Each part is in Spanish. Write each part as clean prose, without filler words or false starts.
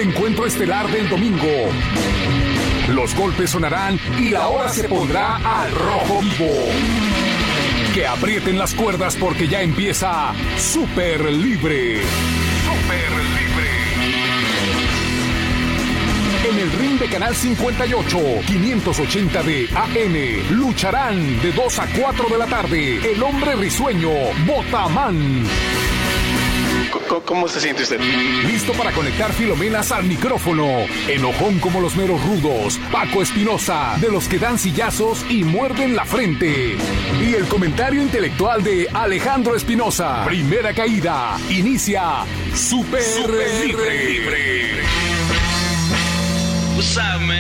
encuentro estelar del domingo. Los golpes sonarán y la hora se pondrá al rojo vivo. Que aprieten las cuerdas porque ya empieza Super Libre. Super Libre. En el ring de Canal 58, 580 de AM, lucharán de 2 a 4 de la tarde el hombre risueño, Botamán. ¿Cómo se siente usted? Listo para conectar filomenas al micrófono. Enojón como los meros rudos, Paco Espinosa, de los que dan sillazos y muerden la frente. Y el comentario intelectual de Alejandro Espinosa. Primera caída. Inicia Super Libre. What's up, man?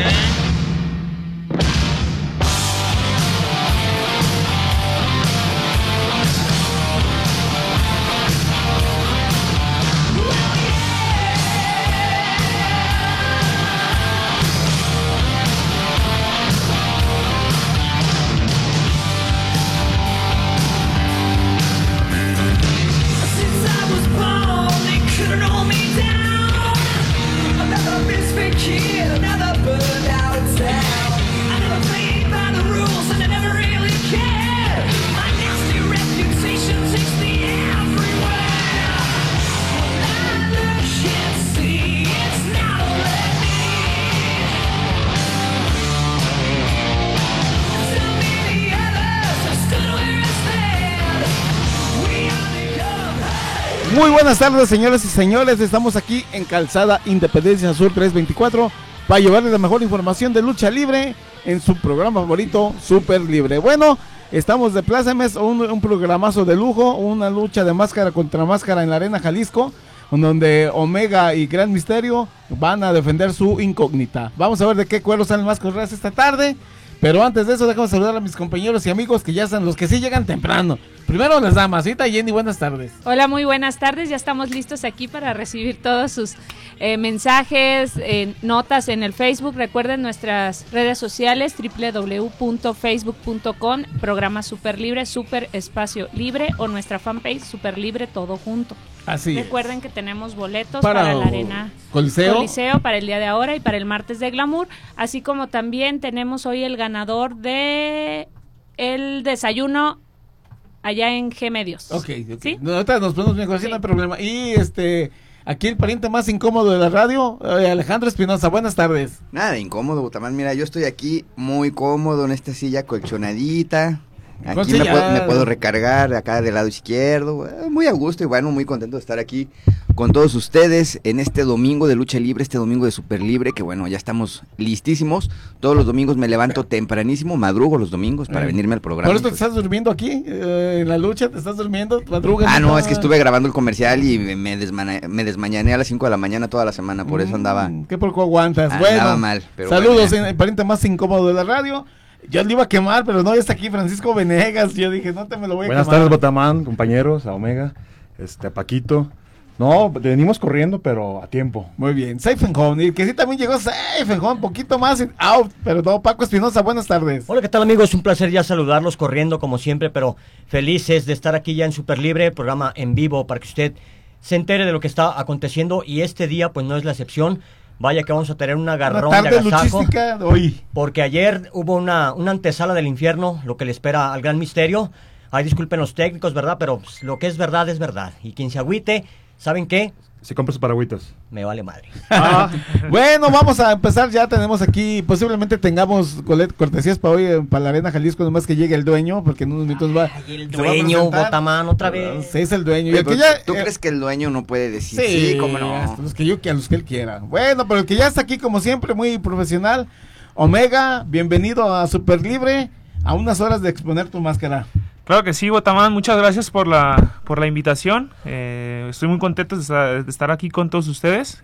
Muy buenas tardes, señoras y señores. Estamos aquí en Calzada Independencia Sur 324 para llevarles la mejor información de lucha libre en su programa favorito, Super Libre. Bueno, estamos de plácemes, un programazo de lujo, una lucha de máscara contra máscara en la Arena Jalisco, donde Omega y Gran Misterio van a defender su incógnita. Vamos a ver de qué cuero salen más correas esta tarde. Pero antes de eso, déjame saludar a mis compañeros y amigos que ya están, los que sí llegan temprano. Primero las damas, ahorita Jenny, buenas tardes. Hola, muy buenas tardes, ya estamos listos aquí para recibir todos sus mensajes, notas en el Facebook. Recuerden nuestras redes sociales, www.facebook.com, programa Super Libre, Super Espacio Libre, o nuestra fanpage Super Libre, todo junto. Así Recuerden que tenemos boletos para la Arena Coliseo para el día de ahora y para el martes de Glamour, así como también tenemos hoy el ganador de el desayuno allá en G Medios. Ok. ¿Sí? Ahorita nos ponemos bien, sí, no hay problema. Y aquí el pariente más incómodo de la radio, Alejandro Espinosa, buenas tardes. Nada de incómodo, Botamán, mira, yo estoy aquí muy cómodo en esta silla colchonadita. Aquí me puedo recargar acá del lado izquierdo, muy a gusto y bueno, muy contento de estar aquí con todos ustedes en este domingo de lucha libre, este domingo de Super Libre, que bueno, ya estamos listísimos. Todos los domingos me levanto tempranísimo, madrugo los domingos para venirme al programa. ¿Por eso te estás durmiendo aquí, en la lucha? ¿Te estás durmiendo? ¿Madrugas? No, es que estuve grabando el comercial y me desmañané a las 5 de la mañana toda la semana, por eso andaba... ¿Qué poco aguantas? Andaba mal. Pero saludos, bueno, el pariente más incómodo de la radio. Yo le iba a quemar, pero no, ya está aquí Francisco Venegas. Yo dije, no te me lo voy a Buenas quemar. Buenas tardes, Botamán, compañeros, a Omega, a Paquito. No, venimos corriendo, pero a tiempo. Muy bien, Safe and Home, y que sí también llegó Safe and Home, poquito más out, pero no, Paco Espinosa, buenas tardes. Hola, ¿qué tal, amigos? Un placer ya saludarlos corriendo como siempre, pero felices de estar aquí ya en Super Libre, programa en vivo para que usted se entere de lo que está aconteciendo, y este día pues no es la excepción. Vaya que vamos a tener un agarrón de agasajo, hoy, porque ayer hubo una antesala del infierno, lo que le espera al Gran Misterio. Ay, disculpen los técnicos, ¿verdad? Pero pues, lo que es verdad, y quien se agüite, ¿saben qué? Se compra sus paragüitas. Me vale madre. Bueno, vamos a empezar, ya tenemos aquí, posiblemente tengamos cortesías para hoy, para la Arena Jalisco, nomás que llegue el dueño, porque en unos minutos va. El dueño, Botamán, otra vez. Sí, es el dueño. Pero, ¿tú crees que el dueño no puede decir? Sí, cómo no. A los que él quiera. Bueno, pero el que ya está aquí, como siempre, muy profesional, Omega, bienvenido a Super Libre, a unas horas de exponer tu máscara. Claro que sí, Botamán, muchas gracias por la invitación. Estoy muy contento de estar aquí con todos ustedes.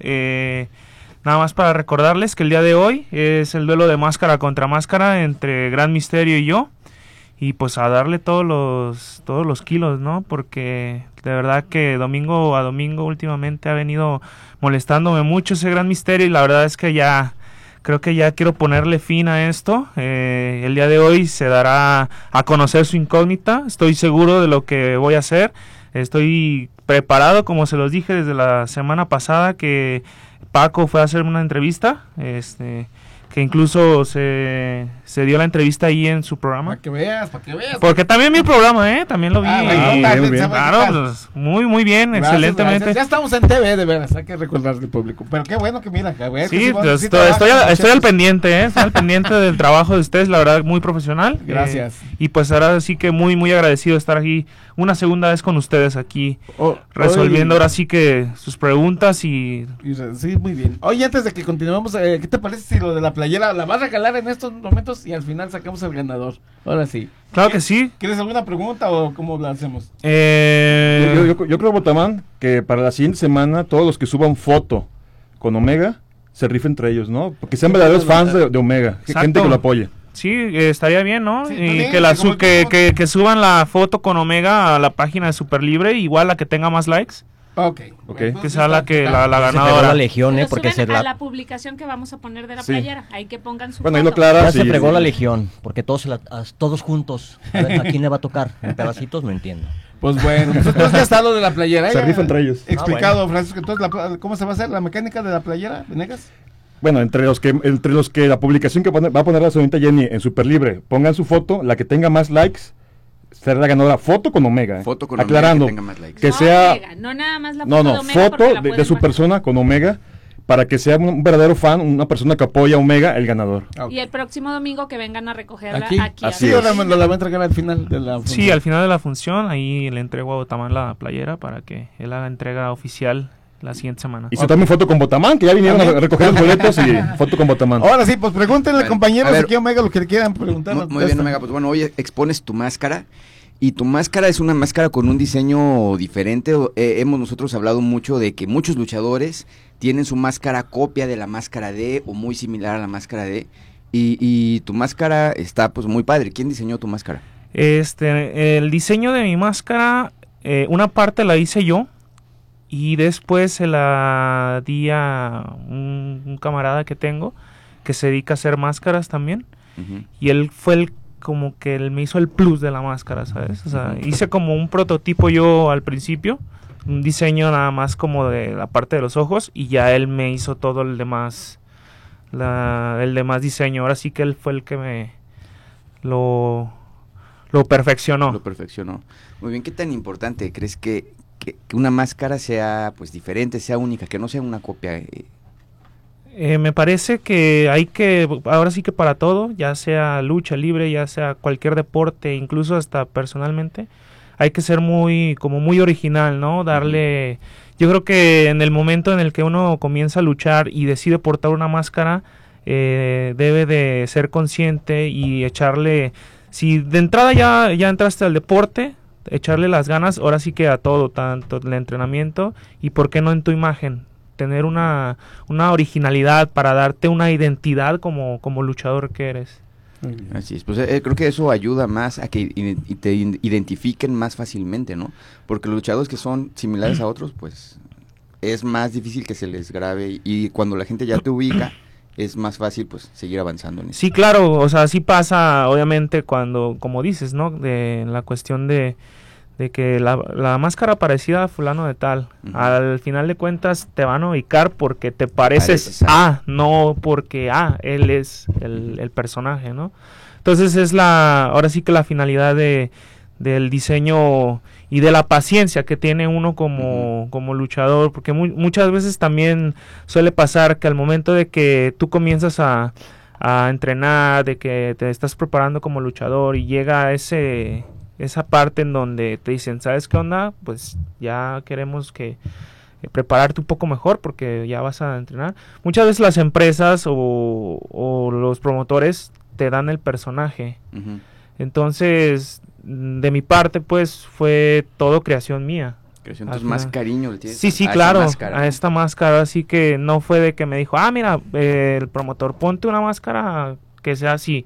Nada más para recordarles que el día de hoy es el duelo de máscara contra máscara entre Gran Misterio y yo. Y pues a darle todos los kilos, ¿no? Porque de verdad que domingo a domingo últimamente ha venido molestándome mucho ese Gran Misterio, y la verdad es que creo que ya quiero ponerle fin a esto. El día de hoy se dará a conocer su incógnita. Estoy seguro de lo que voy a hacer. Estoy preparado, como se los dije desde la semana pasada, que Paco fue a hacer una entrevista, que incluso se dio la entrevista ahí en su programa. Para que veas. Porque también mi programa, también lo vi. bien, bien. Claro, pues, muy bien, Gracias, excelentemente. gracias. Ya estamos en TV, de veras, hay que recordarle al público. Pero qué bueno que mira, que ver, Sí, que estoy al pendiente, estoy al pendiente del trabajo de ustedes, la verdad, muy profesional. Gracias. Y pues ahora sí que muy agradecido de estar aquí una segunda vez con ustedes aquí, resolviendo ahora sí que sus preguntas y... Sí, muy bien. Oye, antes de que continuemos, ¿qué te parece si lo de la playera la vas a regalar en estos momentos y al final sacamos el ganador? Ahora sí. Claro que sí. ¿Quieres alguna pregunta o cómo la hacemos? Yo creo, Botamán, que para la siguiente semana todos los que suban foto con Omega se rifen entre ellos, ¿no? Porque sean verdaderos fans de Omega, Exacto. gente que lo apoye. Sí, estaría bien, ¿no? Sí, Y también, que suban la foto con Omega a la página de Super Libre, igual la que tenga más likes. Ok. Que sea la que la Se pegó ganadora. la legión, Lo porque suben a la publicación que vamos a poner de la Sí. playera. Ahí que pongan su Bueno, ahí lo foto. aclara. ya sí, se fregó sí. la legión, porque todos juntos. A ver, ¿a quién le va a tocar? En pedacitos no entiendo. Pues bueno, pues entonces ya está lo de la playera. Se rifa entre ellos. Explicado, Francisco, entonces, ¿cómo se va a hacer la mecánica de la playera, Venegas? Bueno, entre los que la publicación que va a poner la señorita Jenny en Super Libre, pongan su foto, la que tenga más likes, será la ganadora. Foto con Omega. Foto con aclarando, Omega que tenga más likes. que No, sea... Omega, no nada más la foto No, de Omega, foto porque la de pueden su guardar. persona con Omega, para que sea un verdadero fan, una persona que apoya a Omega, el ganador. Y el próximo domingo que vengan a recogerla Aquí. aquí. Así Sí, es. la va a entregar al final de la Sí, al final de la función, ahí le entrego a Botamán la playera para que él haga entrega oficial la siguiente semana. Y se tomen foto con Botamán, que ya vinieron a recoger los boletos y foto con Botamán. Ahora sí, pues pregúntenle, Bueno, compañeros, a ver. aquí a Omega lo que quieran preguntar. Muy bien, Omega, pues bueno, hoy expones tu máscara. Y tu máscara es una máscara con un diseño diferente. Hemos nosotros hablado mucho de que muchos luchadores tienen su máscara copia de la máscara de o muy similar a la máscara de. Y tu máscara está pues muy padre. ¿Quién diseñó tu máscara? El diseño de mi máscara, una parte la hice yo y después se la di a un camarada que tengo que se dedica a hacer máscaras también. Ujú. Y él fue como que él me hizo el plus de la máscara, ¿sabes? O sea, hice como un prototipo yo al principio, un diseño nada más como de la parte de los ojos y ya él me hizo todo el demás, el demás diseño. Ahora sí que él fue el que me lo perfeccionó. Lo perfeccionó. Muy bien, ¿qué tan importante crees que una máscara sea pues diferente, sea única, que no sea una copia? Me parece que hay que, ahora sí que para todo, ya sea lucha libre, ya sea cualquier deporte, incluso hasta personalmente, hay que ser muy original, ¿no? Darle, yo creo que en el momento en el que uno comienza a luchar y decide portar una máscara, debe de ser consciente y echarle, si de entrada ya entraste al deporte, echarle las ganas, ahora sí que a todo, tanto el entrenamiento y por qué no en tu imagen. Tener una originalidad para darte una identidad como luchador que eres. Así es, pues creo que eso ayuda más a que te identifiquen más fácilmente, ¿no? Porque los luchadores que son similares a otros, pues es más difícil que se les grabe y cuando la gente ya te ubica, es más fácil pues seguir avanzando en eso. Sí, claro, o sea, sí pasa obviamente cuando, como dices, ¿no? De la cuestión de que la máscara parecida a fulano de tal, al final de cuentas te van a ubicar porque te pareces a, no porque él es el personaje, ¿no? Entonces es ahora sí que la finalidad del diseño y de la paciencia que tiene uno como luchador, porque muchas veces también suele pasar que al momento de que tú comienzas a entrenar, de que te estás preparando como luchador y llega esa parte en donde te dicen, ¿sabes qué onda? Pues ya queremos que prepararte un poco mejor porque ya vas a entrenar. Muchas veces las empresas o los promotores te dan el personaje. Uh-huh. Entonces, de mi parte, pues, fue todo creación mía. Entonces más cariño le tienes Sí, claro, a esta máscara, así que no fue de que me dijo, mira, el promotor, ponte una máscara que sea así.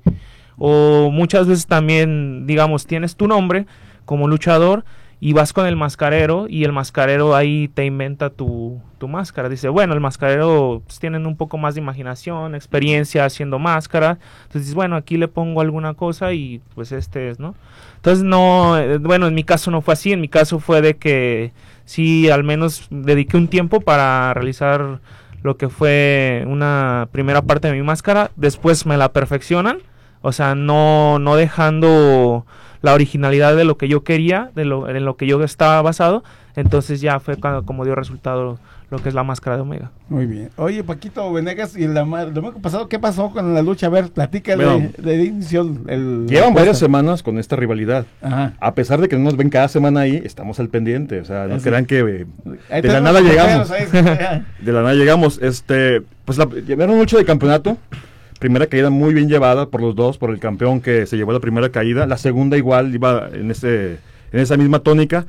O muchas veces también, digamos, tienes tu nombre como luchador y vas con el mascarero y el mascarero ahí te inventa tu máscara. Dice, bueno, el mascarero pues, tienen un poco más de imaginación, experiencia haciendo máscara. Entonces dices, bueno, aquí le pongo alguna cosa y pues este es, ¿no? Entonces no, bueno, en mi caso no fue así. En mi caso fue de que sí, al menos dediqué un tiempo para realizar lo que fue una primera parte de mi máscara, después me la perfeccionan, o sea, no dejando la originalidad de lo que yo quería, en lo que yo estaba basado, entonces ya fue como dio resultado lo que es la máscara de Omega. Muy bien. Oye, Paquito Venegas, y el domingo pasado, ¿qué pasó con la lucha? A ver, platícale Bueno, de inicio. Llevan varias semanas con esta rivalidad. Ajá. A pesar de que no nos ven cada semana ahí, estamos al pendiente. O sea, no Sí. crean que Ahí de la tenemos nada los llegamos. compañeros ahí. De la nada llegamos. Pues llevaron lucha de campeonato. Primera caída muy bien llevada por los dos, por el campeón que se llevó la primera caída. La segunda igual iba en esa misma tónica.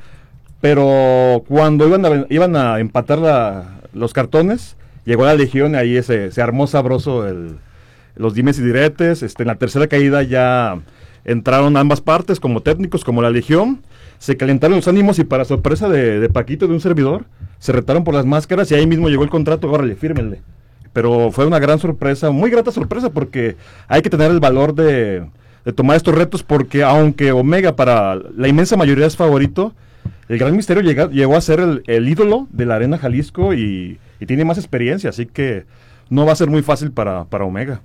Pero cuando iban a empatar los cartones, llegó la Legión y ahí se armó sabroso los dimes y diretes. En la tercera caída ya entraron ambas partes, como técnicos, como la Legión. Se calentaron los ánimos y para sorpresa de Paquito, de un servidor, se retaron por las máscaras y ahí mismo llegó el contrato, órale, fírmenle. Pero fue una gran sorpresa, muy grata sorpresa, porque hay que tener el valor de tomar estos retos, porque aunque Omega para la inmensa mayoría es favorito, el Gran Misterio llegó a ser el ídolo de la Arena Jalisco y tiene más experiencia, así que no va a ser muy fácil para Omega.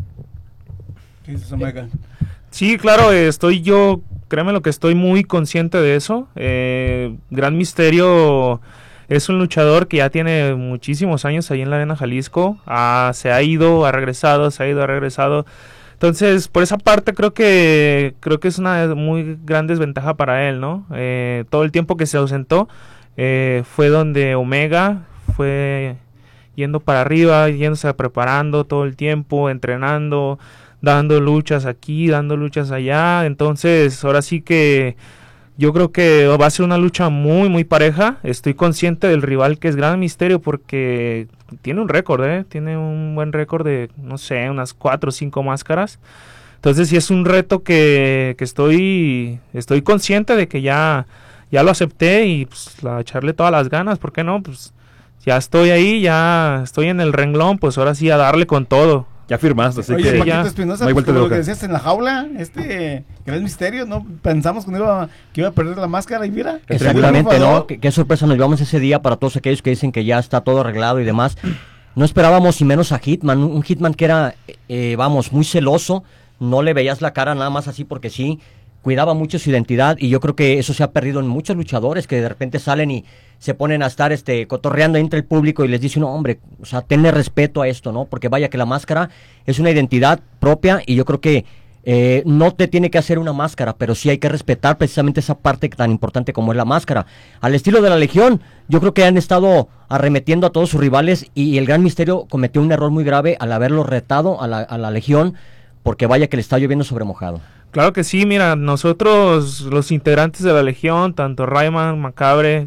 ¿Qué dices, Omega? Sí, claro, créeme lo que estoy muy consciente de eso. Gran Misterio es un luchador que ya tiene muchísimos años ahí en la Arena Jalisco. Se ha ido, ha regresado, se ha ido, ha regresado. Entonces, por esa parte creo que es una muy gran desventaja para él, ¿no? Todo el tiempo que se ausentó fue donde Omega fue yendo para arriba, yéndose preparando todo el tiempo, entrenando, dando luchas aquí, dando luchas allá. Entonces, ahora sí que yo creo que va a ser una lucha muy, muy pareja. Estoy consciente del rival que es Gran Misterio porque tiene un récord, tiene un buen récord de, no sé, unas 4 o 5 máscaras. Entonces sí es un reto que estoy consciente de que ya lo acepté y pues a echarle todas las ganas, ¿por qué no? Pues ya estoy ahí, ya estoy en el renglón, pues ahora sí a darle con todo. Ya firmaste, así Oye, que Paquito ya Espinosa, no hay pues, vuelta de como lo que hoja. decías en la jaula, Gran Misterio, ¿no? Pensamos que iba a perder la máscara y mira. Exactamente, ¿no? Qué sorpresa nos llevamos ese día para todos aquellos que dicen que ya está todo arreglado y demás. No esperábamos y menos a Hitman, un Hitman que era, muy celoso, no le veías la cara nada más así porque sí, cuidaba mucho su identidad y yo creo que eso se ha perdido en muchos luchadores que de repente salen y se ponen a estar cotorreando entre el público y les dice, no, hombre, o sea, tenle respeto a esto, ¿no? Porque vaya que la máscara es una identidad propia y yo creo que no te tiene que hacer una máscara, pero sí hay que respetar precisamente esa parte tan importante como es la máscara. Al estilo de la Legión, yo creo que han estado arremetiendo a todos sus rivales y el Gran Misterio cometió un error muy grave al haberlo retado a la Legión, porque vaya que le está lloviendo sobre mojado. Claro que sí, mira, nosotros los integrantes de la Legión, tanto Rayman, Macabre,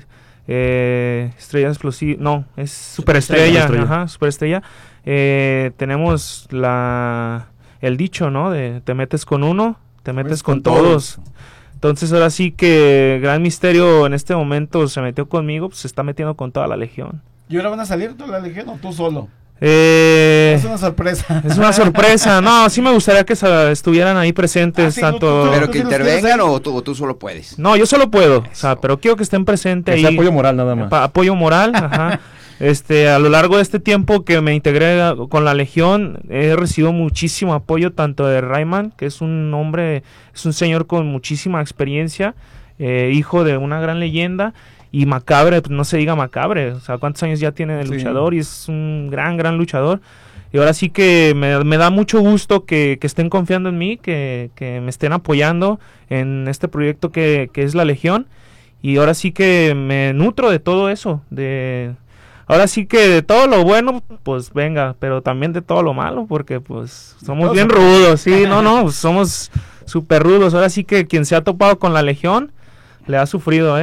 Estrella Explosiva, no, es Superestrella, ajá, Superestrella, tenemos el dicho, ¿no? De te metes con uno, te metes con todos. Entonces ahora sí que Gran Misterio en este momento se metió conmigo, pues se está metiendo con toda la Legión. ¿Y ahora van a salir toda la Legión o tú solo? Es una sorpresa. Es una sorpresa. No, sí me gustaría que estuvieran ahí presentes, sí, tanto... ¿Pero que intervengan o tú solo puedes? No, yo solo puedo, o sea, pero quiero que estén presentes ahí. Es apoyo moral nada más. Apoyo moral, ajá. A lo largo de este tiempo que me integré con la Legión, he recibido muchísimo apoyo, tanto de Rayman, que es un hombre, es un señor con muchísima experiencia, hijo de una gran leyenda, y Macabre, pues no se diga Macabre, o sea, cuántos años ya tiene el luchador y es un gran luchador. Y ahora sí que me da mucho gusto que estén confiando en mí, que me estén apoyando en este proyecto que es la Legión. Y ahora sí que me nutro de todo eso, ahora sí que de todo lo bueno, pues venga, pero también de todo lo malo, porque pues somos bien rudos, sí, pues, somos súper rudos. Ahora sí que quien se ha topado con la Legión, le ha sufrido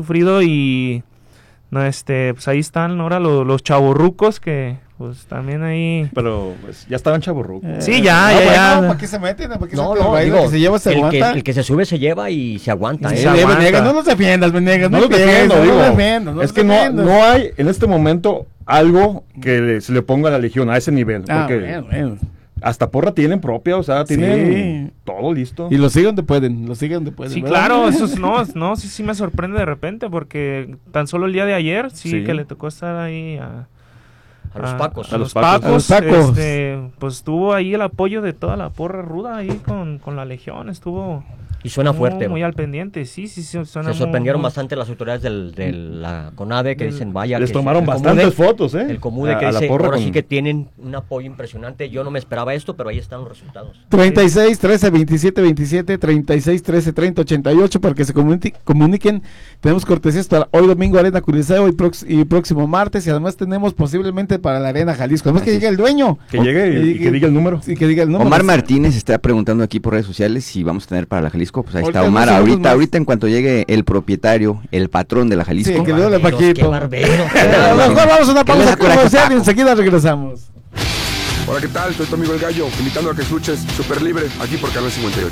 y no, pues ahí están ahora los chavorrucos que pues también ahí. Pero pues ya estaban chavorrucos. Sí, ya. ¿Para qué se meten? ¿Para qué digo, que se lleva se aguanta? El que se sube se lleva y se aguanta. Venegas, no los defiendas, Venegas. No los defiendo, digo. Es que no hay en este momento algo que se le ponga a la Legión a ese nivel. Porque bueno. hasta porra tienen propia, o sea, tienen todo listo. Y lo siguen donde pueden, Sí, ¿verdad? claro, eso sí me sorprende de repente, porque tan solo el día de ayer, que le tocó estar ahí A los Pacos. A los Pacos. A los Pacos. Pues tuvo ahí el apoyo de toda la porra ruda ahí con la Legión. Estuvo... Y suena fuerte. Muy al pendiente, sí, suena. Se sorprendieron bastante las autoridades de la CONADE que dicen, vaya. Les que tomaron bastantes fotos, El Comude que a la dice, porra ahora con... sí que tienen un apoyo impresionante. Yo no me esperaba esto, pero ahí están los resultados. 36 13 27 27, 36 13 30 88 para que se comuniquen. Tenemos cortesías para hoy domingo Arena Culiseo y próximo martes, y además tenemos posiblemente para la Arena Jalisco. Además que llegue el dueño. Que llegue y que diga el número. Sí, que diga el número. Omar Martínez está preguntando aquí por redes sociales si vamos a tener para la Jalisco. Pues ahí está Ahorita Omar. no sabemos Ahorita en cuanto llegue el propietario, el patrón de la Jalisco. Sí, que le dé Paquito. Qué barbero. A lo mejor vamos a una pausa comercial y enseguida regresamos. Hola, ¿qué tal? Soy tu amigo El Gallo, invitando a que escuches Super Libre, aquí por Canal 58.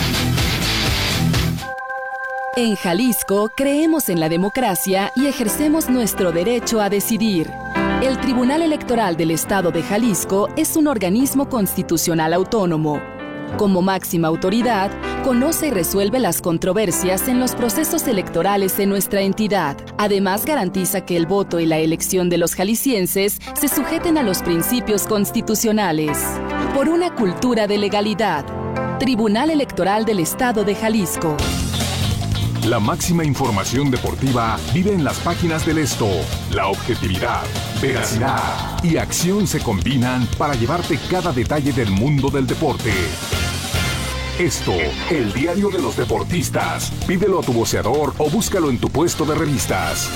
En Jalisco creemos en la democracia y ejercemos nuestro derecho a decidir. El Tribunal Electoral del Estado de Jalisco es un organismo constitucional autónomo. Como máxima autoridad, conoce y resuelve las controversias en los procesos electorales en nuestra entidad. Además, garantiza que el voto y la elección de los jaliscienses se sujeten a los principios constitucionales. Por una cultura de legalidad. Tribunal Electoral del Estado de Jalisco. La máxima información deportiva vive en las páginas del Esto. La objetividad, veracidad y acción se combinan para llevarte cada detalle del mundo del deporte. Esto, el diario de los deportistas. Pídelo a tu voceador o búscalo en tu puesto de revistas.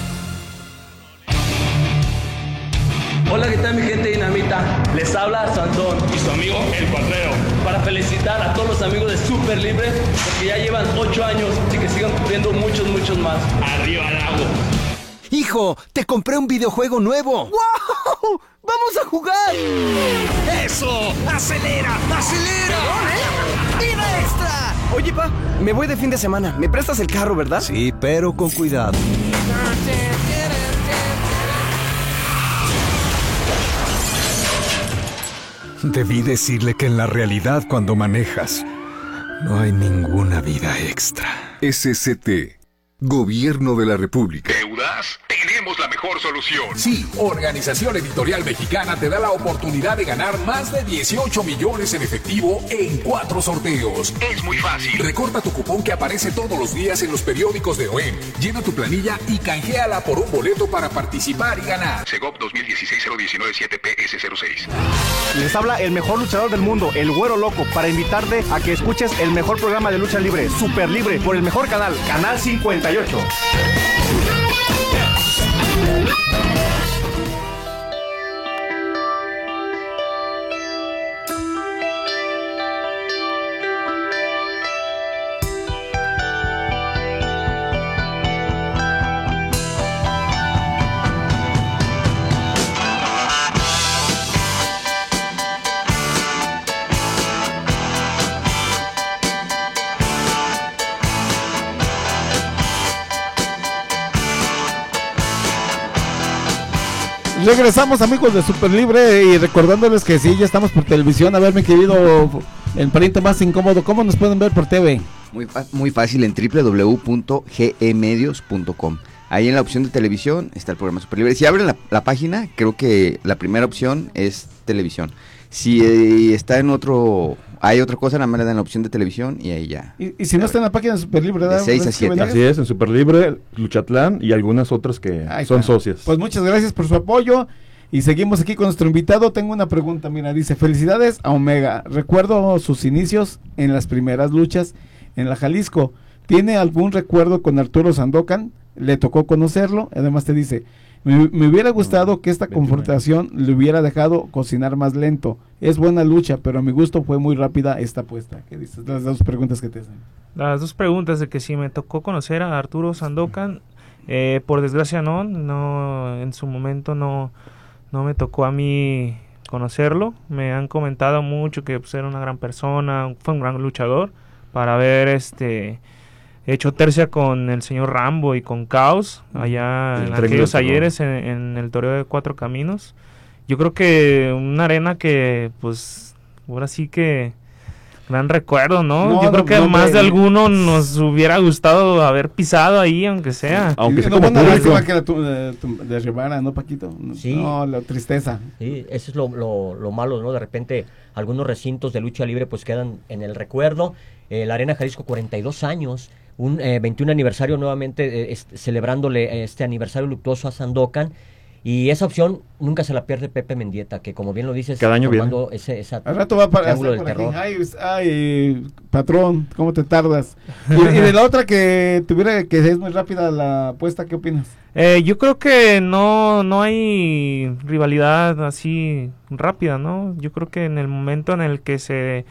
Hola, ¿qué tal mi gente dinamita? Les habla Santón y su amigo El Cuatrero para felicitar a todos los amigos de Super Libre porque ya llevan 8 años y que sigan cumpliendo muchos más. ¡Arriba Lago! Hijo, te compré un videojuego nuevo. ¡Wow! ¡Vamos a jugar! ¡Eso! ¡Acelera! ¡Acelera! ¡Vida extra! Oye, pa, me voy de fin de semana. ¿Me prestas el carro, verdad? Sí, pero con cuidado. Debí decirle que en la realidad cuando manejas no hay ninguna vida extra. SCT, Gobierno de la República. ¿Deudas? Tenemos la mejor solución. Sí, Organización Editorial Mexicana te da la oportunidad de ganar más de 18 millones en efectivo en 4 sorteos. Es muy fácil. Recorta tu cupón que aparece todos los días en los periódicos de OEM. Llena tu planilla y canjeala por un boleto para participar y ganar. Segov 2016-019-7PS06. Les habla el mejor luchador del mundo, el Güero Loco, para invitarte a que escuches el mejor programa de lucha libre, Super Libre, por el mejor canal, Canal 58. Regresamos, amigos de Super Libre, y recordándoles que sí, ya estamos por televisión. A ver, mi querido, el pariente más incómodo, ¿cómo nos pueden ver por TV? Muy fácil, en www.gemedios.com. Ahí en la opción de televisión está el programa Super Libre. Si abren la página, creo que la primera opción es televisión. Si está en otro... Hay otra cosa, nada más le dan la opción de televisión y ahí ya. Y si no está en la página de Super Libre, de 6 a 7. Así es, en Super Libre, Luchatlán y algunas otras que son socias. Pues muchas gracias por su apoyo y seguimos aquí con nuestro invitado. Tengo una pregunta, mira, dice, felicidades a Omega. Recuerdo sus inicios en las primeras luchas en la Jalisco. ¿Tiene algún recuerdo con Arturo Sandokan? Le tocó conocerlo. Además te dice, me hubiera gustado que esta confrontación le hubiera dejado cocinar más lento. Es buena lucha, pero a mi gusto fue muy rápida esta apuesta. ¿Qué dices? Las dos preguntas que te hacen. Las dos preguntas de que si me tocó conocer a Arturo Sandokan, por desgracia no, en su momento no me tocó a mí conocerlo. Me han comentado mucho que pues, era una gran persona, fue un gran luchador, para haber hecho tercia con el señor Rambo y con Caos allá en aquellos ayeres en el torneo de Cuatro Caminos. Yo creo que una arena que pues ahora sí que Gran recuerdo, ¿no? Yo creo que más de alguno nos hubiera gustado haber pisado ahí, aunque sea. Aunque sea como lástima que la derribara, ¿no, Paquito? Sí. No, la tristeza. Sí, eso es lo malo, ¿no? De repente algunos recintos de lucha libre pues quedan en el recuerdo. La Arena Jalisco, 42 años, un 21 aniversario nuevamente, celebrándole este aniversario luctuoso a Sandokan. Y esa opción nunca se la pierde Pepe Mendieta, que como bien lo dices, cada año viene. Al rato va para ángulo del terror. Ay, patrón, ¿cómo te tardas? y de la otra que tuviera que es muy rápida la apuesta, ¿qué opinas? Yo creo que no hay rivalidad así rápida, ¿no? Yo creo que en el momento en el que se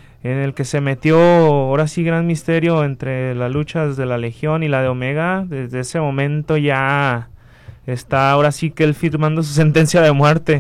metió ahora sí Gran Misterio entre las luchas de la Legión y la de Omega, desde ese momento ya está ahora sí que él firmando su sentencia de muerte.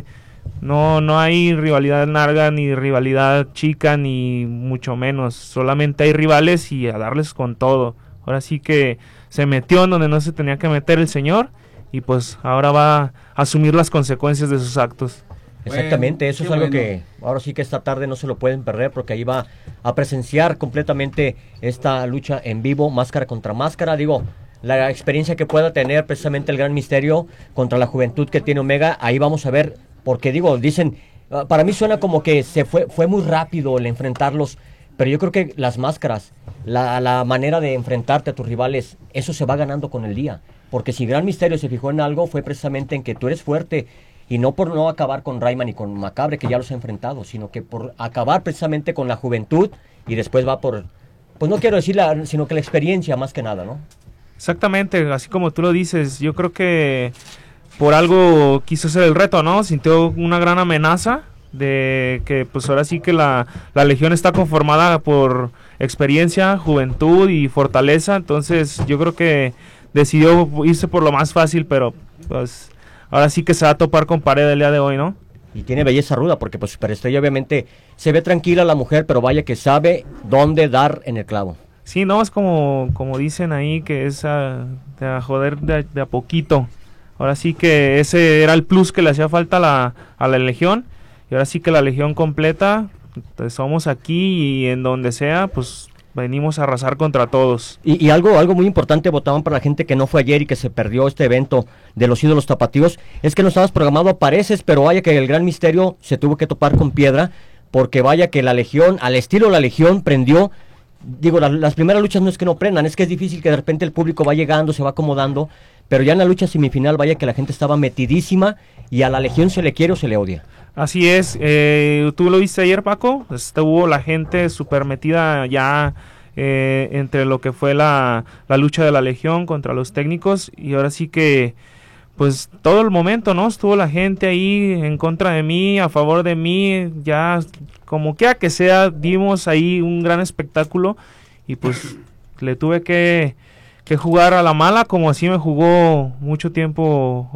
No hay rivalidad larga, ni rivalidad chica, ni mucho menos. Solamente hay rivales y a darles con todo. Ahora sí que se metió en donde no se tenía que meter el señor y pues ahora va a asumir las consecuencias de sus actos. Exactamente, eso es algo que ahora sí que esta tarde no se lo pueden perder, porque ahí va a presenciar completamente esta lucha en vivo, máscara contra máscara. Digo, la experiencia que pueda tener precisamente el Gran Misterio contra la juventud que tiene Omega, ahí vamos a ver, porque digo, dicen, para mí suena como que fue muy rápido el enfrentarlos, pero yo creo que las máscaras, la manera de enfrentarte a tus rivales, eso se va ganando con el día, porque si Gran Misterio se fijó en algo, fue precisamente en que tú eres fuerte, y no por no acabar con Rayman y con Macabre, que ya los ha enfrentado, sino que por acabar precisamente con la juventud, y después va por, pues no quiero decir sino que la experiencia más que nada, ¿no? Exactamente, así como tú lo dices, yo creo que por algo quiso hacer el reto, ¿no? Sintió una gran amenaza de que pues ahora sí que la Legión está conformada por experiencia, juventud y fortaleza, entonces yo creo que decidió irse por lo más fácil, pero pues ahora sí que se va a topar con pared el día de hoy, ¿no? Y tiene belleza ruda, porque pues Superestrella obviamente se ve tranquila la mujer, pero vaya que sabe dónde dar en el clavo. Sí, no, es como dicen ahí, que es a joder de a poquito. Ahora sí que ese era el plus que le hacía falta a la Legión, y ahora sí que la Legión completa, pues somos aquí y en donde sea, pues venimos a arrasar contra todos. Y algo muy importante, votaban para la gente que no fue ayer y que se perdió este evento de los ídolos tapatíos, es que no estabas programado a pareces, pero vaya que el Gran Misterio se tuvo que topar con piedra, porque vaya que la Legión, al estilo la Legión, prendió. Digo, las primeras luchas no es que no prendan, es que es difícil, que de repente el público va llegando, se va acomodando, pero ya en la lucha semifinal vaya que la gente estaba metidísima y a la Legión se le quiere o se le odia. Así es, tú lo viste ayer, Paco, estuvo la gente súper metida ya entre lo que fue la lucha de la Legión contra los técnicos, y ahora sí que pues todo el momento, ¿no? Estuvo la gente ahí en contra de mí, a favor de mí, ya como quiera que sea, dimos ahí un gran espectáculo y pues le tuve que jugar a la mala, como así me jugó mucho tiempo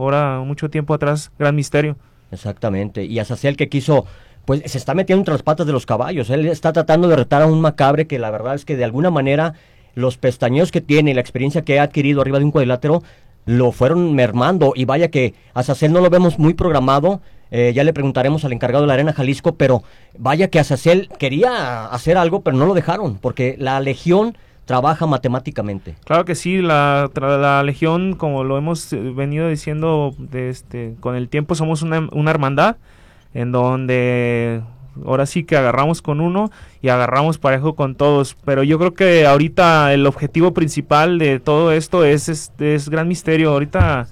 atrás Gran Misterio. Exactamente, y Azazel, que quiso, pues se está metiendo entre las patas de los caballos, él está tratando de retar a un Macabre que la verdad es que de alguna manera los pestañeos que tiene y la experiencia que ha adquirido arriba de un cuadrilátero lo fueron mermando, y vaya que Azazel no lo vemos muy programado, ya le preguntaremos al encargado de la Arena Jalisco, pero vaya que Azazel quería hacer algo, pero no lo dejaron, porque la Legión trabaja matemáticamente. Claro que sí, la Legión, como lo hemos venido diciendo con el tiempo, somos una hermandad, en donde ahora sí que agarramos con uno y agarramos parejo con todos, pero yo creo que ahorita el objetivo principal de todo esto es Gran Misterio. Ahorita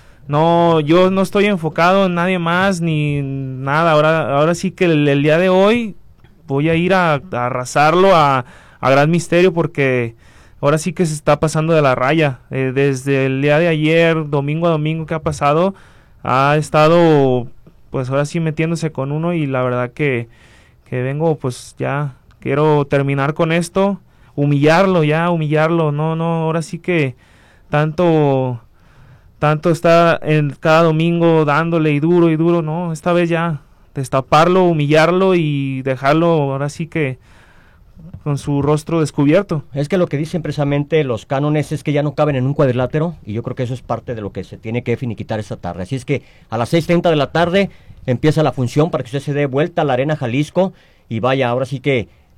yo no estoy enfocado en nadie más ni nada. Ahora sí que el día de hoy voy a ir a arrasarlo a Gran Misterio, porque ahora sí que se está pasando de la raya. Desde el día de ayer, domingo a domingo que ha pasado, ha estado pues ahora sí metiéndose con uno, y la verdad que vengo, pues ya quiero terminar con esto, humillarlo, no, ahora sí que tanto está en cada domingo dándole y duro, no, esta vez ya destaparlo, humillarlo y dejarlo ahora sí que con su rostro descubierto. Es que lo que dicen precisamente los cánones es que ya no caben en un cuadrilátero, y yo creo que eso es parte de lo que se tiene que finiquitar esta tarde. Así es que a las 6:30 de la tarde empieza la función para que usted se dé vuelta a la Arena Jalisco, y vaya, ahora sí que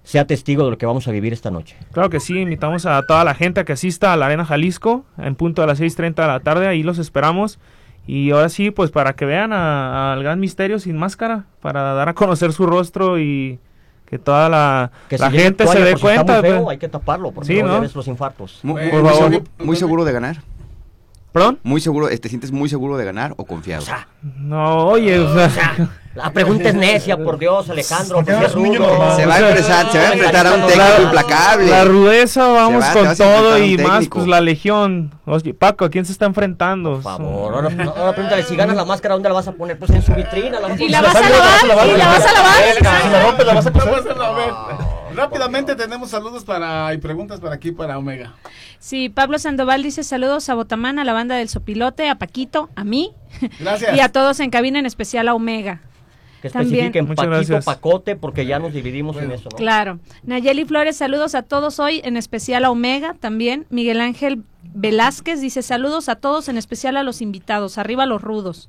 sea testigo de lo que vamos a vivir esta noche. Claro que sí, invitamos a toda la gente a que asista a la Arena Jalisco en punto a las 6:30 de la tarde, ahí los esperamos. Y ahora sí, pues para que vean al Gran Misterio sin máscara, para dar a conocer su rostro y que toda la gente se dé cuenta. Feo, hay que taparlo, porque sí, ¿no? ves los infartos. Muy seguro de ganar. ¿Perdón? Muy seguro, ¿te sientes muy seguro de ganar o confiado? O sea, no, oye, la pregunta es necia, por Dios, Alejandro. Se va a enfrentar a un técnico implacable. La rudeza, vamos con todo y más, pues la Legión. Oye, Paco, ¿a quién se está enfrentando? Por favor, ahora pregúntale, si ganas la máscara, ¿dónde la vas a poner? Pues en su vitrina. ¿Y la vas a lavar? ¿Y la vas a lavar? Si la rompes, la vas a coser. Rápidamente tenemos saludos y preguntas para aquí, para Omega. Sí, Pablo Sandoval dice saludos a Botamán, a la banda del Sopilote, a Paquito, a mí. Gracias. Y a todos en cabina, en especial a Omega. Que especifiquen Muchas Paquito, gracias. Pacote, porque ya nos dividimos en eso, ¿no? Claro. Nayeli Flores, saludos a todos hoy, en especial a Omega también. Miguel Ángel Velázquez dice saludos a todos, en especial a los invitados. Arriba los rudos.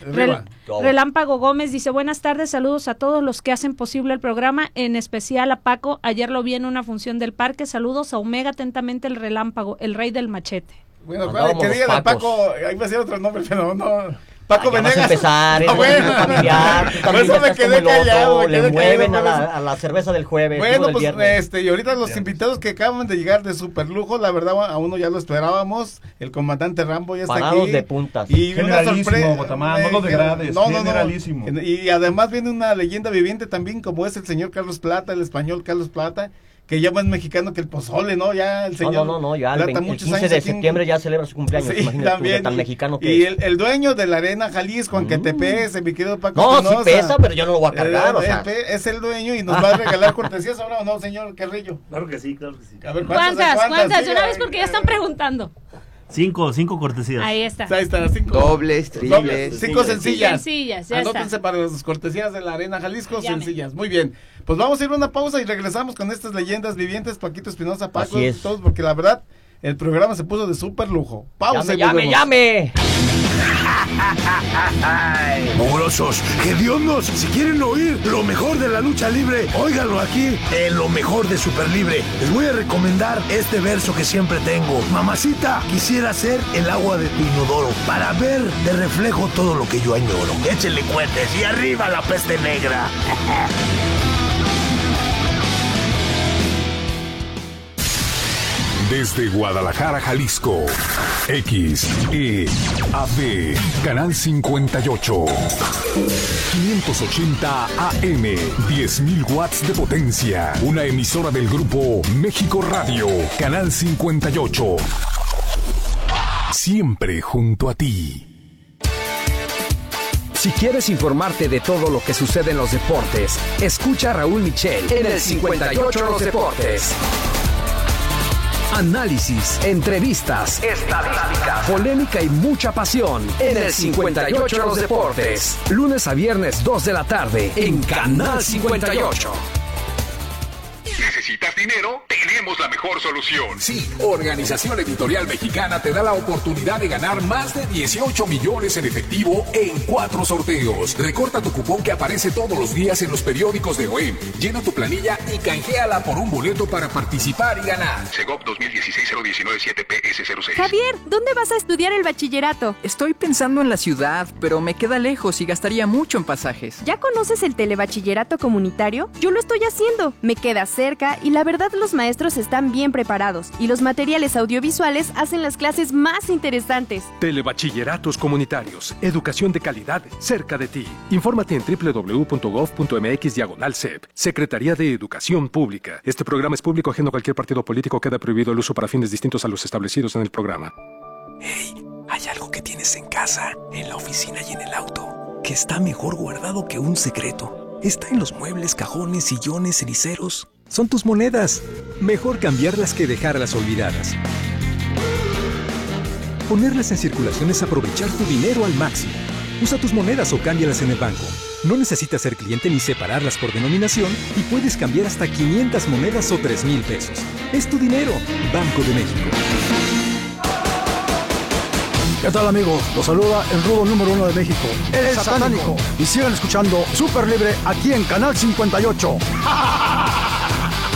Relámpago Gómez dice buenas tardes, saludos a todos los que hacen posible el programa, en especial a Paco. Ayer lo vi en una función del parque. Saludos a Omega, atentamente el Relámpago, el rey del machete. Bueno, que diga de Paco, ahí va a ser otro nombre, pero no. Paco Venegas. Vas a empezar, es familiar, tú también eso me quedé callado. Le mueven a la cerveza del jueves. Bueno, del viernes. y ahorita los invitados que acaban de llegar de super lujo, la verdad a uno ya lo esperábamos, el comandante Rambo ya está Parados aquí. de puntas. Y una sorpresa. Botamán, no lo degrades, generalísimo. Y además viene una leyenda viviente también, como es el señor Carlos Plata, el español Carlos Plata, que ya más mexicano que el pozole, ¿no? Ya el señor No, ya el 15 de septiembre ya celebra su cumpleaños, sí, imagínate también, tú, tan mexicano que y es. el dueño de la Arena Jalisco, aunque te pese, mi querido Paco No, Espinosa, sí pesa, pero yo no lo voy a cargar, o sea. Es el dueño y nos va a regalar cortesías ahora, ¿o no, señor Carrillo? Claro que sí, claro que sí. A ver, ¿Cuántas? Sí, De una vez, porque ya están preguntando. 5 5 Ahí está. Ahí está, 5. Dobles, triples. 5 sencillas. Sencillas, ya Anótense está. para las cortesías de la Arena Jalisco, Llame. sencillas. Muy bien. Pues vamos a ir a una pausa y regresamos con estas leyendas vivientes, Paquito Espinosa, Paco, Así es. todos, porque la verdad, el programa se puso de súper lujo. Pausa. ¡Llame! Mugrosos, hediondos, si quieren oír lo mejor de la lucha libre, óiganlo aquí en lo mejor de Super Libre. Les voy a recomendar este verso que siempre tengo. Mamacita, quisiera ser el agua de tu inodoro para ver de reflejo todo lo que yo añoro. Échenle cohetes y arriba la peste negra. Desde Guadalajara, Jalisco, XEAB, Canal 58, 580 AM, 10.000 watts de potencia, una emisora del grupo México Radio, Canal 58, siempre junto a ti. Si quieres informarte de todo lo que sucede en los deportes, escucha a Raúl Michel en el 58 Los Deportes. Análisis, entrevistas, estadísticas, polémica y mucha pasión en el 58 Los Deportes. Lunes a viernes 2 de la tarde en Canal 58. ¿Necesitas dinero? Tenemos la mejor solución. Sí, Organización Editorial Mexicana te da la oportunidad de ganar más de 18 millones en efectivo en 4 sorteos. Recorta tu cupón que aparece todos los días en los periódicos de OEM. Llena tu planilla y canjeala por un boleto para participar y ganar. Segov 2016-019-7PS06. Javier, ¿dónde vas a estudiar el bachillerato? Estoy pensando en la ciudad, pero me queda lejos y gastaría mucho en pasajes. ¿Ya conoces el telebachillerato comunitario? Yo lo estoy haciendo. Me queda cerca y la verdad los maestros están bien preparados y los materiales audiovisuales hacen las clases más interesantes. Telebachilleratos comunitarios. Educación de calidad cerca de ti. Infórmate en www.gov.mx/CEP. Secretaría de Educación Pública. Este programa es público ajeno a cualquier partido político. Queda prohibido el uso para fines distintos a los establecidos en el programa. Hey, hay algo que tienes en casa, en la oficina y en el auto, que está mejor guardado que un secreto. Está en los muebles, cajones, sillones, ceniceros. Son tus monedas. Mejor cambiarlas que dejarlas olvidadas. Ponerlas en circulación es aprovechar tu dinero al máximo. Usa tus monedas o cámbialas en el banco. No necesitas ser cliente ni separarlas por denominación y puedes cambiar hasta 500 monedas o 3,000 pesos. Es tu dinero. Banco de México. ¿Qué tal, amigos? Los saluda el rudo número 1 de México, el Satánico. Y sigan escuchando Super Libre aquí en Canal 58.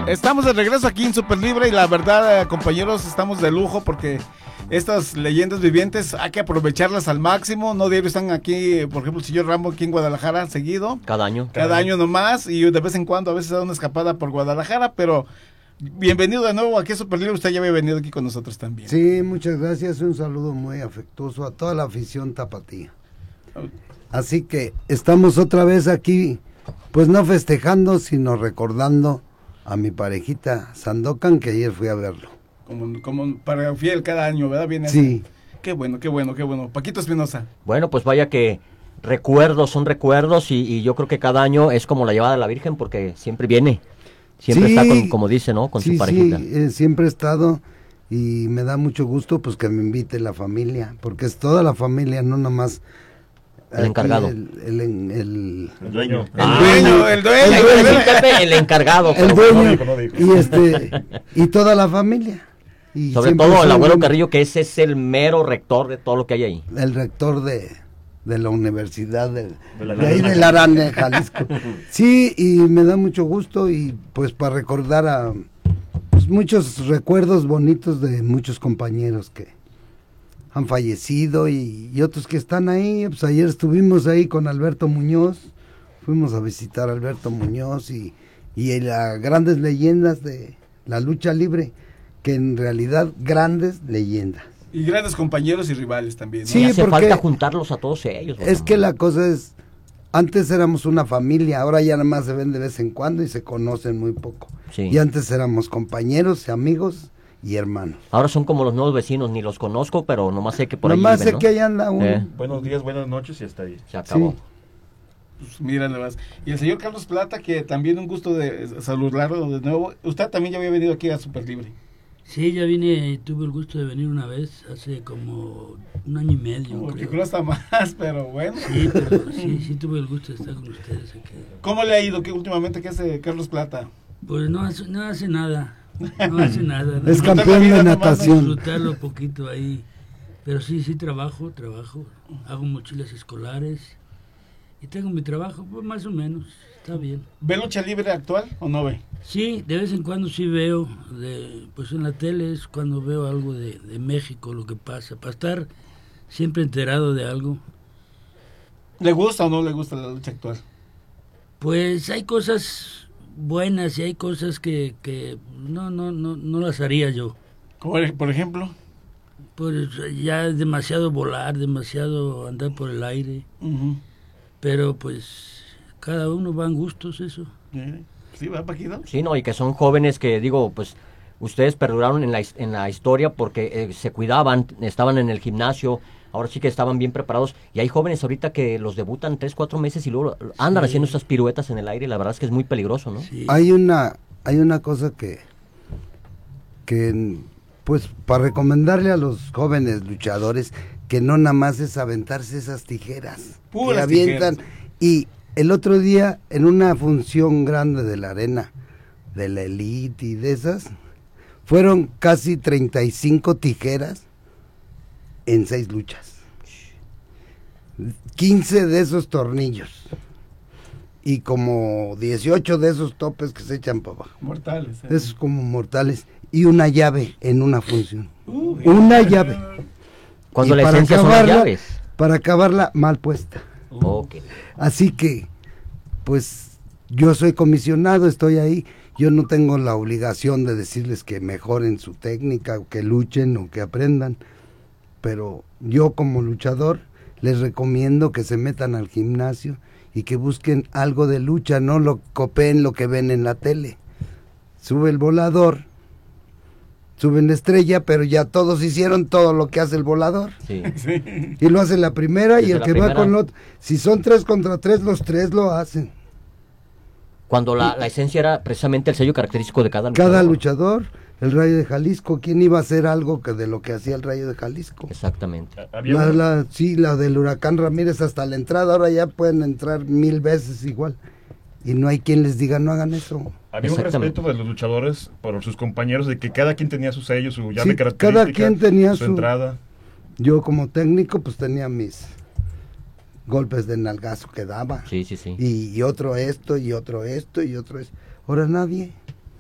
Estamos de regreso aquí en Super Libre y la verdad, compañeros, estamos de lujo porque estas leyendas vivientes hay que aprovecharlas al máximo. No diario están aquí, por ejemplo, el señor Rambo aquí en Guadalajara seguido. Cada año. Cada año nomás, y de vez en cuando a veces da una escapada por Guadalajara, pero bienvenido de nuevo aquí a Super Libre. Usted ya había venido aquí con nosotros también. Sí, muchas gracias. Un saludo muy afectuoso a toda la afición tapatía. Así que estamos otra vez aquí, pues no festejando, sino recordando a mi parejita Sandokan, que ayer fui a verlo. Como para fiel cada año, ¿verdad? Viene sí. Qué bueno. Paquito Espinosa. Bueno, pues vaya que recuerdos son recuerdos y yo creo que cada año es como la llevada de la Virgen porque siempre viene, siempre está como dice, ¿no? Con su parejita. Sí, siempre he estado y me da mucho gusto pues que me invite la familia, porque es toda la familia, no nomás el encargado. El dueño. El encargado. El dueño. Y toda la familia. Y sobre todo el abuelo Carrillo, que ese es el mero rector de todo lo que hay ahí. El rector de la universidad de ahí de la Arana, Jalisco. Sí, y me da mucho gusto y pues para recordar a pues, muchos recuerdos bonitos de muchos compañeros que han fallecido y otros que están ahí. Pues ayer estuvimos ahí con Alberto Muñoz, fuimos a visitar a Alberto Muñoz y las grandes leyendas de la lucha libre, que en realidad grandes leyendas. Y grandes compañeros y rivales también, ¿no? Sí, hace falta juntarlos a todos ellos. Es que la cosa es, antes éramos una familia, ahora ya nada más se ven de vez en cuando y se conocen muy poco. Sí. Y antes éramos compañeros, amigos y hermanos. Ahora son como los nuevos vecinos, ni los conozco, pero nomás sé que por ahí nomás viven, sé ¿no? que ahí anda uno. Buenos días, buenas noches y hasta ahí. Se acabó. Sí. Pues mira nada más. Y el señor Carlos Plata, que también un gusto de saludarlo de nuevo. Usted también ya había venido aquí a Super Libre. Sí, ya vine y tuve el gusto de venir una vez, hace como 1 año y medio. Yo creo hasta más, pero bueno. Sí, pero sí tuve el gusto de estar con ustedes aquí. ¿Cómo le ha ido últimamente qué hace Carlos Plata? Pues no hace nada. No hace nada. Es campeón de natación. Disfrutarlo poquito ahí. Pero sí trabajo. Hago mochilas escolares. Y tengo mi trabajo, pues más o menos. Está bien. ¿Ve lucha libre actual o no ve? Sí, de vez en cuando sí veo. Pues en la tele es cuando veo algo de México, lo que pasa. Para estar siempre enterado de algo. ¿Le gusta o no le gusta la lucha actual? Pues hay cosas buenas y hay cosas que no las haría yo. ¿Por ejemplo? Pues ya es demasiado volar, demasiado andar por el aire. Pero pues cada uno va en gustos, eso. Sí, va Paquito. Sí, no, y que son jóvenes que digo, pues ustedes perduraron en la historia porque se cuidaban, estaban en el gimnasio, ahora sí que estaban bien preparados, y hay jóvenes ahorita que los debutan 3-4 meses y luego andan haciendo estas piruetas en el aire, y la verdad es que es muy peligroso, ¿no? Sí. Hay una cosa que pues para recomendarle a los jóvenes luchadores que no nada más es aventarse esas tijeras puras que avientan tijeras. Y el otro día en una función grande de la arena de la Elite y de esas fueron casi 35 tijeras en 6 luchas, 15 de esos tornillos y como 18 de esos topes que se echan para abajo, mortales, esos como mortales, y una llave en una función, una llave. Cuando y la esencia son las llaves. Para acabarla mal puesta. Okay. Así que, pues, yo soy comisionado, estoy ahí, yo no tengo la obligación de decirles que mejoren su técnica, o que luchen, o que aprendan, pero yo como luchador les recomiendo que se metan al gimnasio y que busquen algo de lucha, no lo copien lo que ven en la tele. Sube el volador, suben la estrella, pero ya todos hicieron todo lo que hace el volador. Sí. Y lo hace la primera y el que primera. va con otro. Si son 3 contra 3, los 3 lo hacen. Cuando la esencia era precisamente el sello característico de cada luchador. Cada luchador, el Rayo de Jalisco, ¿quién iba a hacer algo de lo que hacía el Rayo de Jalisco? Exactamente. La del Huracán Ramírez hasta la entrada, ahora ya pueden entrar 1000 veces igual. Y no hay quien les diga no hagan eso. Había un respeto de los luchadores por sus compañeros, de que cada quien tenía su sello, su llave característica, cada quien tenía su entrada. Yo como técnico pues tenía mis golpes de nalgazo que daba. Sí. Y otro esto, y otro esto, y otro esto. Ahora nadie.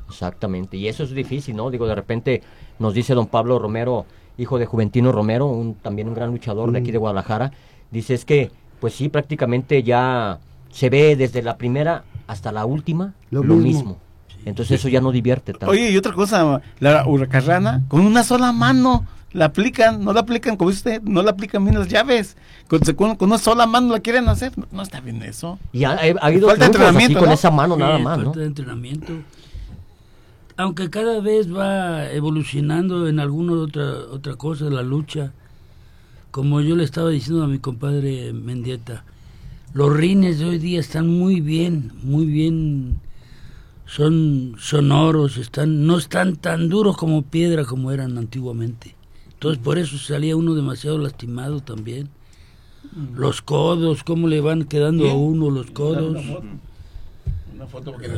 Exactamente, y eso es difícil, ¿no? Digo, de repente nos dice don Pablo Romero, hijo de Juventino Romero, también un gran luchador de aquí de Guadalajara, dice es que, pues sí, prácticamente ya se ve desde la primera hasta la última lo mismo. Entonces eso ya no divierte tanto. Oye, y otra cosa, la hurracarrana, con una sola mano la aplican, no la aplican, como dice usted, no la aplican bien las llaves, con una sola mano la quieren hacer, no está bien eso. Y ha habido falta de entrenamiento, con ¿no? esa mano nada más, falta ¿no? de entrenamiento. Aunque cada vez va evolucionando en alguna otra cosa la lucha, como yo le estaba diciendo a mi compadre Mendieta, los rines de hoy día están muy bien, son sonoros, no están tan duros como piedra como eran antiguamente. Entonces por eso salía uno demasiado lastimado también. Los codos, cómo le van quedando a uno los codos. Una foto porque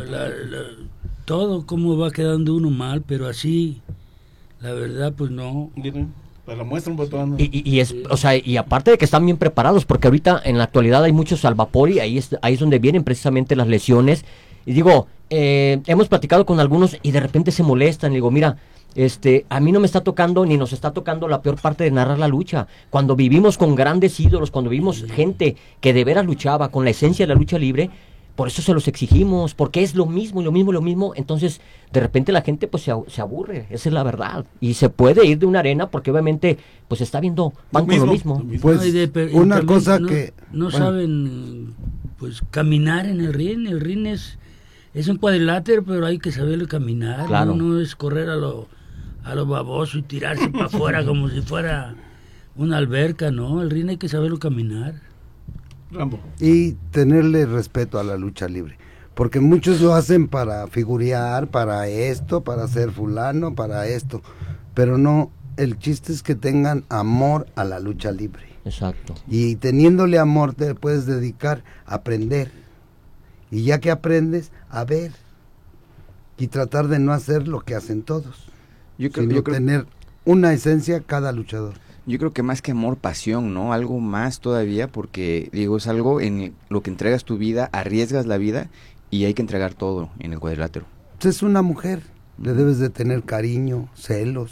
todo cómo va quedando uno mal, pero así, la verdad, pues no. Pues la muestra un botón. Y aparte de que están bien preparados, porque ahorita en la actualidad hay muchos al vapor y ahí es donde vienen precisamente las lesiones. Y digo, hemos platicado con algunos y de repente se molestan. Y digo, mira, a mí no me está tocando ni nos está tocando la peor parte de narrar la lucha. Cuando vivimos con grandes ídolos, cuando vivimos gente que de veras luchaba con la esencia de la lucha libre, por eso se los exigimos, porque es lo mismo, entonces de repente la gente pues se aburre, esa es la verdad, y se puede ir de una arena porque obviamente pues está viendo, van con lo mismo. Pues una cosa que... No saben pues caminar en el ring es un cuadrilátero, pero hay que saberlo caminar, claro. No es correr a lo baboso y tirarse para afuera como si fuera una alberca, no, el ring hay que saberlo caminar. Rambo. Y tenerle respeto a la lucha libre, porque muchos lo hacen para figurear, para esto, para ser fulano, para esto, pero no, el chiste es que tengan amor a la lucha libre. Exacto. Y teniéndole amor te puedes dedicar a aprender, y ya que aprendes, a ver, y tratar de no hacer lo que hacen todos, sino tener una esencia cada luchador. Yo creo que más que amor, pasión, ¿no? Algo más todavía, porque digo, es algo en lo que entregas tu vida, arriesgas la vida y hay que entregar todo en el cuadrilátero. Es una mujer, le debes de tener cariño, celos,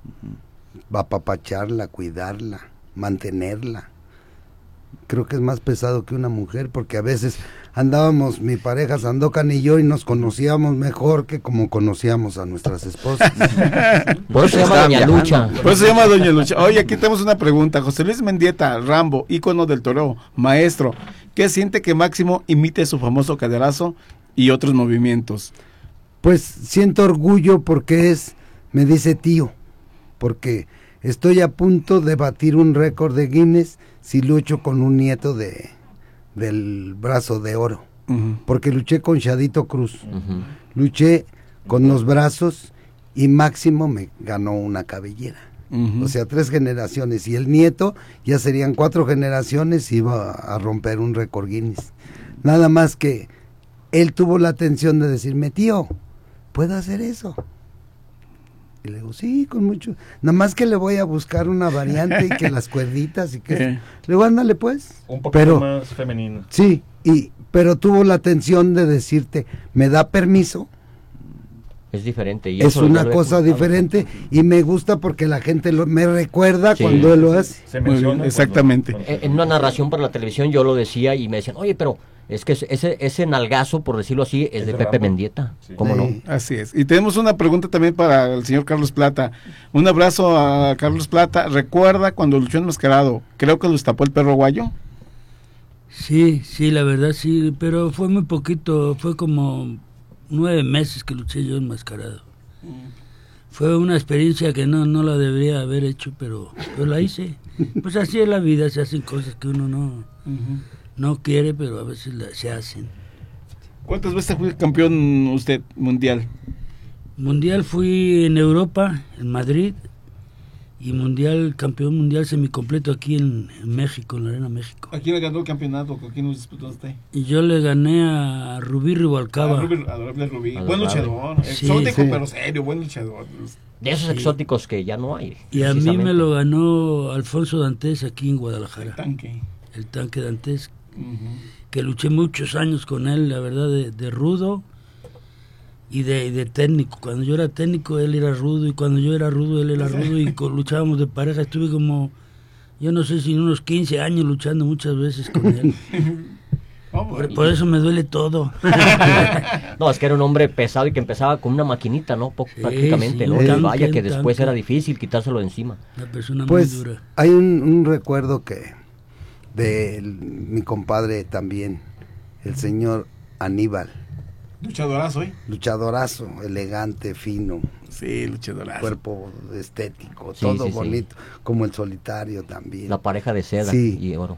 apapacharla, cuidarla, mantenerla. Creo que es más pesado que una mujer, porque a veces andábamos, mi pareja Sandokan y yo, y nos conocíamos mejor que como conocíamos a nuestras esposas. Por eso se llama Doña Lucha. Por eso se llama Doña Lucha. Oye, aquí tenemos una pregunta. José Luis Mendieta, Rambo, ícono del toreo, maestro, ¿qué siente que Máximo imite su famoso caderazo y otros movimientos? Pues siento orgullo porque me dice tío, porque estoy a punto de batir un récord de Guinness si lucho con un nieto del brazo de oro, porque luché con Chadito Cruz, luché con los brazos y Máximo me ganó una cabellera, o sea 3 generaciones, y el nieto ya serían 4 generaciones y iba a romper un récord Guinness, nada más que él tuvo la atención de decirme, tío, ¿puedo hacer eso? Y le digo, sí, con mucho. Nada más que le voy a buscar una variante y que las cuerditas y que... Le digo, ándale pues. Un poquito más femenino. Sí, pero tuvo la atención de decirte, ¿me da permiso? Es diferente. Y es una cosa diferente y me gusta porque la gente me recuerda cuando él lo hace. Se menciona exactamente. En una narración para la televisión yo lo decía y me decían, oye, pero... Es que ese nalgazo, por decirlo así, es de Pepe Mendieta. Sí. ¿Cómo no? Así es. Y tenemos una pregunta también para el señor Carlos Plata. Un abrazo a Carlos Plata. ¿Recuerda cuando luchó enmascarado? Creo que los tapó el perro guayo. Sí, la verdad sí, pero fue muy poquito. Fue como 9 meses que luché yo enmascarado. Fue una experiencia que no la debería haber hecho, pero la hice. Pues así es la vida, se hacen cosas que uno no quiere, pero a veces se hacen. ¿Cuántas veces fue campeón usted mundial? Mundial fui en Europa, en Madrid, y campeón mundial semicompleto aquí en México, en la Arena México. ¿A quién le ganó el campeonato? ¿Con quién nos disputó usted? Y yo le gané a Rubí Rubalcaba. Adorable Rubí. Buen luchador, exótico pero serio, buen luchador. De esos exóticos que ya no hay. Y a mí me lo ganó Alfonso Dantes aquí en Guadalajara. El tanque Dantes. Que luché muchos años con él, la verdad, de rudo, y de técnico. Cuando yo era técnico, él era rudo, y cuando yo era rudo, él era rudo, y luchábamos de pareja. Estuve como, yo no sé si unos 15 años luchando muchas veces con él. Por eso me duele todo. No, es que era un hombre pesado y que empezaba con una maquinita, ¿no? Prácticamente, sí, ¿no? Vaya que después era difícil quitárselo de encima. Una persona pues, muy dura. Hay un recuerdo que de mi compadre también, el señor Aníbal. Luchadorazo, ¿eh? Luchadorazo, elegante, fino. Sí, luchadorazo. Cuerpo estético, Sí, todo sí, bonito. Como el Solitario también. La pareja de seda y oro.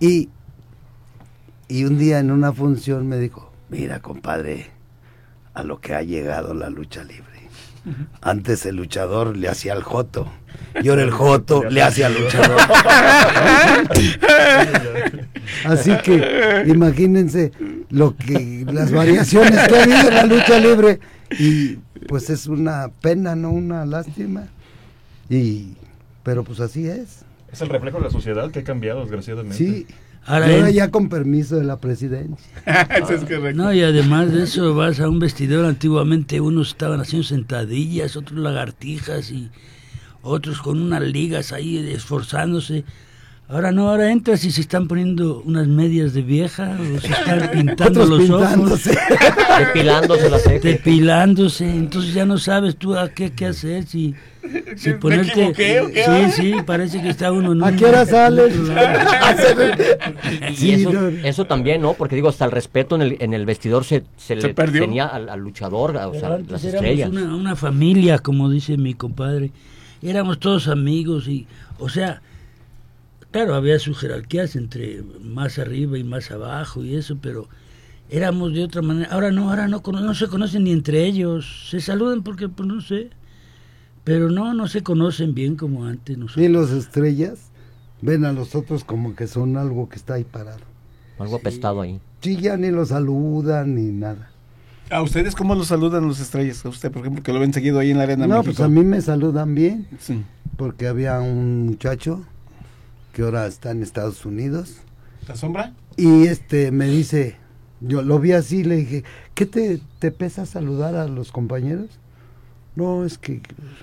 Y un día en una función me dijo, mira, compadre, a lo que ha llegado la lucha libre. Antes el luchador le hacía al joto, y ahora el joto le hace al luchador. Así que imagínense las variaciones que ha habido en la lucha libre, y pues es una pena, no una lástima, pero pues así es. Es el reflejo de la sociedad que ha cambiado desgraciadamente. Sí. Ahora ya con permiso de la presidencia. Eso es correcto. No, y además de eso vas a un vestidor, antiguamente unos estaban haciendo sentadillas, otros lagartijas y otros con unas ligas ahí esforzándose. Ahora no, ahora entras y se están poniendo unas medias de vieja, o se están pintando los ojos. Depilándose la ceja. Depilándose, entonces ya no sabes tú a qué hacer, si ponerte... ¿Me equivoqué o qué? Sí, parece que está uno en ¿A qué hora sales? Y eso también, ¿no? Porque digo, hasta el respeto en el vestidor se le perdió. tenía al luchador, o sea, Antes las éramos estrellas. una familia, como dice mi compadre. Éramos todos amigos y, o sea, claro, había sus jerarquías entre más arriba y más abajo y eso, pero éramos de otra manera. Ahora no se conocen ni entre ellos. Se saludan porque, pues no sé, pero no se conocen bien como antes. Nosotros. Y los estrellas ven a los otros como que son algo que está ahí parado. Algo apestado ahí. Sí, ya ni los saludan ni nada. ¿A ustedes cómo los saludan los estrellas? A usted, por ejemplo, que lo ven seguido ahí en la Arena No, México. pues a mí me saludan bien. Sí. Porque había un muchacho que ahora está en Estados Unidos. ¿La sombra? Y me dice, yo lo vi así, le dije, ¿qué te pesa saludar a los compañeros? No, es que...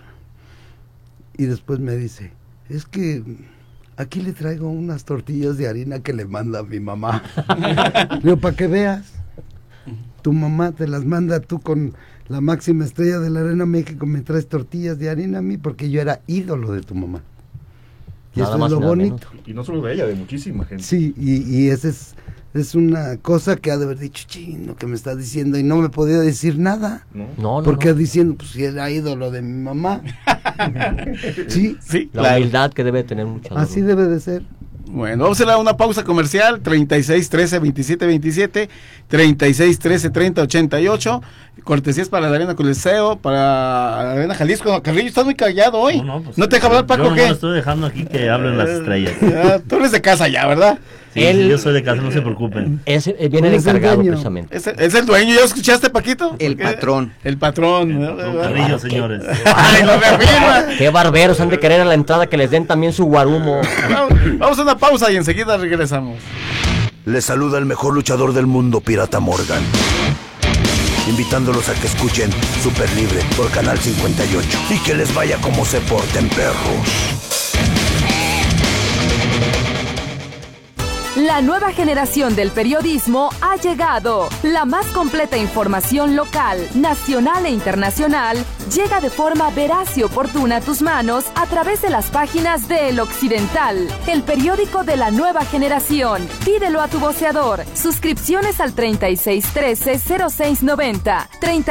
Y después me dice, es que aquí le traigo unas tortillas de harina que le manda mi mamá. Digo, para que veas, tu mamá te las manda, tú con la máxima estrella de la Arena México me traes tortillas de harina a mí porque yo era ídolo de tu mamá. Y Nada eso más es lo y nada bonito. menos. Y no solo de ella, de muchísima gente. Sí, y esa es una cosa que ha de haber dicho, chino, que me está diciendo, y no me podía decir nada. No, porque diciendo, pues si era ídolo de mi mamá. Sí, La humildad que debe tener un luchador. así debe de ser. Bueno, vamos a hacer una pausa comercial, 3613-2727, 3613-3088, cortesías para la Arena Coliseo, para la Arena Jalisco. Carrillo, estás muy callado hoy. ¿No te deja hablar, Paco, yo qué? No estoy dejando aquí que hablen las estrellas. Tú eres de casa ya, ¿verdad? Sí, yo soy de casa, no se preocupen. Viene el encargado, precisamente. Es el dueño, ¿ya escuchaste, Paquito? El patrón. El patrón. Carrillo, señores. Ay, lo reafirma. Qué barberos han de querer a la entrada que les den también su guarumo. Vamos a una pausa y enseguida regresamos. Les saluda el mejor luchador del mundo, Pirata Morgan. Invitándolos a que escuchen Super Libre por Canal 58. Y que les vaya como se porten, perros. La nueva generación del periodismo ha llegado. La más completa información local, nacional e internacional llega de forma veraz y oportuna a tus manos a través de las páginas de El Occidental, el periódico de la nueva generación. Pídelo a tu voceador. Suscripciones al 3613-0690.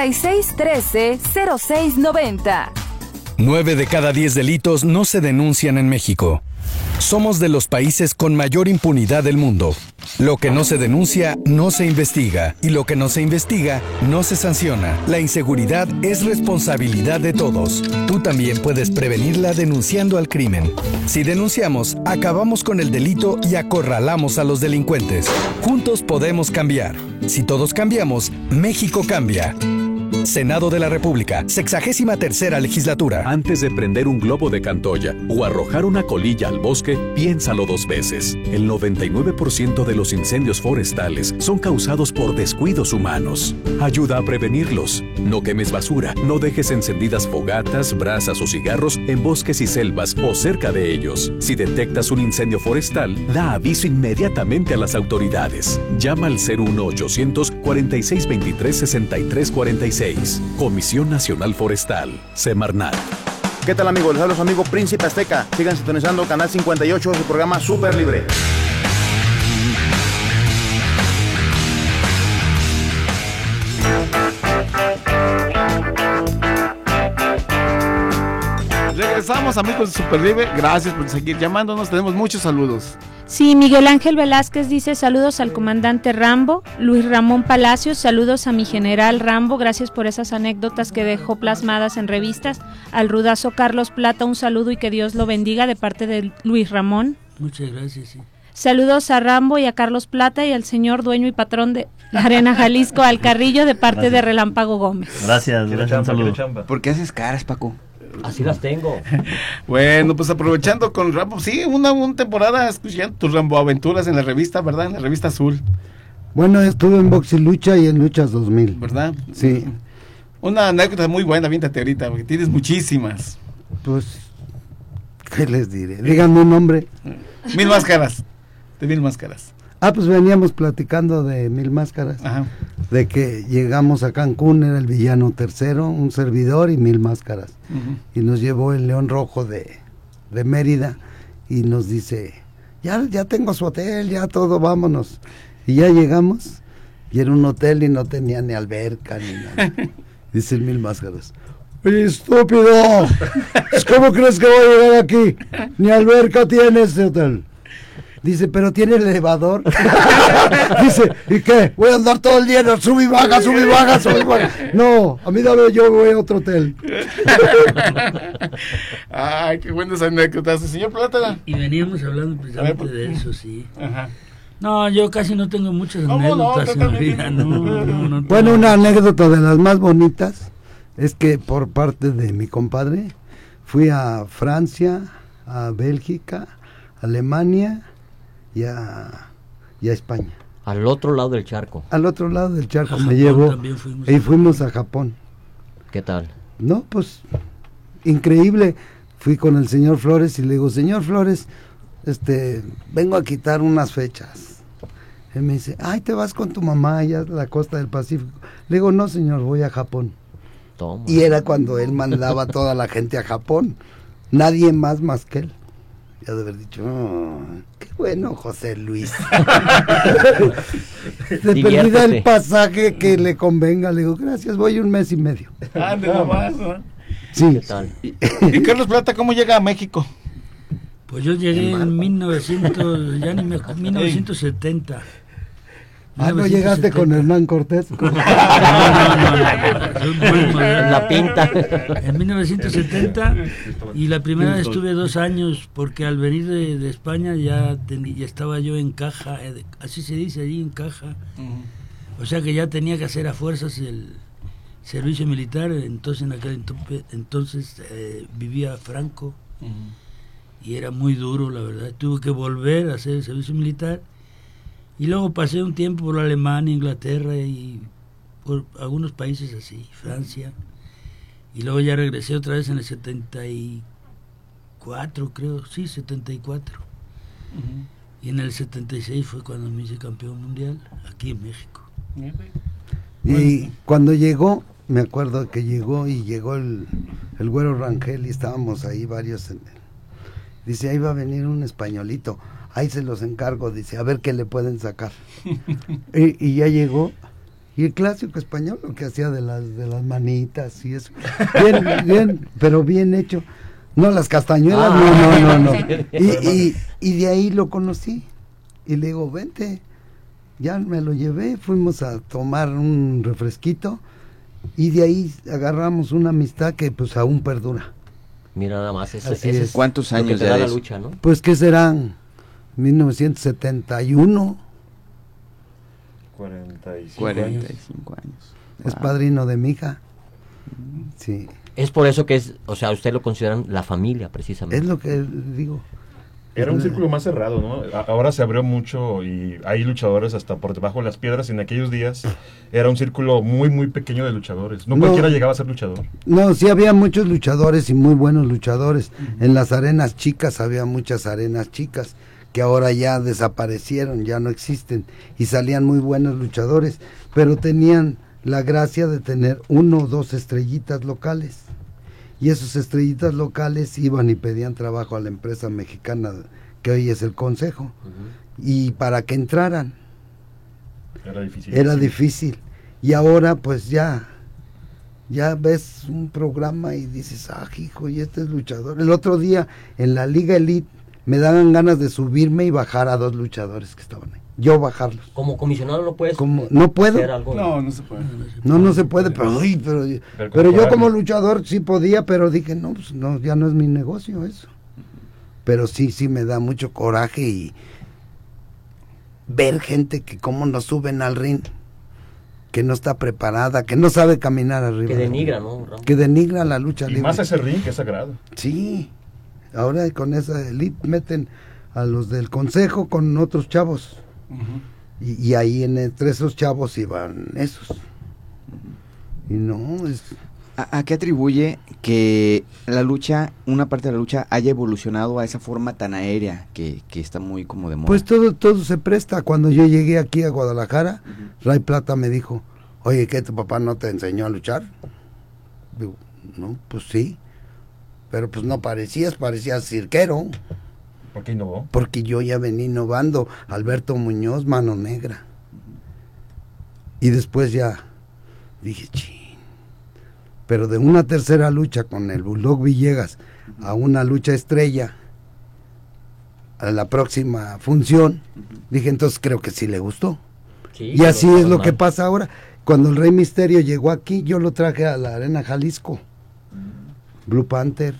3613-0690. 9 de cada 10 delitos no se denuncian en México. Somos de los países con mayor impunidad del mundo. Lo que no se denuncia, no se investiga. Y lo que no se investiga, no se sanciona. La inseguridad es responsabilidad de todos. Tú también puedes prevenirla denunciando al crimen. Si denunciamos, acabamos con el delito y acorralamos a los delincuentes. Juntos podemos cambiar. Si todos cambiamos, México cambia. Senado de la República, 63ª legislatura. Antes de prender un globo de Cantoya o arrojar una colilla al bosque, piénsalo 2 veces. El 99% de los incendios forestales son causados por descuidos humanos. Ayuda a prevenirlos. No quemes basura, no dejes encendidas fogatas, brasas o cigarros en bosques y selvas o cerca de ellos. Si detectas un incendio forestal, da aviso inmediatamente a las autoridades. Llama al 01800 4623 6346. Comisión Nacional Forestal, Semarnat. ¿Qué tal, amigos? Les habla su amigo Príncipe Azteca. Sigan sintonizando Canal 58, su programa Súper Libre. Regresamos, amigos de Super Libre. Gracias por seguir llamándonos. Tenemos muchos saludos. Sí, Miguel Ángel Velázquez dice saludos al comandante Rambo. Luis Ramón Palacios, saludos a mi general Rambo, gracias por esas anécdotas que dejó plasmadas en revistas. Al rudazo Carlos Plata, un saludo y que Dios lo bendiga de parte de Luis Ramón. Muchas gracias, sí. Saludos a Rambo y a Carlos Plata y al señor dueño y patrón de la Arena Jalisco, al Carrillo, de parte de Relámpago Gómez. Gracias, un saludo. ¿Por qué haces caras, Paco? Así las tengo. Bueno, pues aprovechando con Rambo, sí, una temporada escuchando tus Rambo aventuras en la revista, ¿verdad? En la revista Azul. Bueno, estuve en Box y Lucha y en Luchas 2000. ¿Verdad? Sí. Una anécdota muy buena, viéntate ahorita, porque tienes muchísimas. Pues, ¿qué les diré? Díganme un nombre. 1000 máscaras. De 1000 máscaras. Ah, pues veníamos platicando de 1000 máscaras. Ajá. De que llegamos a Cancún, era el villano tercero, un servidor y 1000 máscaras. Y nos llevó el León Rojo de Mérida y nos dice, ya tengo su hotel, ya todo, vámonos. Y ya llegamos y era un hotel y no tenía ni alberca ni nada. Dice el 1000 máscaras, oye, estúpido, ¿cómo crees que voy a llegar aquí? Ni alberca tiene este hotel. Dice, pero tiene el elevador. Dice, ¿y qué? Voy a andar todo el día, sube y baja, sube y baja, sube y baja. No, a mí dame, yo voy a otro hotel. Ay, qué buenas anécdotas, señor Plata. Y veníamos hablando precisamente de eso, sí. Ajá. No, yo casi no tengo muchas anécdotas en la vida. No, bueno, una anécdota de las más bonitas es que por parte de mi compadre fui a Francia, a Bélgica, Alemania y a España. Al otro lado del charco. Al otro lado del charco me Japón llevó y fuimos a Japón. ¿Qué tal? No, pues increíble. Fui con el señor Flores y le digo, señor Flores, vengo a quitar unas fechas. Él me dice, ay, te vas con tu mamá allá a la costa del Pacífico. Le digo, no, señor, voy a Japón. Toma. Y era cuando él mandaba a toda la gente a Japón. Nadie más que él. Ya de haber dicho, oh, qué bueno, José Luis. Se perdida el pasaje que le convenga. Le digo, gracias, voy 1 mes y medio. Ande nomás, ¿no? Sí. ¿Qué tal? ¿Y Carlos Plata cómo llega a México? Pues yo llegué en 1970. Ah, ¿no llegaste con Hernán Cortés? No. La pinta. En 1970, y la primera vez estuve 2 años, porque al venir de España ya estaba yo en caja, así se dice allí, en caja. O sea que ya tenía que hacer a fuerzas el servicio militar. Entonces en aquel entonces vivía Franco, y era muy duro, la verdad. Tuve que volver a hacer el servicio militar. Y luego pasé un tiempo por Alemania, Inglaterra y por algunos países así, Francia. Y luego ya regresé otra vez en el 74, creo, sí, 74. Y en el 76 fue cuando me hice campeón mundial, aquí en México. Y cuando llegó, me acuerdo que llegó el Güero Rangel y estábamos ahí varios en él. Dice, ahí va a venir un españolito. Ahí se los encargo, dice, a ver qué le pueden sacar. y ya llegó, y el clásico español, lo que hacía de las manitas y eso, bien, pero bien hecho. No, las castañuelas, no. Y de ahí lo conocí, y le digo, vente, ya me lo llevé, fuimos a tomar un refresquito, y de ahí agarramos una amistad que pues aún perdura. Mira nada más, ¿cuántos años de la lucha, no? Pues que serán 1971. 45 años. Es padrino de mi hija. Sí. Es por eso que es, o sea, usted lo consideran la familia, precisamente. Es lo que digo. Era un círculo más cerrado, ¿no? Ahora se abrió mucho y hay luchadores hasta por debajo de las piedras. En aquellos días era un círculo muy, muy pequeño de luchadores. No cualquiera llegaba a ser luchador. No, sí había muchos luchadores y muy buenos luchadores. En las arenas chicas había muchas arenas chicas que ahora ya desaparecieron, ya no existen. Y salían muy buenos luchadores, pero tenían la gracia de tener 1 o 2 estrellitas locales. Y esos estrellitas locales iban y pedían trabajo a la empresa mexicana que hoy es el Consejo. Y para que entraran era difícil. Y ahora pues ya ves un programa y dices, hijo, y este es luchador. El otro día en la Liga Elite me daban ganas de subirme y bajar a 2 luchadores que estaban ahí. Yo bajarlos. Como comisionado no puedes. ¿No puedo? No se puede. No se puede, pero yo como luchador sí podía, pero dije, no, pues no, ya no es mi negocio eso. Pero sí me da mucho coraje y ver gente que como no suben al ring, que no está preparada, que no sabe caminar arriba. Que denigra, ¿no, Ramón? Que denigra la lucha libre. Y más ese ring que es sagrado. Sí, ahora con esa Elite meten a los del Consejo con otros chavos. Y ahí entre esos chavos iban esos. Y no es... ¿A qué atribuye que la lucha, una parte de la lucha, haya evolucionado a esa forma tan aérea que está muy como de moda? Pues todo se presta. Cuando yo llegué aquí a Guadalajara, Ray Plata me dijo, oye, ¿qué, tu papá no te enseñó a luchar? Digo, no, pues sí. Pero pues no parecías cirquero. ¿Por qué innovó? Porque yo ya venía innovando. Alberto Muñoz, Mano Negra. Y después ya dije, pero de una tercera lucha con el Bulldog Villegas a una lucha estrella a la próxima función, dije, entonces creo que sí le gustó. Sí, y así es lo que pasa ahora. Cuando el Rey Misterio llegó aquí, yo lo traje a la Arena Jalisco. Blue Panther.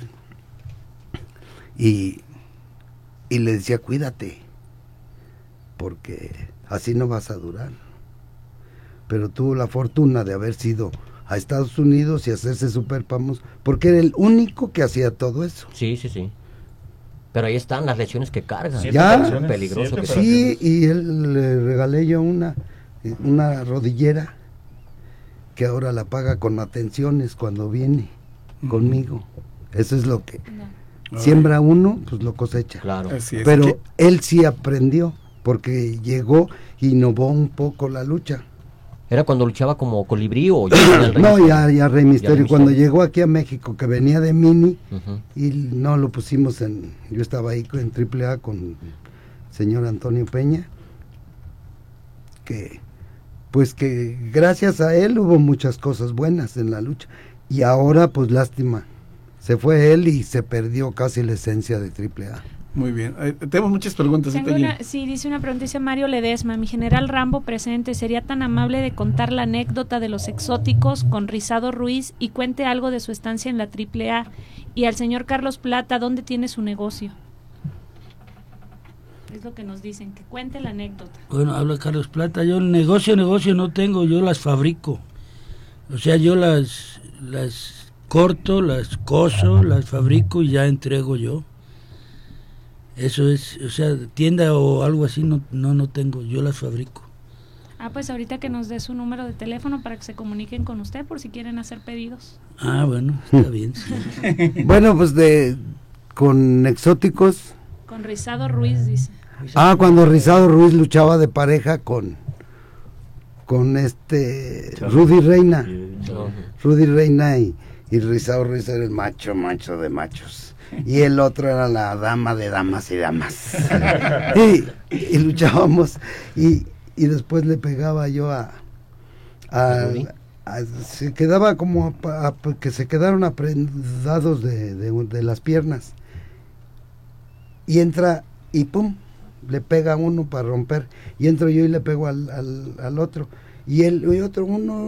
Y le decía, cuídate, porque así no vas a durar. Pero tuvo la fortuna de haber sido a Estados Unidos y hacerse super famoso, porque era el único que hacía todo eso. Sí. Pero ahí están las lesiones que cargan. Ya, peligroso. Sí, y él le regalé yo una rodillera que ahora la paga con atenciones cuando viene conmigo. Eso es lo que... Siembra uno, pues lo cosecha. Claro. Pero él sí aprendió, porque llegó e innovó un poco la lucha. ¿Era cuando luchaba como colibrí o No, ya Rey Misterio. Cuando llegó aquí a México, que venía de Mini, y no lo pusimos yo estaba ahí en AAA con el señor Antonio Peña, que gracias a él hubo muchas cosas buenas en la lucha. Y ahora, pues lástima. Se fue él y se perdió casi la esencia de AAA. Muy bien. Tenemos muchas preguntas. Dice una pregunta, dice Mario Ledesma, mi general Rambo presente, ¿sería tan amable de contar la anécdota de los exóticos con Rizado Ruiz y cuente algo de su estancia en la AAA? Y al señor Carlos Plata, ¿dónde tiene su negocio? Es lo que nos dicen, que cuente la anécdota. Bueno, habla Carlos Plata, yo negocio no tengo, yo las fabrico. O sea, yo las corto, las coso, las fabrico y ya entrego yo. Eso es, o sea, tienda o algo así no tengo, yo las fabrico. Pues ahorita que nos dé su número de teléfono para que se comuniquen con usted por si quieren hacer pedidos. Bueno, está bien. Sí. Bueno, pues con exóticos. Con Rizado Ruiz, dice. Cuando Rizado Ruiz luchaba de pareja con Rudy Reina. Rudy Reina y Rizado Ruiz era el macho de machos. Y el otro era la dama de damas y damas. y luchábamos. Y después le pegaba yo se quedaba como que se quedaron aprendados de las piernas. Y entra y pum, le pega a uno para romper. Y entro yo y le pego al otro. Y otro, uno.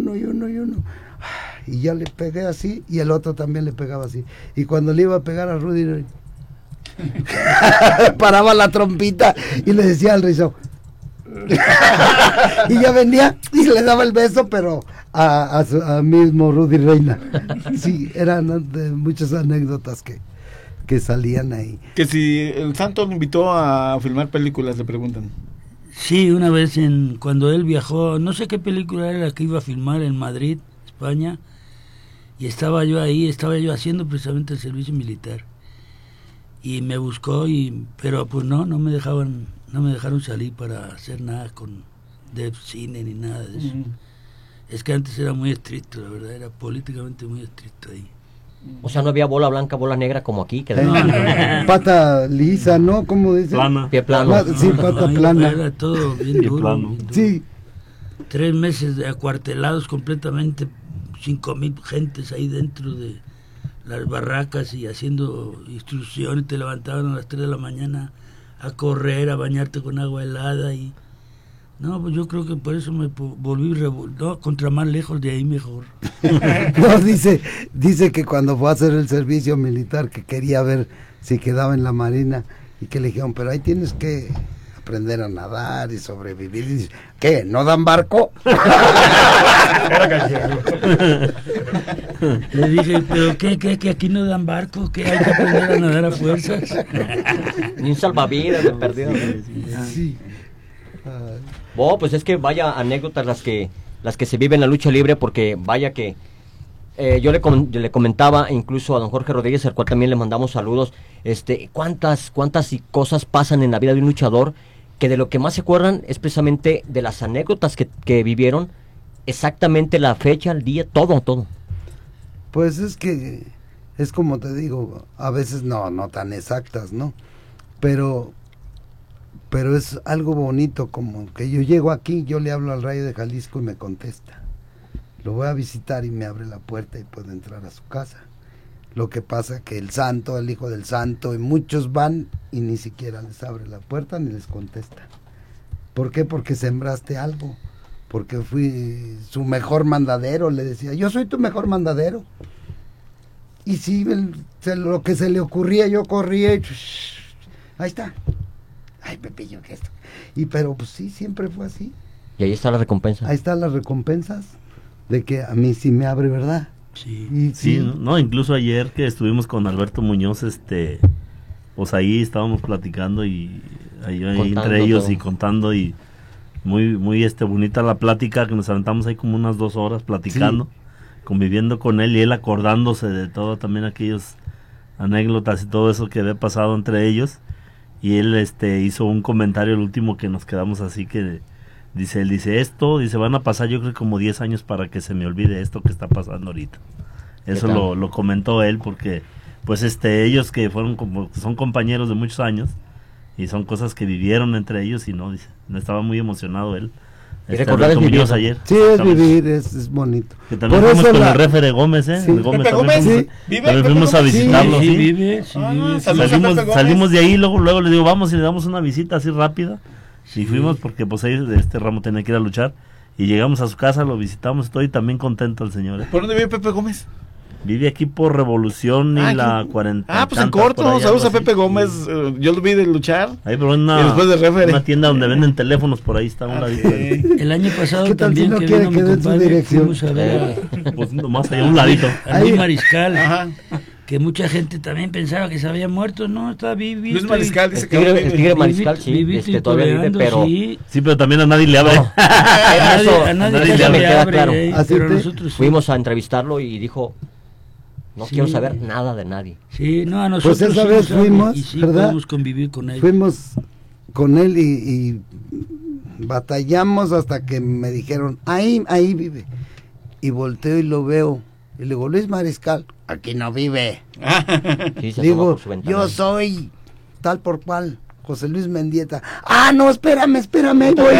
Y ya le pegué así, y el otro también le pegaba así. Y cuando le iba a pegar a Rudy, paraba la trompita y le decía al Rizado, Y ya venía y le daba el beso, pero a mismo Rudy Reina. Sí, eran muchas anécdotas que salían ahí. Que si el Santo lo invitó a filmar películas, le preguntan. Sí, una vez cuando él viajó, no sé qué película era la que iba a filmar en Madrid, España, y estaba yo haciendo precisamente el servicio militar. Y me buscó, pero pues no me dejaron salir para hacer nada de cine ni nada de eso. Es que antes era muy estricto, la verdad, era políticamente muy estricto ahí. O sea, no había bola blanca, bola negra como aquí. Que Pata lisa, ¿no? ¿Cómo dice? Plana. Pie plano. Sí, pata plana. Era todo bien duro. Plano. Sí. 3 meses acuartelados completamente, 5,000 gentes ahí dentro de las barracas y haciendo instrucciones. Te levantaban a las 3 de la mañana a correr, a bañarte con agua helada y... No, pues yo creo que por eso me volví contra más lejos de ahí mejor. No, dice que cuando fue a hacer el servicio militar que quería ver si quedaba en la marina y que le dijeron, pero ahí tienes que aprender a nadar y sobrevivir. Y dice, ¿qué? ¿No dan barco? Le dije, pero ¿qué? ¿Que aquí no dan barco? ¿Que hay que aprender a nadar a fuerzas? Ni un salvavidas me perdió. Sí. Pues es que vaya anécdotas las que se viven en la lucha libre, porque vaya que yo le comentaba incluso a don Jorge Rodríguez, al cual también le mandamos saludos, cuántas cosas pasan en la vida de un luchador, que de lo que más se acuerdan es precisamente de las anécdotas que vivieron, exactamente la fecha, el día, todo. Pues es que es como te digo, a veces no tan exactas, ¿no? Pero es algo bonito, como que yo llego aquí, yo le hablo al Rayo de Jalisco y me contesta. Lo voy a visitar y me abre la puerta y puedo entrar a su casa. Lo que pasa que el santo, el hijo del santo, y muchos van y ni siquiera les abre la puerta ni les contesta. ¿Por qué? Porque sembraste algo. Porque fui su mejor mandadero, le decía, yo soy tu mejor mandadero. Y sí, lo que se le ocurría, yo corría y... ahí está. Ay, Pepillo, ¿qué es esto? Pero pues sí, siempre fue así. Y ahí está la recompensa. Ahí están las recompensas de que a mí sí me abre, ¿verdad? Sí. Sí, no, incluso ayer que estuvimos con Alberto Muñoz, pues ahí estábamos platicando y ahí entre ellos todo. Y contando, y muy bonita la plática, que nos aventamos ahí como unas 2 horas platicando, conviviendo con él y él acordándose de todo, también aquellos anécdotas y todo eso que había pasado entre ellos. Y él hizo un comentario el último que nos quedamos así, que él dice esto, van a pasar yo creo como 10 años para que se me olvide esto que está pasando ahorita. Eso lo comentó él, porque pues ellos que son compañeros de muchos años y son cosas que vivieron entre ellos, y no estaba muy emocionado él. Y recordar es vivir ayer. Sí, es vivir, es bonito. Que también fuimos con el Refere Gómez, Sí. El Gómez, Pepe Gómez, también fuimos a visitarlo. Sí, vive. Salimos de ahí, luego le digo, vamos y le damos una visita así rápida. Y fuimos porque pues ahí Ramo tenía que ir a luchar. Y llegamos a su casa, lo visitamos, estoy también contento el señor. ¿Por dónde vive Pepe Gómez? Vive aquí por Revolución y la 40. Pues en corto, saludos a Pepe Gómez. Yo lo vi de luchar. Ahí, pero y después de una tienda donde venden teléfonos, por ahí está un ladito. El año pasado ¿qué tal también, si no que quiere vino que mi dé su compadre, dirección? fuimos a ver pues nomás allá un ladito. a Luis Mariscal. Que mucha gente también pensaba que se había muerto. No, está vivo. Luis Mariscal dice que el Tigre Mariscal, sí, todavía vive, pero... Sí, pero también a nadie le abre. a nadie me queda claro. Pero nosotros fuimos a entrevistarlo y dijo... No quiero saber nada de nadie. Sí, no, a nosotros pues esa vez fuimos, ¿verdad? Podemos convivir con él. Fuimos con él y batallamos hasta que me dijeron, ahí vive. Y volteo y lo veo. Y le digo, Luis Mariscal, aquí no vive. Digo, yo soy tal por cual, José Luis Mendieta. No, espérame, ahí voy.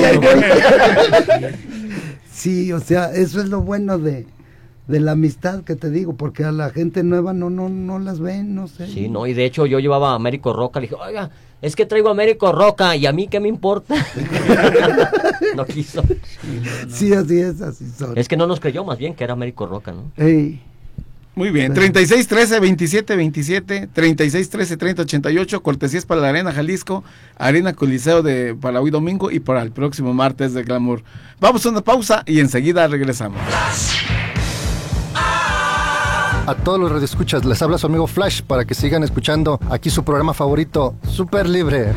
Sí, o sea, eso es lo bueno de la amistad que te digo, porque a la gente nueva no las ven, no sé. Sí, no, y de hecho yo llevaba a Américo Roca, le dije, oiga, es que traigo a Américo Roca, y a mí qué me importa. No quiso. Sí, así es, así son. Es que no nos creyó, más bien, que era Américo Roca, ¿no? Muy bien, 3613-2727, 3613-3088, cortesías para la Arena Jalisco, Arena Coliseo para hoy domingo y para el próximo martes de Glamour. Vamos a una pausa y enseguida regresamos. A todos los radioescuchas les habla su amigo Flash para que sigan escuchando aquí su programa favorito, Super Libre.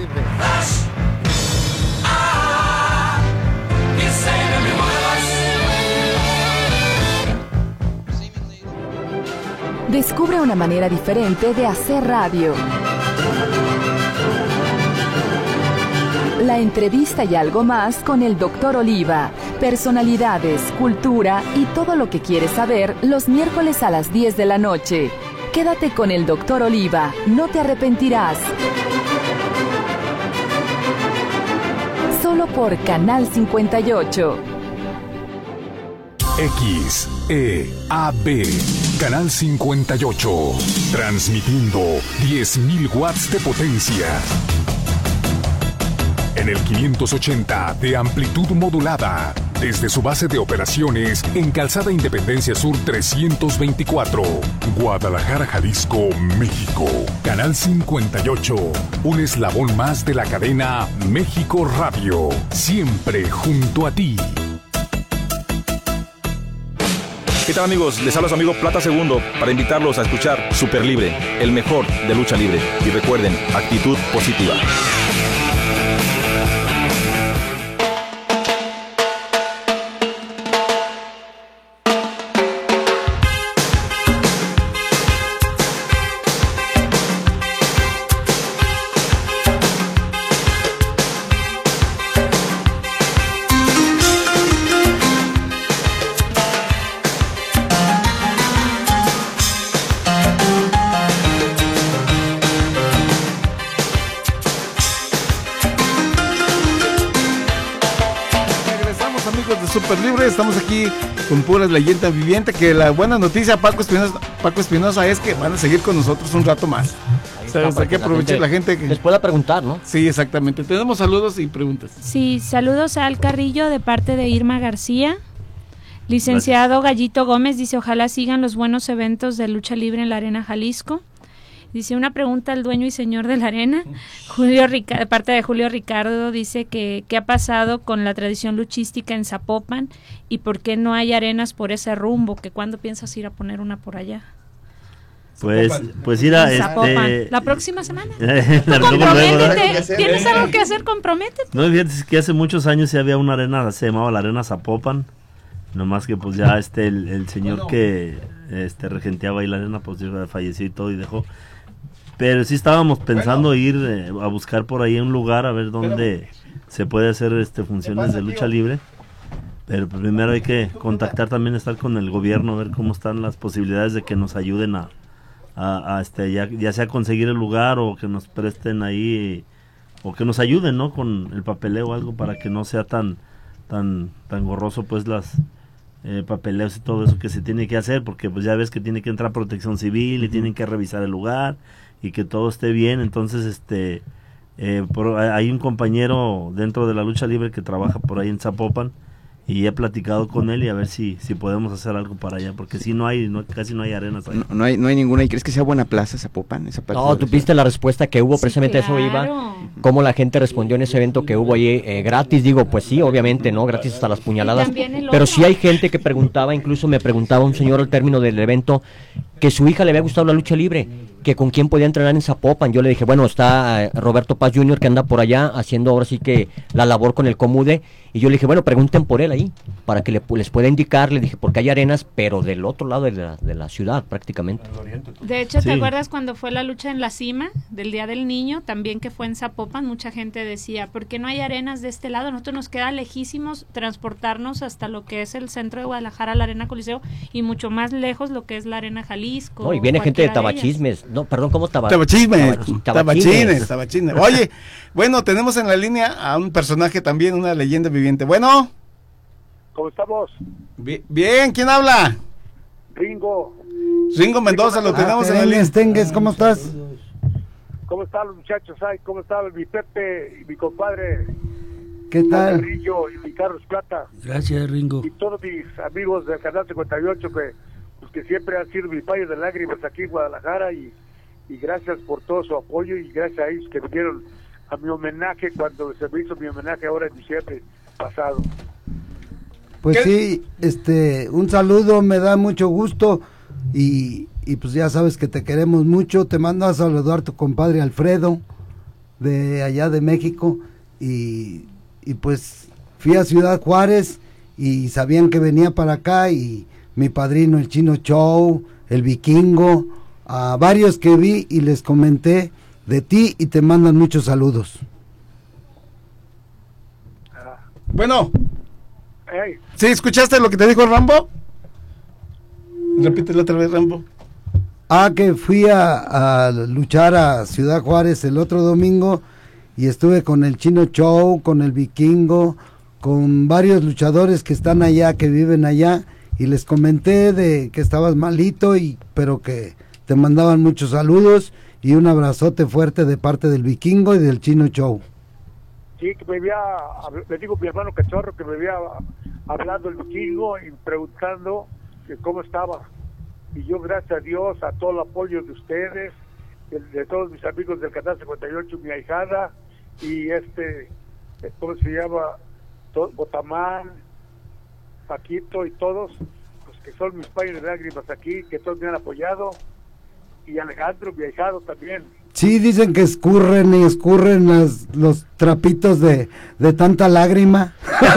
Descubre una manera diferente de hacer radio. La entrevista y algo más con el Dr. Oliva. Personalidades, cultura y todo lo que quieres saber los miércoles a las 10 de la noche. Quédate con el Dr. Oliva, no te arrepentirás. Solo por Canal 58. XEAB, Canal 58, transmitiendo 10.000 watts de potencia. En el 580 de amplitud modulada, desde su base de operaciones en Calzada Independencia Sur 324, Guadalajara, Jalisco, México. Canal 58, un eslabón más de la cadena México Radio, siempre junto a ti. ¿Qué tal, amigos? Les habla su amigo Plata Segundo para invitarlos a escuchar Super Libre, el mejor de lucha libre. Y recuerden, actitud positiva. Super Libre, estamos aquí con puras leyendas vivientes. Que la buena noticia, Paco Espinosa, es que van a seguir con nosotros un rato más. Hay que aprovechar la gente que les pueda preguntar, ¿no? Sí, exactamente. Tenemos saludos y preguntas. Sí, saludos a Al Carrillo de parte de Irma García. Licenciado Gallito Gómez dice: ojalá sigan los buenos eventos de lucha libre en la Arena Jalisco. Dice una pregunta al dueño y señor de la arena. De parte de Julio Ricardo, dice que qué ha pasado con la tradición luchística en Zapopan y por qué no hay arenas por ese rumbo, que cuándo piensas ir a poner una por allá. Pues ir a la próxima semana. Comprométete. ¿Tienes algo que hacer? Comprométete. No, fíjate que hace muchos años sí había una arena, se llamaba la Arena Zapopan. Nomás que pues ya el señor que regenteaba ahí la arena pues ya falleció y todo y dejó. Pero sí estábamos pensando ir a buscar por ahí un lugar a ver dónde se puede hacer funciones de lucha libre. Pero primero hay que contactar también, estar con el gobierno, a ver cómo están las posibilidades de que nos ayuden ya sea conseguir el lugar o que nos presten ahí o que nos ayuden, ¿no? Con el papeleo o algo para que no sea tan gorroso pues las papeleos y todo eso que se tiene que hacer, porque pues ya ves que tiene que entrar Protección Civil y tienen que revisar el lugar y que todo esté bien. Entonces hay un compañero dentro de la lucha libre que trabaja por ahí en Zapopan y he platicado con él y a ver si podemos hacer algo para allá, porque si casi no hay arenas ahí. No hay ninguna. ¿Y crees que sea buena plaza Zapopan? No, tú viste la respuesta que hubo, sí, precisamente claro. Eso iba, cómo la gente respondió en ese evento que hubo ahí, gratis, digo, pues sí, obviamente, ¿no? Gratis hasta las puñaladas, pero sí hay gente que preguntaba, incluso me preguntaba un señor al término del evento, que su hija le había gustado la lucha libre, que con quién podía entrenar en Zapopan. Yo le dije, bueno, está Roberto Paz Jr. que anda por allá haciendo ahora sí que la labor con el Comude, y yo le dije, bueno, pregunten por él ahí, para que les pueda indicar. Le dije, porque hay arenas, pero del otro lado de la ciudad prácticamente. De hecho, ¿te acuerdas cuando fue la lucha en la cima del Día del Niño, también que fue en Zapopan? Mucha gente decía, ¿por qué no hay arenas de este lado? Nosotros nos queda lejísimos transportarnos hasta lo que es el centro de Guadalajara, la Arena Coliseo, y mucho más lejos lo que es la Arena Jalisco. No, y viene gente de Tabachismes. No, perdón, ¿cómo Tabachines. Oye, bueno, tenemos en la línea a un personaje también, una leyenda viviente. Bueno. ¿Cómo estamos? Bien, ¿quién habla? Ringo Mendoza, lo tenemos en la línea. Stengues, ¿cómo estás? ¿Cómo están los muchachos? ¿Cómo está mi Pepe y mi compadre? ¿Qué tal? Ringo y mi Carlos Plata. Gracias, Ringo. Y todos mis amigos del Canal 58 que pues que siempre han sido mis payos de lágrimas aquí en Guadalajara, y gracias por todo su apoyo, y gracias a ellos que vinieron a mi homenaje cuando se me hizo mi homenaje ahora en diciembre pasado. Pues sí, un saludo, me da mucho gusto, y pues ya sabes que te queremos mucho. Te mando a saludar a tu compadre Alfredo de allá de México, y pues fui a Ciudad Juárez y sabían que venía para acá, y mi padrino el Chino Show, el Vikingo, a varios que vi y les comenté de ti y te mandan muchos saludos. Bueno. Hey. ¿Sí escuchaste lo que te dijo Rambo? Repítelo otra vez, Rambo. Que fui a luchar a Ciudad Juárez el otro domingo y estuve con el Chino Show, con el Vikingo, con varios luchadores que están allá, que viven allá, y les comenté de que estabas malito, pero que te mandaban muchos saludos y un abrazote fuerte de parte del Vikingo y del Chino Show. Sí, que le digo a mi hermano Cachorro que me había hablado el Vikingo y preguntando que cómo estaba. Y yo, gracias a Dios, a todo el apoyo de ustedes, de todos mis amigos del Canal 58, mi ahijada, y ¿cómo se llama? Botamán, Paquito y todos, pues que son mis payos de lágrimas aquí, que todos me han apoyado, y Alejandro, mi ahijado también. Sí, dicen que escurren y escurren los trapitos de tanta lágrima.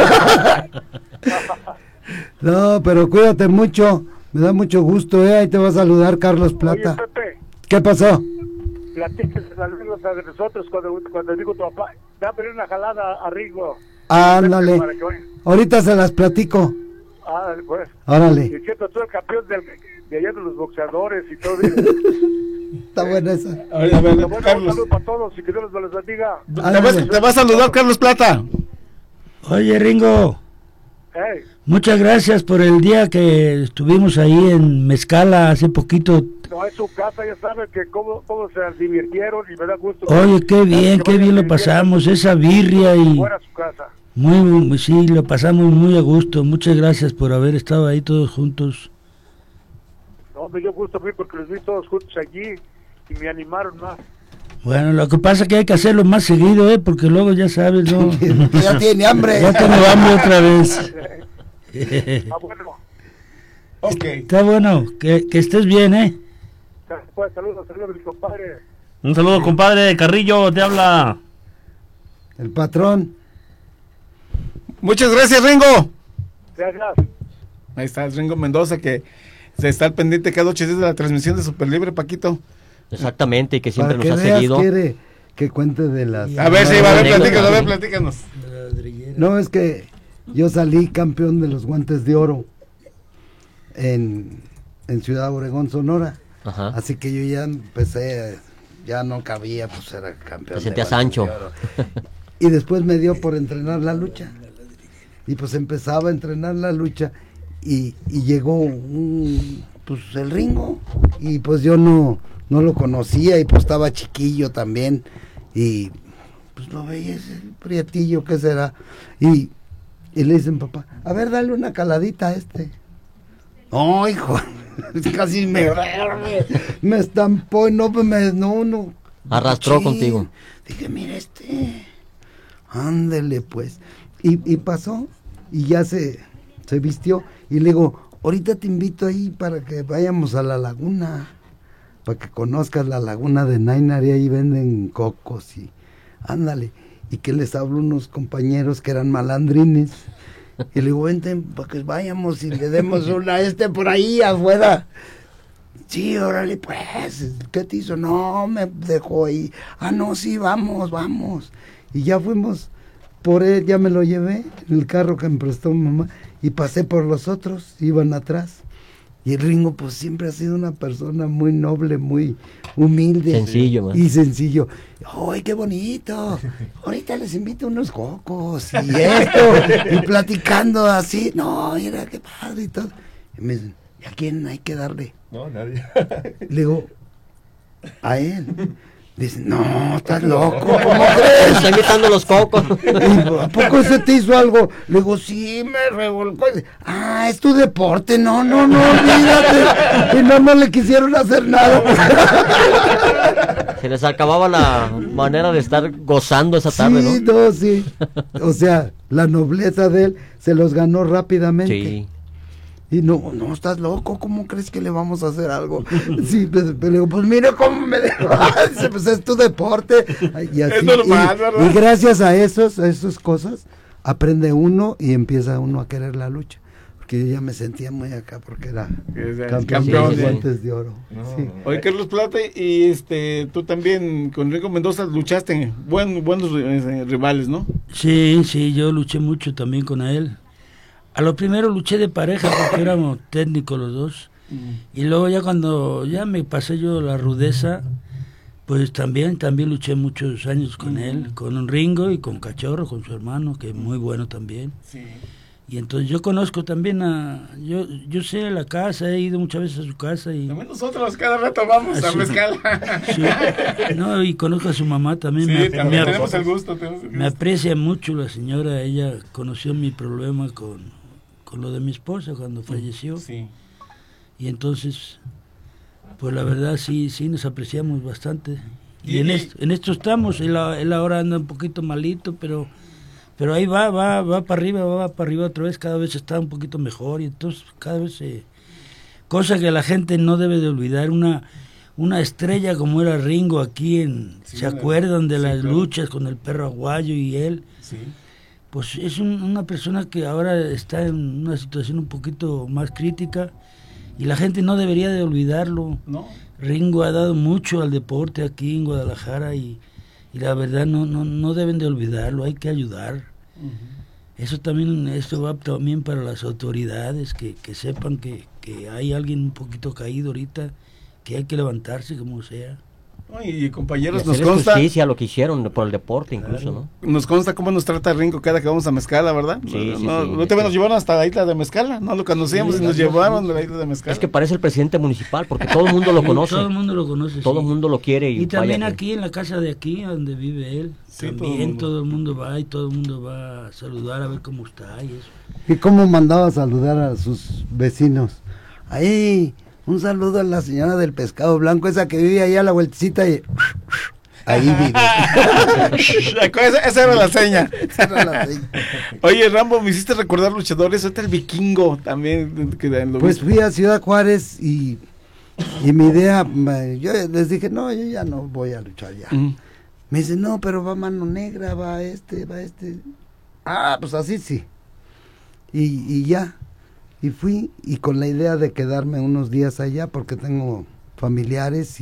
No, pero cuídate mucho, me da mucho gusto, ahí te va a saludar Carlos Plata. Oye, Pepe, ¿qué pasó? platíquense saludos de nosotros cuando digo tu papá, dame una jalada a Ringo. Ándale, ahorita se las platico. Pues. Órale. Y siento tú el campeón de allá de los boxeadores y todo. Está buena esa. A ver, Bueno, Carlos. un saludo para todos y que Dios los bendiga. Te va a saludar Carlos Plata. Oye, Ringo. Hey. Muchas gracias por el día que estuvimos ahí en Mezcala hace poquito. No, es su casa, ya saben que cómo se divirtieron y me da gusto. Oye, qué bien lo pasamos, esa birria y... Fuera su casa. Muy, sí, lo pasamos muy a gusto. Muchas gracias por haber estado ahí todos juntos. No, me dio gusto a mí porque los vi todos juntos allí y me animaron más. Bueno, lo que pasa es que hay que hacerlo más seguido, porque luego ya sabes, ¿no? Ya tiene hambre. Ya tengo hambre otra vez. Bueno. Ok. Está bueno, que estés bien, Pues, saludos a mi compadre. Un saludo, compadre Carrillo, te habla el patrón. Muchas gracias, Ringo. Gracias. Ahí está el Ringo Mendoza, que se está al pendiente cada 8 días de la transmisión de Super Libre, Paquito. Exactamente, y que siempre Para nos que ha seguido. Quiere que cuente de las... A ver, platícanos. No, es que yo salí campeón de los guantes de oro en Ciudad Obregón, Sonora. Ajá. Así que yo ya empecé, ya no cabía, pues era campeón. Te sentías ancho. Y después me dio por entrenar la lucha. Y pues empezaba a entrenar la lucha y llegó el Ringo. Y pues yo no lo conocía y pues estaba chiquillo también. Y pues lo veía ese prietillo, ¿qué será? Y le dicen, papá, a ver, dale una caladita a este. No, hijo, casi me estampó y no. Arrastró Sí. contigo. Dije, mira ándele pues. Y pasó y ya se vistió y le digo, ahorita te invito ahí para que vayamos a la laguna, para que conozcas la laguna de Nainar, y ahí venden cocos y ándale. Y que les hablo unos compañeros que eran malandrines. Y le digo, vente para que vayamos y le demos una por ahí afuera. Sí, órale pues, ¿qué te hizo? No, me dejó ahí. No, sí, vamos. Y ya fuimos por él, ya me lo llevé en el carro que me prestó mi mamá y pasé por los otros, iban atrás. Y el Ringo pues siempre ha sido una persona muy noble, muy humilde. Sencillo, man. Y sencillo. ¡Ay, qué bonito! Ahorita les invito unos cocos y esto. Y platicando así. No, mira, qué padre y todo. Y me dicen, ¿y a quién hay que darle? No, nadie. Le digo, a él. Dice, no, estás loco, ¿cómo crees? Está imitando los cocos. ¿A poco se te hizo algo? Le digo, sí, me revolcó. Es tu deporte, no, olvídate. Y no le quisieron hacer nada. Se les acababa la manera de estar gozando esa tarde, ¿no? Sí. O sea, la nobleza de él se los ganó rápidamente. Sí. Y no, estás loco, ¿cómo crees que le vamos a hacer algo? Sí, pero pues mire cómo me dejó. Pues es tu deporte. Y así, es normal, ¿verdad? Y gracias a esas cosas, aprende uno y empieza uno a querer la lucha. Porque yo ya me sentía muy acá, porque era campeón de guantes de oro. No. Sí. Oye, Carlos Plata, y tú también con Rico Mendoza luchaste buenos rivales, ¿no? Sí, yo luché mucho también con él. A lo primero luché de pareja porque éramos técnicos los dos. Y luego ya cuando ya me pasé yo la rudeza, pues también luché muchos años con él, con un Ringo y con Cachorro, con su hermano, que es muy bueno también. Sí. Y entonces yo conozco también yo sé la casa, he ido muchas veces a su casa y... También nosotros cada rato vamos a mezcal. Sí, no, y conozco a su mamá también. Sí, también tenemos el gusto. Me aprecia mucho la señora, ella conoció mi problema con lo de mi esposa cuando falleció. Sí. Y entonces, pues la verdad sí nos apreciamos bastante. Y en esto estamos, él ahora anda un poquito malito, pero ahí va para arriba otra vez, cada vez está un poquito mejor, y entonces cada vez cosa que la gente no debe de olvidar, una estrella como era Ringo aquí ¿se acuerdan de las luchas con el Perro Aguayo y él? Sí. Pues es una persona que ahora está en una situación un poquito más crítica y la gente no debería de olvidarlo. No. Ringo ha dado mucho al deporte aquí en Guadalajara y la verdad no deben de olvidarlo, hay que ayudar. Eso va también para las autoridades, que sepan que hay alguien un poquito caído ahorita, que hay que levantarse como sea. Y compañeros, nos consta justicia lo que hicieron por el deporte, incluso, ¿no? Nos consta cómo nos trata Ringo cada que vamos a Mezcala, ¿verdad? Sí. Nos llevaron hasta la isla de Mezcala, no lo conocíamos y nos llevaron de la isla de Mezcala. Es que parece el presidente municipal, porque todo el mundo lo conoce. Todo el mundo lo conoce. Todo el mundo lo quiere. Y también aquí en la casa de aquí, donde vive él, también todo el mundo va y todo el mundo va a saludar a ver cómo está y eso. ¿Y cómo mandaba a saludar a sus vecinos? Ahí... Un saludo a la señora del pescado blanco, esa que vive allá a la vueltecita y... Ahí vive. Esa era la seña. Oye, Rambo, me hiciste recordar luchadores, ahorita el Vikingo también. Pues fui a Ciudad Juárez y mi idea, yo les dije, no, yo ya no voy a luchar ya. Me dice, no, pero va Mano Negra, va este. Pues así sí. Y ya. Y fui, y con la idea de quedarme unos días allá, porque tengo familiares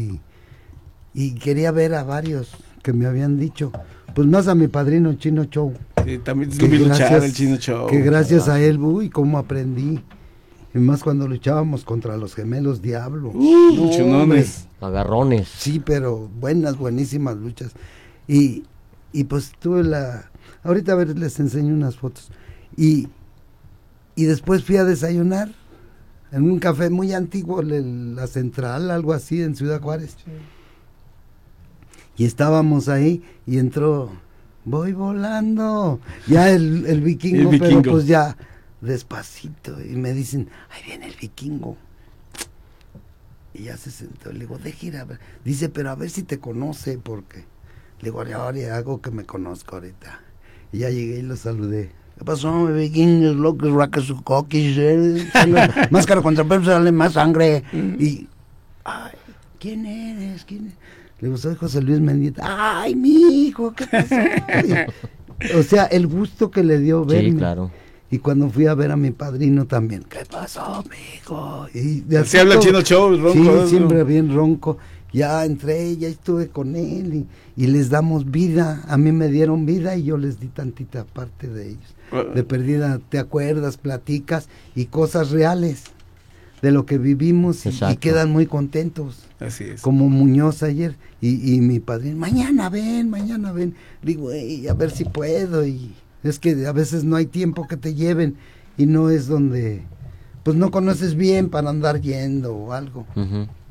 y quería ver a varios que me habían dicho, pues más a mi padrino Chino Show. Sí, también estuve luchando el Chino Show. Que gracias a él, cómo aprendí. Y más cuando luchábamos contra los gemelos Diablo. Chunones. Agarrones. Sí, pero buenísimas luchas. Y pues tuve ahorita a ver, les enseño unas fotos. Y después fui a desayunar en un café muy antiguo, la Central, algo así, en Ciudad Juárez. Sí. Y estábamos ahí y entró, voy volando, ya el vikingo, pero pues ya despacito. Y me dicen, ahí viene el Vikingo. Y ya se sentó, le digo, deja ir a ver. Dice, pero a ver si te conoce, porque... Le digo, ahora hago que me conozca ahorita. Y ya llegué y lo saludé. ¿Qué pasó, mi Vikingo? Loco, raca su coquis, máscara contra perro, sale más sangre. Y, ay, ¿quién eres? Le digo, soy José Luis Mendieta. Ay, mi hijo, ¿qué pasó? O sea, el gusto que le dio verme. Sí, claro. Y cuando fui a ver a mi padrino también, ¿qué pasó, mijo? Y así habla el Chino Show, ronco. Sí, siempre bien ronco. Ya entré, ya estuve con él y les damos vida. A mí me dieron vida y yo les di tantita parte de ellos. De perdida, te acuerdas, platicas y cosas reales de lo que vivimos y quedan muy contentos. Así es. Como Muñoz ayer y mi padrino, mañana ven. Digo, a ver si puedo. Y es que a veces no hay tiempo que te lleven y no es donde, pues no conoces bien para andar yendo o algo.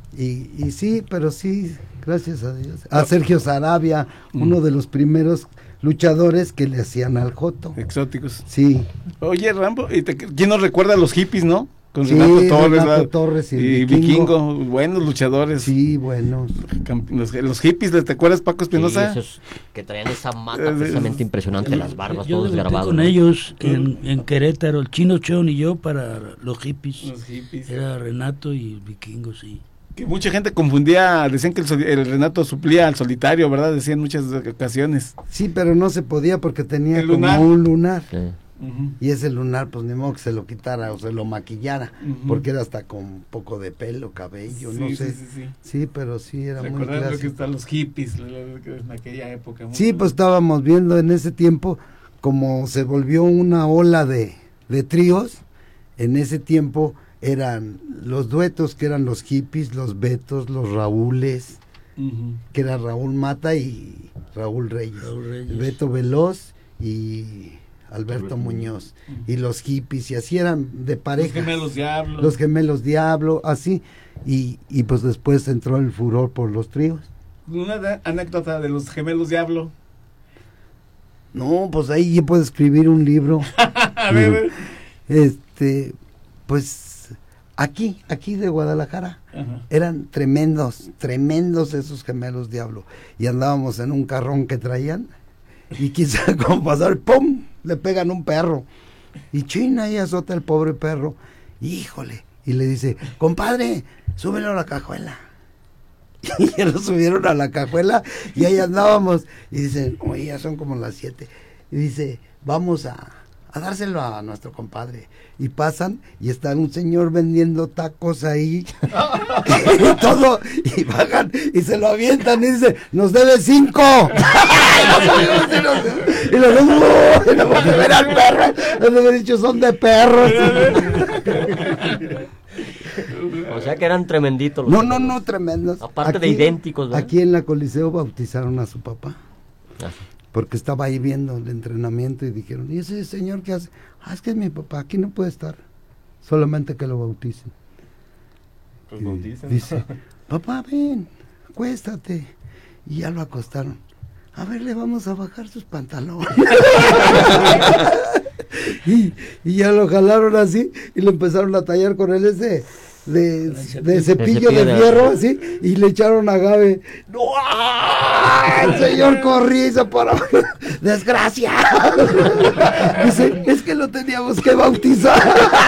Y sí, pero sí, gracias a Dios. A Sergio Sarabia, uno de los primeros luchadores que le hacían al joto. Exóticos. Sí. Oye, Rambo, ¿quién nos recuerda a los hippies, no? Con Sí, Renato Torres y Vikingo, buenos luchadores. Sí, buenos. Los hippies, ¿te acuerdas, Paco Espinosa? Sí, esos que traían esa mata precisamente impresionante, las barbas, yo todos grabados. con ellos en Querétaro, el Chino Chon y yo para los hippies. Era Renato y Vikingo, sí. Que mucha gente confundía, decían que el Renato suplía al Solitario, ¿verdad? Decían en muchas ocasiones. Sí, pero no se podía porque tenía ¿El lunar? como un lunar. Sí. Y ese lunar, pues ni modo que se lo quitara o se lo maquillara, porque era hasta con un poco de pelo, cabello, no sé. Sí, pero sí era muy clásico. Lo que están los hippies en aquella época. Sí, pues estábamos viendo en ese tiempo como se volvió una ola de tríos. En ese tiempo eran los duetos que eran los hippies, los Betos, los Raúles, que era Raúl Mata y Raúl Reyes. Beto Veloz y Alberto Muñoz, y los hippies, y así eran de pareja. Los gemelos Diablo, así, y pues después entró el furor por los tríos. Una anécdota de los gemelos Diablo. No, pues ahí yo puedo escribir un libro. A ver. Pues aquí de Guadalajara, eran tremendos esos gemelos Diablo, y andábamos en un carrón que traían, y quizá con pasar, ¡pum!, le pegan un perro, y china, y azota el pobre perro, híjole, y le dice, compadre, súbelo a la cajuela, y ya lo subieron a la cajuela, y ahí andábamos, y dicen, oye, ya son como las 7, y dice, vamos a dárselo a nuestro compadre, y pasan, y está un señor vendiendo tacos ahí, y todo, y bajan, y se lo avientan, y dice, nos debe 5, y los dos, no vamos a ver al perro, les he dicho, son de perros. O sea que eran tremenditos. No, tremendos. Aparte de idénticos, ¿verdad? Aquí en la Coliseo bautizaron a su papá. Porque estaba ahí viendo el entrenamiento y dijeron, ¿y ese señor qué hace? Es que es mi papá, aquí no puede estar. Solamente que lo bauticen. Pues bauticen. Dice, papá, ven, acuéstate. Y ya lo acostaron. A ver, le vamos a bajar sus pantalones. y ya lo jalaron así y lo empezaron a tallar con el de cepillo de fierro, así, y le echaron agave. ¡No! El señor corría y se paró. ¡Desgracia! Dice, es que lo teníamos que bautizar.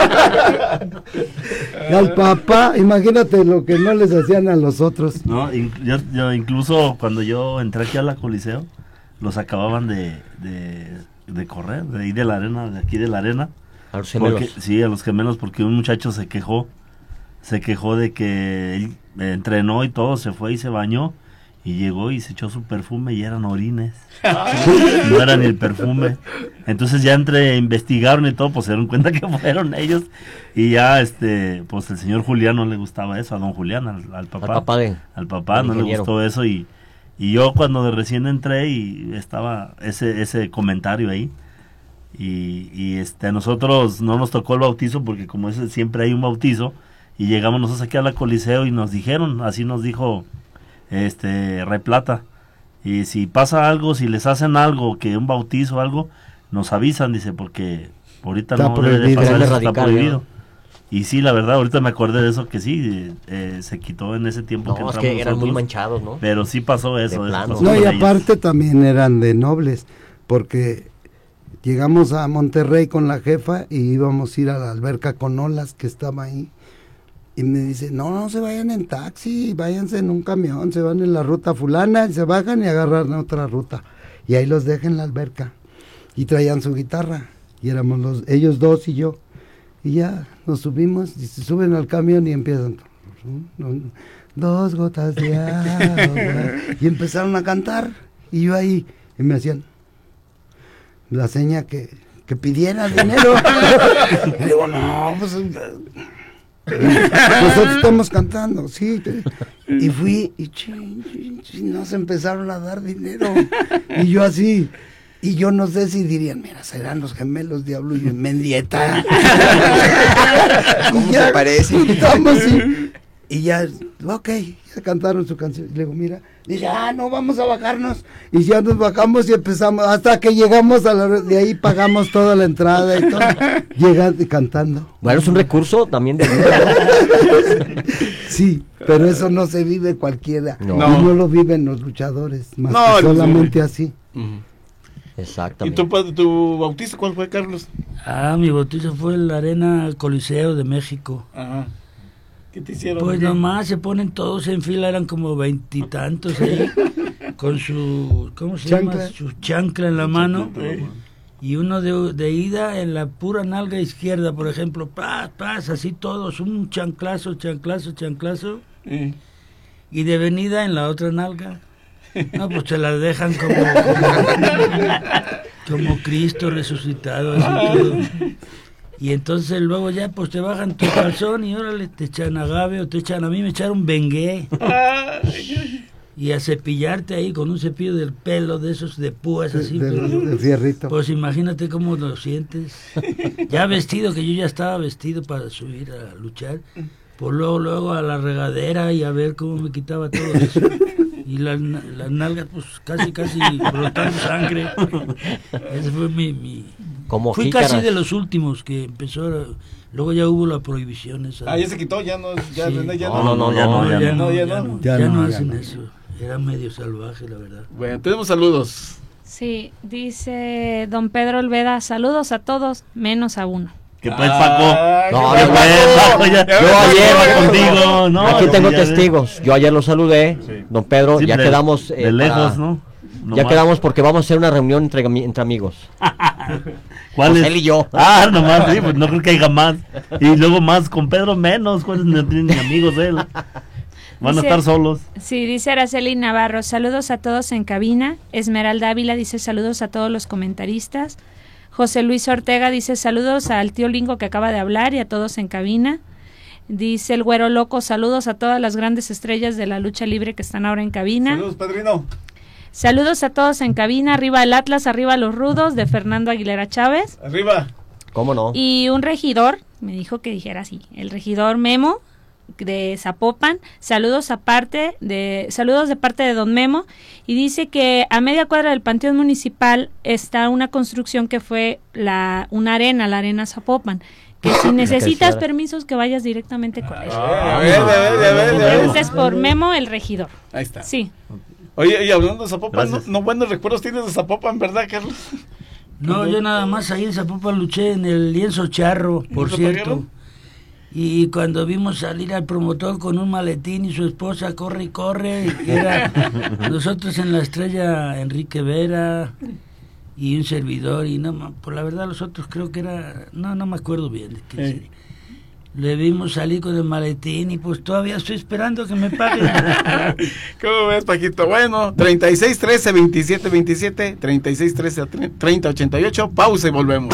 Y al papá, imagínate lo que no les hacían a los otros. No, yo incluso cuando yo entré aquí a la Coliseo, los acababan de correr, de ahí de la arena, de aquí de la arena. A los gemelos. Sí, a los gemelos, porque un muchacho se quejó de que él entrenó y todo, se fue y se bañó y llegó y se echó su perfume y eran orines. No era ni el perfume. Entonces ya investigaron y todo, pues se dieron cuenta que fueron ellos, y ya pues el señor Julián no le gustaba eso, a don Julián, al papá. Al papá no le gustó eso, y yo cuando de recién entré y estaba ese comentario ahí, y a nosotros no nos tocó el bautizo porque como siempre hay un bautizo, y llegamos nosotros aquí a la Coliseo y nos dijeron, así nos dijo Ray Plata, y si pasa algo, si les hacen algo, que un bautizo o algo, nos avisan, dice, porque ahorita está no debe de pasar, eso está prohibido. Y sí, la verdad, ahorita me acordé de eso, que sí, se quitó en ese tiempo. No, es que eran muy manchados, ¿no? Pero sí pasó eso. No, y aparte también eran de nobles, porque llegamos a Monterrey con la jefa y íbamos a ir a la alberca con olas que estaba ahí. Y me dice, no se vayan en taxi, váyanse en un camión, se van en la ruta fulana, y se bajan y agarran otra ruta. Y ahí los dejan en la alberca. Y traían su guitarra, y éramos ellos dos y yo. Y ya nos subimos, y se suben al camión y empiezan, 2 gotas de agua. Y empezaron a cantar, y yo ahí, y me hacían la seña que pidiera dinero. Y digo, no, pues nosotros estamos cantando, sí. Y fui y nos empezaron a dar dinero. Y yo así, y yo no sé si dirían, mira, serán los gemelos Diablo y Mendieta. ¿Cómo se parece? Y ya, ok, ya cantaron su canción. Y le digo, mira, dice, no, vamos a bajarnos. Y ya nos bajamos y empezamos, hasta que llegamos de ahí pagamos toda la entrada y todo, llegando y cantando. Bueno, es un recurso también de Sí, pero eso no se vive cualquiera. No. Y no lo viven los luchadores, más que solamente así. Exactamente. ¿Y tu bautizo cuál fue, Carlos? Mi bautizo fue en la Arena Coliseo de México. Ajá. ¿Qué te hicieron? Pues nomás se ponen todos en fila, eran como 20 y tantos ahí, con su, ¿cómo se llama? Su chancla en la mano, y uno de ida en la pura nalga izquierda, por ejemplo, así todos, un chanclazo, y de venida en la otra nalga. No, pues te la dejan como Cristo resucitado, así todo. Y entonces luego ya pues te bajan tu calzón y órale, te echan agave o te echan, a mí me echaron bengué. Y a cepillarte ahí con un cepillo del pelo de esos de púas así. De fierrito. Pues imagínate cómo lo sientes. Ya vestido, que yo ya estaba vestido para subir a luchar. Pues luego a la regadera y a ver cómo me quitaba todo eso. Y las nalgas pues casi brotando sangre. Ese fue mi como fui jícaras. casi de los últimos que empezó luego ya hubo la prohibición esa. Ya se quitó, ya no, ya Sí. René, ya no hacen eso. Era medio salvaje, la verdad. Bueno, tenemos saludos. Sí, dice don Pedro Olveda, saludos a todos, menos a uno. ¿Qué pues, Paco? No, ¿Qué pues, Paco? Yo ayer contigo, ¿no? Aquí tengo testigos. Yo ayer lo saludé, don Pedro, Sí, ya quedamos de lejos, ¿no? Ya quedamos porque vamos a hacer una reunión entre amigos. ¿Cuál pues es? Él y yo. Nomás, sí, pues no creo que haya más. Y luego más con Pedro menos, ¿cuáles no tienen ni amigos él? Van a estar solos. Sí, dice Araceli Navarro, saludos a todos en cabina. Esmeralda Ávila dice saludos a todos los comentaristas. José Luis Ortega dice saludos al tío Lingo que acaba de hablar y a todos en cabina. Dice el Güero Loco, saludos a todas las grandes estrellas de la lucha libre que están ahora en cabina. Saludos, padrino. Saludos a todos en cabina, arriba el Atlas, arriba los Rudos, de Fernando Aguilera Chávez. Arriba. ¿Cómo no? Y un regidor, me dijo que dijera así, el regidor Memo, de Zapopan, saludos de parte de don Memo, y dice que a media cuadra del Panteón Municipal está una construcción que fue una arena, la Arena Zapopan, que si necesitas permisos que vayas directamente con él. A ver. Preguntes por Memo, el regidor. Ahí está. Sí. Oye, y hablando de Zapopan, no buenos recuerdos tienes de Zapopan, ¿verdad, Carlos? No, yo nada más ahí en Zapopan luché en el lienzo charro, por cierto. Y cuando vimos salir al promotor con un maletín y su esposa corre y corre, y era nosotros en la estrella Enrique Vera y un servidor, y no, por la verdad los otros creo que era, no me acuerdo bien de qué serie. Le vimos salir con el maletín y pues todavía estoy esperando que me paguen. ¿Cómo ves, Paquito? Bueno, 3613-2727, 3613-3088, pausa y volvemos.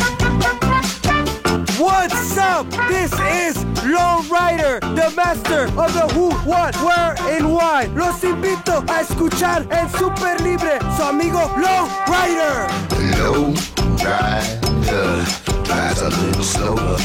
What's up? This is Lone Rider, the master of the who, what, where, and why. Los invito a escuchar en Super Libre, su amigo Lone Rider. Lone Rider, drives a little slower.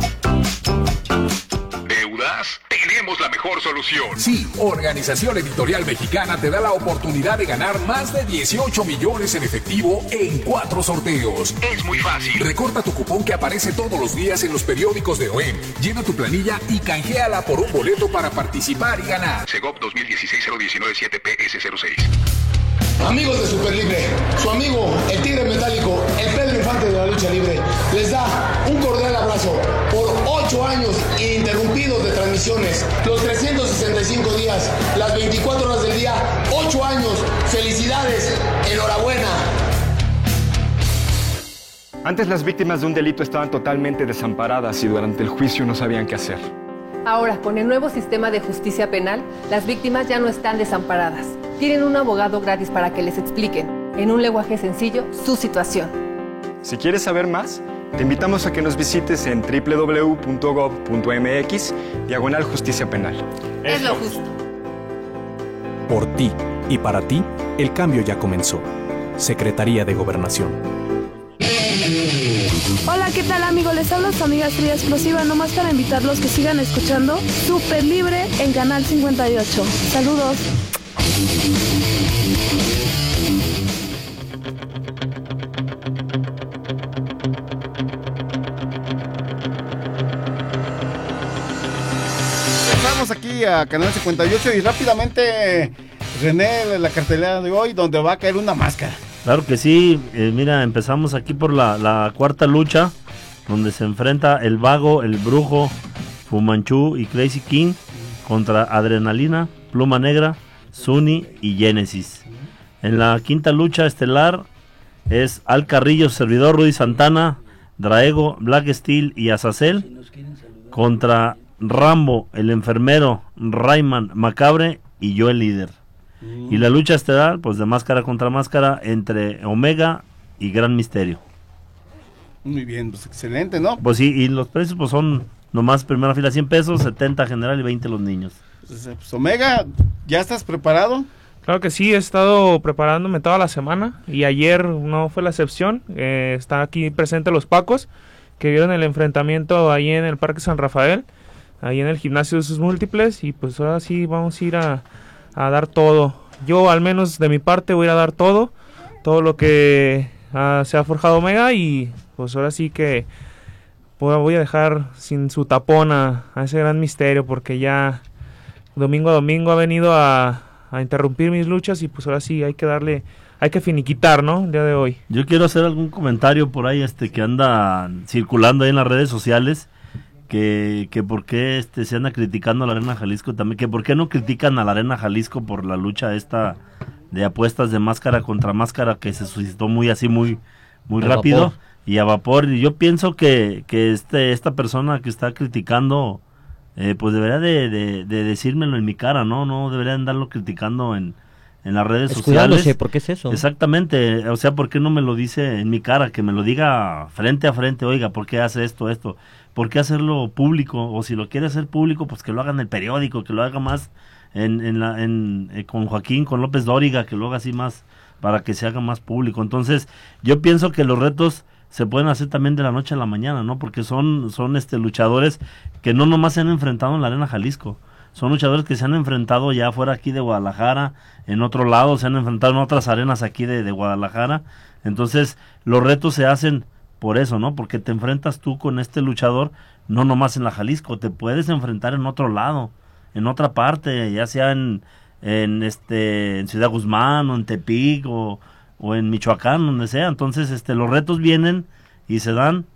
¿Deudas? Tenemos la mejor solución. Sí, Organización Editorial Mexicana te da la oportunidad de ganar más de 18 millones en efectivo en 4 sorteos. Es muy fácil. Recorta tu cupón que aparece todos los días en los periódicos de OEM. Llena tu planilla y canjeala por un boleto para participar y ganar. Segov 2016-019-7PS06. Amigos de Super Libre, su amigo, el Tigre Metálico, el Pedro Infante de la lucha libre, les da un cordial abrazo por 8 años ininterrumpidos de transmisiones, los 365 días, las 24 horas del día, 8 años, felicidades, enhorabuena. Antes las víctimas de un delito estaban totalmente desamparadas y durante el juicio no sabían qué hacer. Ahora, con el nuevo sistema de justicia penal, las víctimas ya no están desamparadas. Tienen un abogado gratis para que les expliquen, en un lenguaje sencillo, su situación. Si quieres saber más, te invitamos a que nos visites en www.gov.mx/justicia penal. Es lo justo. Por ti y para ti, el cambio ya comenzó. Secretaría de Gobernación. Hola, ¿qué tal, amigos? Les habla su amiga Estrella Explosiva, nomás para invitarlos que sigan escuchando Super Libre en Canal 58. Saludos. Estamos aquí a Canal 58 y rápidamente, René, la cartelera de hoy, donde va a caer una máscara. Claro que sí, mira, empezamos aquí por la cuarta lucha, donde se enfrenta el Vago, el Brujo, Fu Manchu y Crazy King contra Adrenalina, Pluma Negra, Sunny y Genesis. En la quinta lucha estelar es Al Carrillo, servidor Rudy Santana, Draego, Black Steel y Azazel contra Rambo, el enfermero, Rayman, Macabre y yo el líder. Y la lucha estelar, pues de máscara contra máscara entre Omega y Gran Misterio. Muy bien, pues excelente, ¿no? Pues sí, y los precios pues son nomás primera fila 100 pesos, 70 general y 20 los niños. Pues, Omega, ¿ya estás preparado? Claro que sí, he estado preparándome toda la semana y ayer no fue la excepción. Está aquí presente los Pacos que vieron el enfrentamiento ahí en el Parque San Rafael, ahí en el gimnasio de sus múltiples, y pues ahora sí vamos a ir a dar todo. Yo al menos de mi parte voy a dar todo lo que se ha forjado Omega, y pues ahora sí que voy a dejar sin su tapón a ese Gran Misterio, porque ya domingo a domingo ha venido a interrumpir mis luchas, y pues ahora sí hay que finiquitar, ¿no? El día de hoy. Yo quiero hacer algún comentario por ahí que anda circulando ahí en las redes sociales, que por qué se anda criticando a la Arena Jalisco también, que por qué no critican a la Arena Jalisco por la lucha esta de apuestas de máscara contra máscara que se suscitó muy rápido vapor. Y a vapor. Y yo pienso que esta persona que está criticando pues debería de decírmelo en mi cara, no debería andarlo criticando en las redes sociales. ¿Por qué es eso? Exactamente, o sea, ¿por qué no me lo dice en mi cara? Que me lo diga frente a frente, oiga, ¿por qué hace esto? ¿Por qué hacerlo público? O si lo quiere hacer público, pues que lo haga en el periódico, que lo haga más con Joaquín, con López Dóriga, que lo haga así más, para que se haga más público. Entonces, yo pienso que los retos se pueden hacer también de la noche a la mañana, ¿no? Porque son luchadores que no nomás se han enfrentado en la Arena Jalisco, son luchadores que se han enfrentado ya fuera aquí de Guadalajara, en otro lado, se han enfrentado en otras arenas aquí de Guadalajara. Entonces, los retos se hacen por eso, ¿no? Porque te enfrentas tú con este luchador, no nomás en la Jalisco, te puedes enfrentar en otro lado, en otra parte, ya sea en Ciudad Guzmán, o en Tepic, o en Michoacán, donde sea. Entonces, los retos vienen y se dan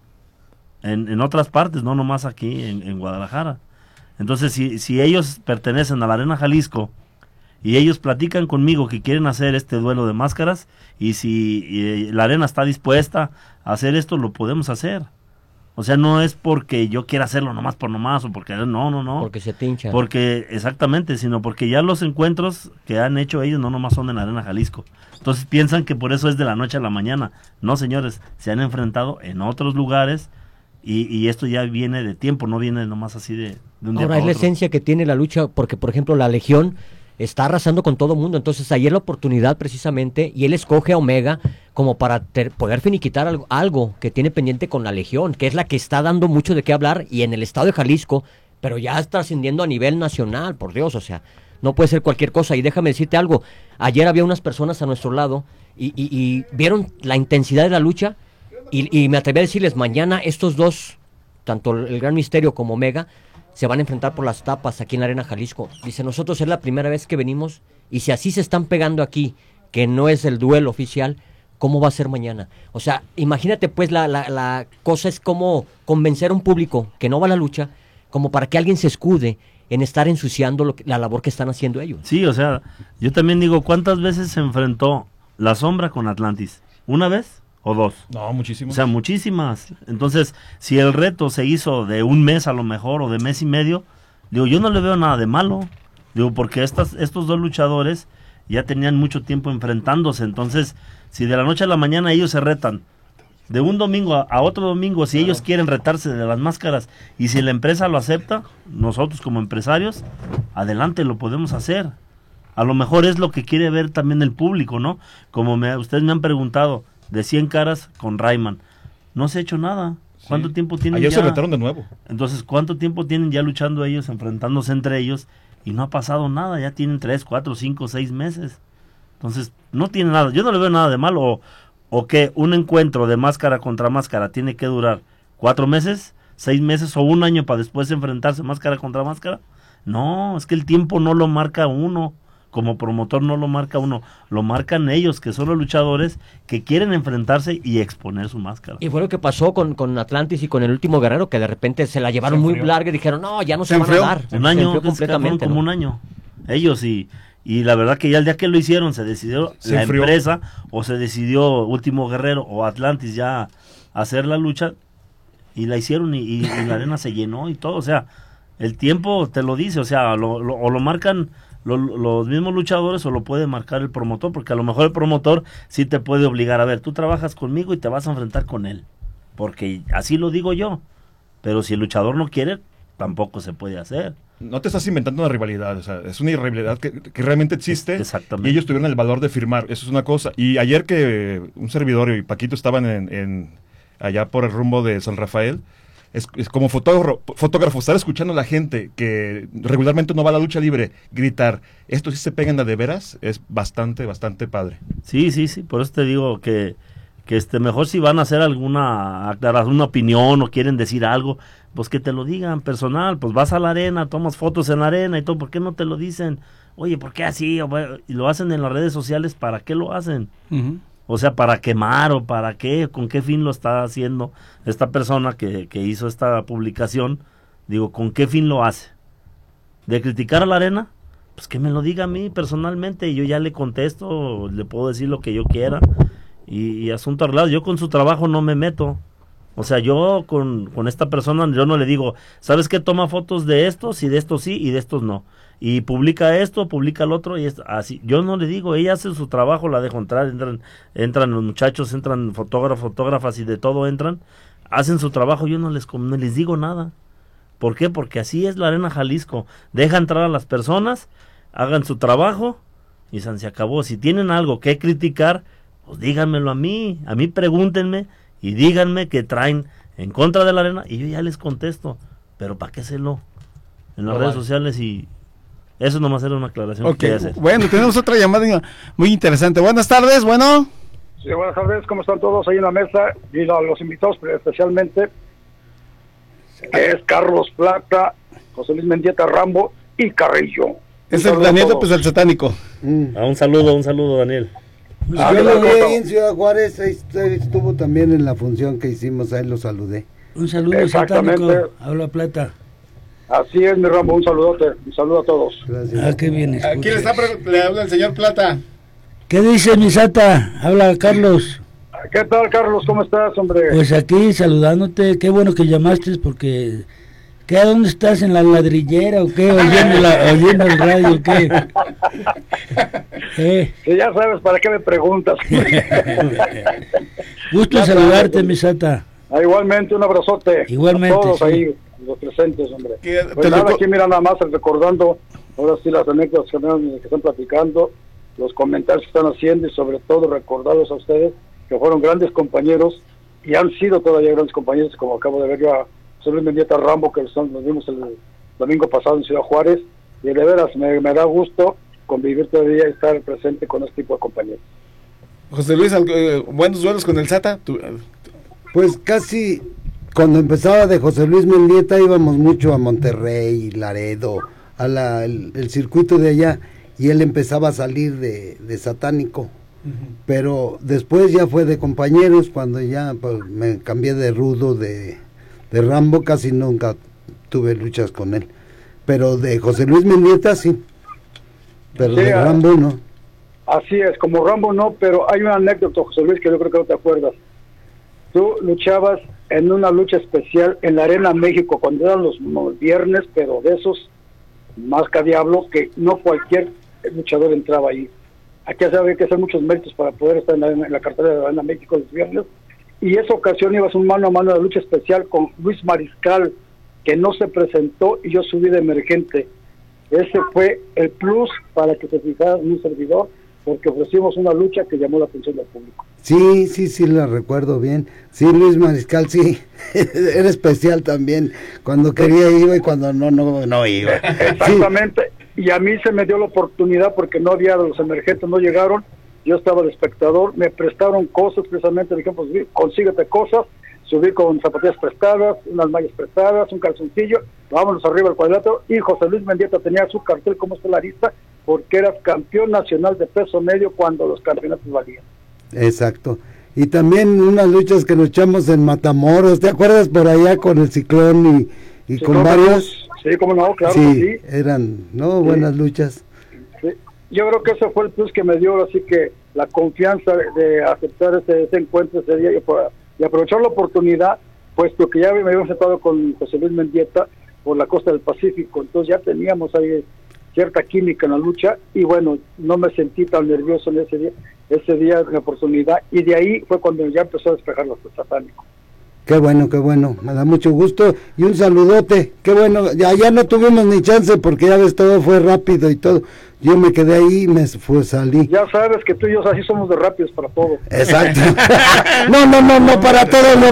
en otras partes, no nomás aquí en Guadalajara. Entonces, si ellos pertenecen a la Arena Jalisco y ellos platican conmigo que quieren hacer este duelo de máscaras, y si la arena está dispuesta a hacer esto, lo podemos hacer. O sea, no es porque yo quiera hacerlo nomás por nomás, o porque no. Porque se tinchan. Porque, exactamente, sino porque ya los encuentros que han hecho ellos no nomás son en la Arena Jalisco. Entonces piensan que por eso es de la noche a la mañana. No, señores, se han enfrentado en otros lugares, y esto ya viene de tiempo, no viene nomás así de un día para otro. Ahora es la esencia que tiene la lucha, porque por ejemplo la Legión está arrasando con todo mundo. Entonces ayer la oportunidad precisamente, y él escoge a Omega como para poder finiquitar algo que tiene pendiente con la Legión, que es la que está dando mucho de qué hablar, y en el estado de Jalisco, pero ya está trascendiendo a nivel nacional, por Dios, o sea, no puede ser cualquier cosa. Y déjame decirte algo, ayer había unas personas a nuestro lado y vieron la intensidad de la lucha, y me atreví a decirles, mañana estos dos, tanto el Gran Misterio como Omega, se van a enfrentar por las tapas aquí en la Arena Jalisco. Dice, nosotros es la primera vez que venimos, y si así se están pegando aquí, que no es el duelo oficial, ¿cómo va a ser mañana? O sea, imagínate pues la cosa es como convencer a un público que no va a la lucha, como para que alguien se escude en estar ensuciando la labor que están haciendo ellos. Sí, o sea, yo también digo, ¿cuántas veces se enfrentó La Sombra con Atlantis? ¿Una vez o dos? No, muchísimas. O sea, muchísimas. Entonces, si el reto se hizo de un mes a lo mejor, o de mes y medio, digo, yo no le veo nada de malo. Digo, porque estos dos luchadores ya tenían mucho tiempo enfrentándose. Entonces, si de la noche a la mañana ellos se retan, de un domingo a otro domingo, si ellos quieren retarse de las máscaras, y si la empresa lo acepta, nosotros como empresarios, adelante, lo podemos hacer. A lo mejor es lo que quiere ver también el público, ¿no? Como ustedes me han preguntado, de 100 caras con Rayman. no se ha hecho nada. ¿Cuánto tiempo tienen Ayer ya? se retaron de nuevo. Entonces, ¿cuánto tiempo tienen ya luchando ellos, enfrentándose entre ellos? Y no ha pasado nada, ya tienen 3, 4, 5, 6 meses. Entonces, no tiene nada, yo no le veo nada de malo. O que un encuentro de máscara contra máscara tiene que durar 4 meses, 6 meses o 1 año para después enfrentarse máscara contra máscara. No, es que el tiempo no lo marca uno. Como promotor no lo marca uno, lo marcan ellos, que son los luchadores que quieren enfrentarse y exponer su máscara. Y fue lo que pasó con Atlantis y con el último Guerrero, que de repente se la llevaron muy larga y dijeron, no, ya no se van a dar. Un año, completamente, como un año. Ellos y la verdad que ya el día que lo hicieron se decidió la empresa o se decidió Último Guerrero o Atlantis ya hacer la lucha y la hicieron y la arena se llenó y todo. O sea, el tiempo te lo dice, o sea, o lo marcan los mismos luchadores o lo puede marcar el promotor, porque a lo mejor el promotor sí te puede obligar, a ver, tú trabajas conmigo y te vas a enfrentar con él, porque así lo digo yo, pero si el luchador no quiere, tampoco se puede hacer. No te estás inventando una rivalidad, o sea, es una rivalidad que realmente existe. Exactamente. Y ellos tuvieron el valor de firmar, eso es una cosa. Y ayer que un servidor y Paquito estaban allá por el rumbo de San Rafael, es como fotógrafo, estar escuchando a la gente que regularmente no va a la lucha libre, gritar, esto sí se pegan de veras, es bastante padre. Sí, por eso te digo que mejor si van a hacer alguna aclaración, una opinión o quieren decir algo, pues que te lo digan personal, pues vas a la arena, tomas fotos en la arena y todo, ¿por qué no te lo dicen? Oye, ¿por qué así? Y lo hacen en las redes sociales, ¿para qué lo hacen? O sea, ¿para quemar o para qué? ¿Con qué fin lo está haciendo esta persona que hizo esta publicación? Digo, ¿con qué fin lo hace? ¿De criticar a la arena? Pues que me lo diga a mí personalmente y yo ya le contesto, le puedo decir lo que yo quiera y asunto arreglado. Yo con su trabajo no me meto. O sea, yo con esta persona, yo no le digo, ¿sabes qué? Toma fotos de estos y de estos sí y de estos no. Y publica esto, publica el otro y así. Yo no le digo, ella hace su trabajo, la dejo entrar, entran los muchachos, entran fotógrafas y de todo entran, hacen su trabajo, yo no les digo nada. ¿Por qué? Porque así es la Arena Jalisco. Deja entrar a las personas, hagan su trabajo y se acabó. Si tienen algo que criticar, pues díganmelo a mí pregúntenme y díganme que traen en contra de la arena y yo ya les contesto. Pero ¿para qué hacerlo? En las redes sociales y... Eso nomás era una aclaración. Okay. Bueno, tenemos otra llamada muy interesante. Buenas tardes, bueno. Sí, buenas tardes, ¿cómo están todos ahí en la mesa? Y los invitados especialmente, que es Carlos Plata, José Luis Mendieta Rambo y Carrillo. Es el Daniel López el Satánico. Un saludo, Daniel. Yo lo vi ahí en Ciudad Juárez, ahí estuvo también en la función que hicimos, ahí lo saludé. Un saludo Satánico, habla Plata. Así es, mi Rambo, un saludote, un saludo a todos. Gracias. Qué bien. Aquí le habla el señor Plata. ¿Qué dice mi Sata? Habla Carlos. ¿Qué tal, Carlos? ¿Cómo estás, hombre? Pues aquí saludándote, qué bueno que llamaste porque... ¿Qué? ¿Dónde estás? ¿En la ladrillera o qué? ¿Oyendo el radio o qué? Sí, ya sabes para qué me preguntas. Gusto saludarte, mi Sata. Igualmente, un abrazote. Igualmente. A todos sí. ahí, los presentes, hombre. Pues nada, aquí mira nada más recordando, ahora sí las anécdotas que están platicando, los comentarios que están haciendo y sobre todo recordarlos a ustedes que fueron grandes compañeros y han sido todavía grandes compañeros, como acabo de ver yo a José Luis Mendieta Rambo, que nos vimos el domingo pasado en Ciudad Juárez, y de veras me da gusto convivir todavía y estar presente con este tipo de compañeros. José Luis, buenos duelos con el Sata. Pues casi cuando empezaba de José Luis Mendieta íbamos mucho a Monterrey, Laredo, el circuito de allá, y él empezaba a salir de Satánico. Pero después ya fue de compañeros, cuando ya pues, me cambié de Rudo, de Rambo, casi nunca tuve luchas con él. Pero de José Luis Mendieta sí, pero sí, de Rambo no. Así es, como Rambo no, pero hay una anécdota, José Luis, que yo creo que no te acuerdas. Tú luchabas en una lucha especial en la Arena México, cuando eran los viernes, pero de esos más que diablo, que no cualquier luchador entraba ahí. Aquí había que hacer muchos méritos para poder estar en la cartelera de la Arena México los viernes, y esa ocasión ibas un mano a mano a la lucha especial con Luis Mariscal, que no se presentó y yo subí de emergente. Ese fue el plus para que se fijara en un servidor, porque ofrecimos una lucha que llamó la atención del público. Sí, la recuerdo bien. Sí, Luis Mariscal, sí, era especial también. Cuando quería iba y cuando no iba. Exactamente, sí. Y a mí se me dio la oportunidad porque no había, los emergentes no llegaron, yo estaba de espectador, me prestaron cosas, precisamente, dijeron, pues consíguete cosas, subí con zapatillas prestadas, unas mallas prestadas, un calzoncillo, vámonos arriba al cuadrilátero, y José Luis Mendieta tenía su cartel como estelarista, porque eras campeón nacional de peso medio cuando los campeonatos valían. Exacto. Y también unas luchas que nos echamos en Matamoros, ¿te acuerdas por allá con el Ciclón y sí, con varios? Sí, cómo no, claro. Sí, eran, ¿no? Sí. Buenas luchas. Sí. Yo creo que ese fue el plus que me dio, así que la confianza de aceptar ese encuentro ese día y aprovechar la oportunidad, puesto que ya me había enfrentado con José Luis Mendieta por la costa del Pacífico, entonces ya teníamos ahí cierta química en la lucha, y bueno, no me sentí tan nervioso en ese día de oportunidad, y de ahí fue cuando ya empezó a despejar los satánicos. Qué bueno, me da mucho gusto, y un saludote, qué bueno, ya no tuvimos ni chance, porque ya ves, todo fue rápido y todo, yo me quedé ahí y salí. Ya sabes que tú y yo así somos de rápidos para todo. Exacto. no, para todo, no.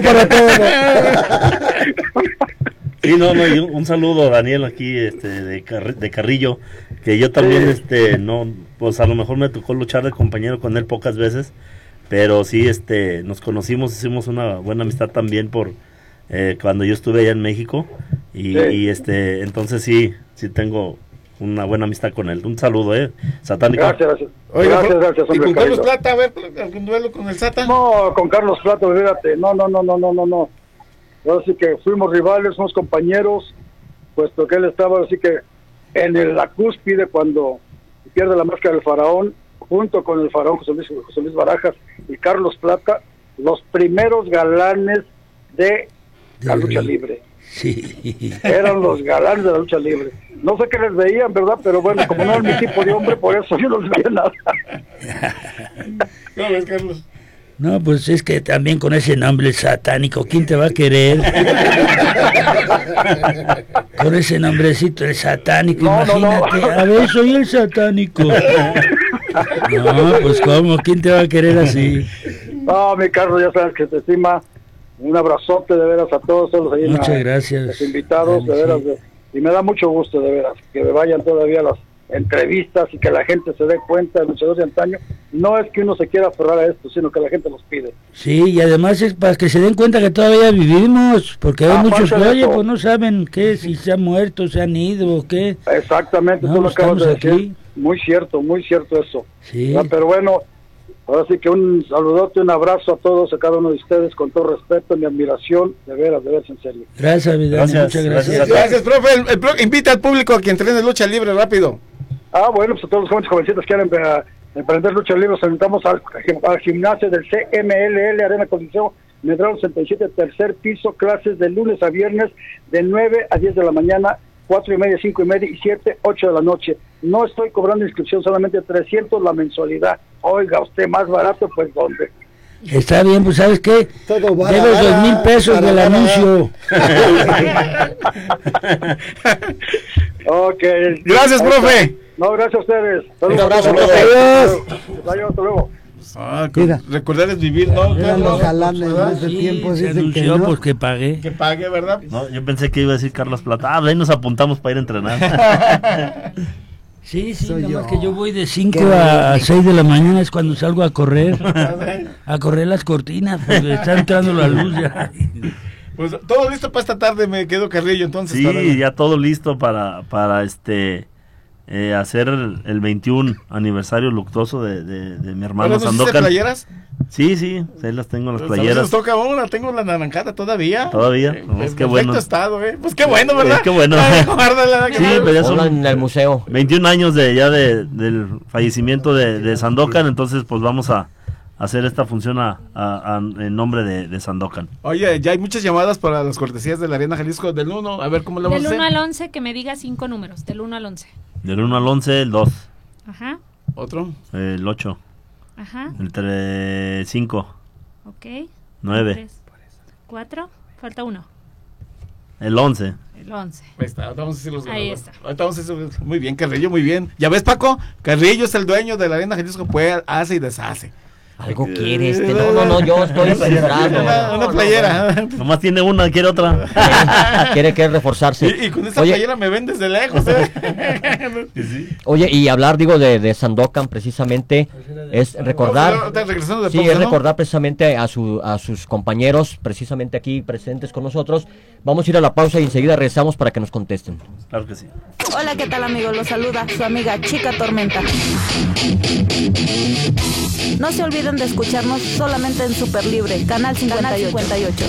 Sí, y un saludo a Daniel aquí, de Carrillo, que yo también, pues a lo mejor me tocó luchar de compañero con él pocas veces, pero sí, nos conocimos, hicimos una buena amistad también por cuando yo estuve allá en México, y entonces sí tengo una buena amistad con él. Un saludo, Satánico. Gracias. Oiga, gracias. ¿Y con Carlos Plata, a ver, algún duelo con el Satan? No, con Carlos Plata, fíjate, no. Así que fuimos rivales, somos compañeros, puesto que él estaba así que en la cúspide cuando pierde la máscara del faraón, junto con el faraón José Luis Barajas y Carlos Plata, los primeros galanes de la lucha libre. Sí. Eran los galanes de la lucha libre. No sé qué les veían, ¿verdad? Pero bueno, como no era mi tipo de hombre, por eso yo no les veía nada. ¿Cómo ves, Carlos? No, pues es que también con ese nombre satánico, ¿quién te va a querer? Con ese nombrecito, el satánico, imagínate. A ver, soy el satánico. No, pues ¿cómo? ¿Quién te va a querer así? No, mi Carlos, ya sabes que te estima. Un abrazote de veras a todos los ahí. Muchas gracias. Los invitados, de veras. Y me da mucho gusto, de veras, que me vayan todavía las entrevistas y que la gente se dé cuenta de luchadores de antaño. No es que uno se quiera aferrar a esto, sino que la gente los pide. Sí, y además es para que se den cuenta que todavía vivimos, porque hay muchos que, oye, pues no saben qué, si se han muerto, se han ido o qué. Exactamente, tú lo acabas de decir. Aquí. Muy cierto eso. Sí. Pero bueno, ahora sí que un saludote, un abrazo a todos, a cada uno de ustedes, con todo respeto, mi admiración, de veras, en serio. Gracias, Vidal, muchas gracias. Gracias, profe. Invita al público a que entrene lucha libre rápido. Bueno, pues a todos los jóvenes jovencitos que quieren emprender lucha libre, nos invitamos al gimnasio del CMLL Arena Coliseo, Medrano 67, tercer piso, clases de lunes a viernes, de 9 a 10 de la mañana, 4:30, 5:30 y 7, 8 de la noche. No estoy cobrando inscripción, solamente 300 la mensualidad. Oiga, usted más barato, pues ¿dónde? Está bien, pues ¿sabes qué? De los 2,000 pesos del anuncio. Ok. Gracias, profe. No, gracias a ustedes. Un abrazo, profe. Adiós. Hasta luego. Recordar es vivir, ¿no? Eran los galanes de ese tiempo. Se anunció, pues que pague. Que pague, ¿verdad? No, yo pensé que iba a decir Carlos Plata. Ahí nos apuntamos para ir a entrenar. Sí, nada más que yo voy de 5 a 6 de la mañana, es cuando salgo a correr las cortinas, porque está entrando la luz ya. Pues todo listo para esta tarde, me quedo Carrillo, entonces. Sí, ya todo listo para hacer el 21 aniversario luctuoso de mi hermano Sandokan. ¿Tienes playeras? Sí, ahí las tengo, las playeras. Nos toca una, tengo la naranjada todavía. Pues qué bueno. Estado, Pues qué bueno, ¿verdad? Qué bueno. Sí, pero ya son en el museo. 21 años del fallecimiento de Sandokan, entonces pues vamos a hacer esta función en nombre de Sandokan. Oye, ya hay muchas llamadas para las cortesías de la Arena Jalisco del 1, a ver cómo le vamos a hacer. Del 1 al 11, que me diga 5 números, del 1 al 11. Del 1 al 11, el 2. Ajá. ¿Otro? El 8. Ajá. El 5. Ok. 9. 3, 4, falta 1. El 11. El 11. Ahí está, vamos a decir los Ahí está. Muy bien, Carrillo, muy bien. ¿Ya ves, Paco? Carrillo es el dueño de la Arena Jalisco, hace y deshace. Algo quiere No, yo estoy frustrado. Una playera. Nomás tiene una, quiere otra. Quiere reforzarse. Y con esa playera me ven desde lejos. Oye, y hablar, digo, de Sandokan, precisamente, es recordar. Es recordar precisamente a sus compañeros, precisamente aquí presentes con nosotros. Vamos a ir a la pausa y enseguida regresamos para que nos contesten. Claro que sí. Hola, ¿qué tal, amigos? Los saluda su amiga Chica Tormenta. No se olviden de escucharnos solamente en Super Libre, Canal 58.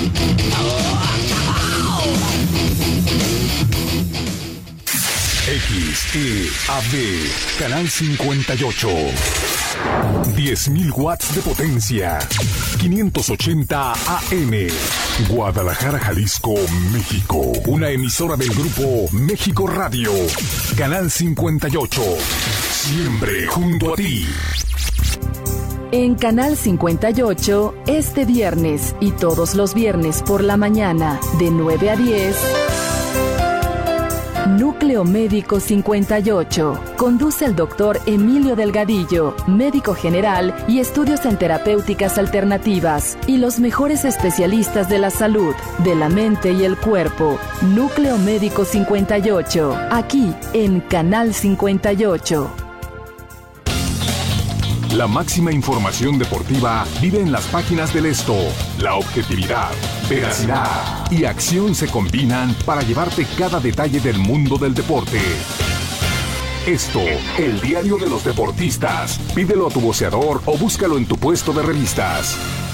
XEAB, Canal 58. 10.000 watts de potencia. 580 AM. Guadalajara, Jalisco, México. Una emisora del grupo México Radio. Canal 58. Siempre junto a ti. En Canal 58, este viernes y todos los viernes por la mañana, de 9 a 10, Núcleo Médico 58. Conduce el doctor Emilio Delgadillo, médico general y estudios en terapéuticas alternativas, y los mejores especialistas de la salud, de la mente y el cuerpo. Núcleo Médico 58, aquí en Canal 58. La máxima información deportiva vive en las páginas del Esto. La objetividad, veracidad y acción se combinan para llevarte cada detalle del mundo del deporte. Esto, el diario de los deportistas. Pídelo a tu voceador o búscalo en tu puesto de revistas.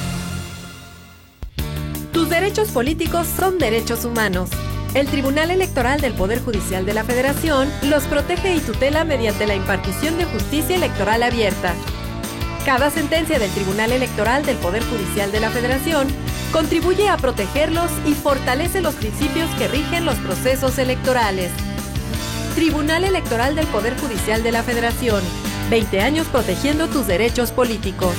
Tus derechos políticos son derechos humanos. El Tribunal Electoral del Poder Judicial de la Federación los protege y tutela mediante la impartición de justicia electoral abierta. Cada sentencia del Tribunal Electoral del Poder Judicial de la Federación contribuye a protegerlos y fortalece los principios que rigen los procesos electorales. Tribunal Electoral del Poder Judicial de la Federación. 20 años protegiendo tus derechos políticos.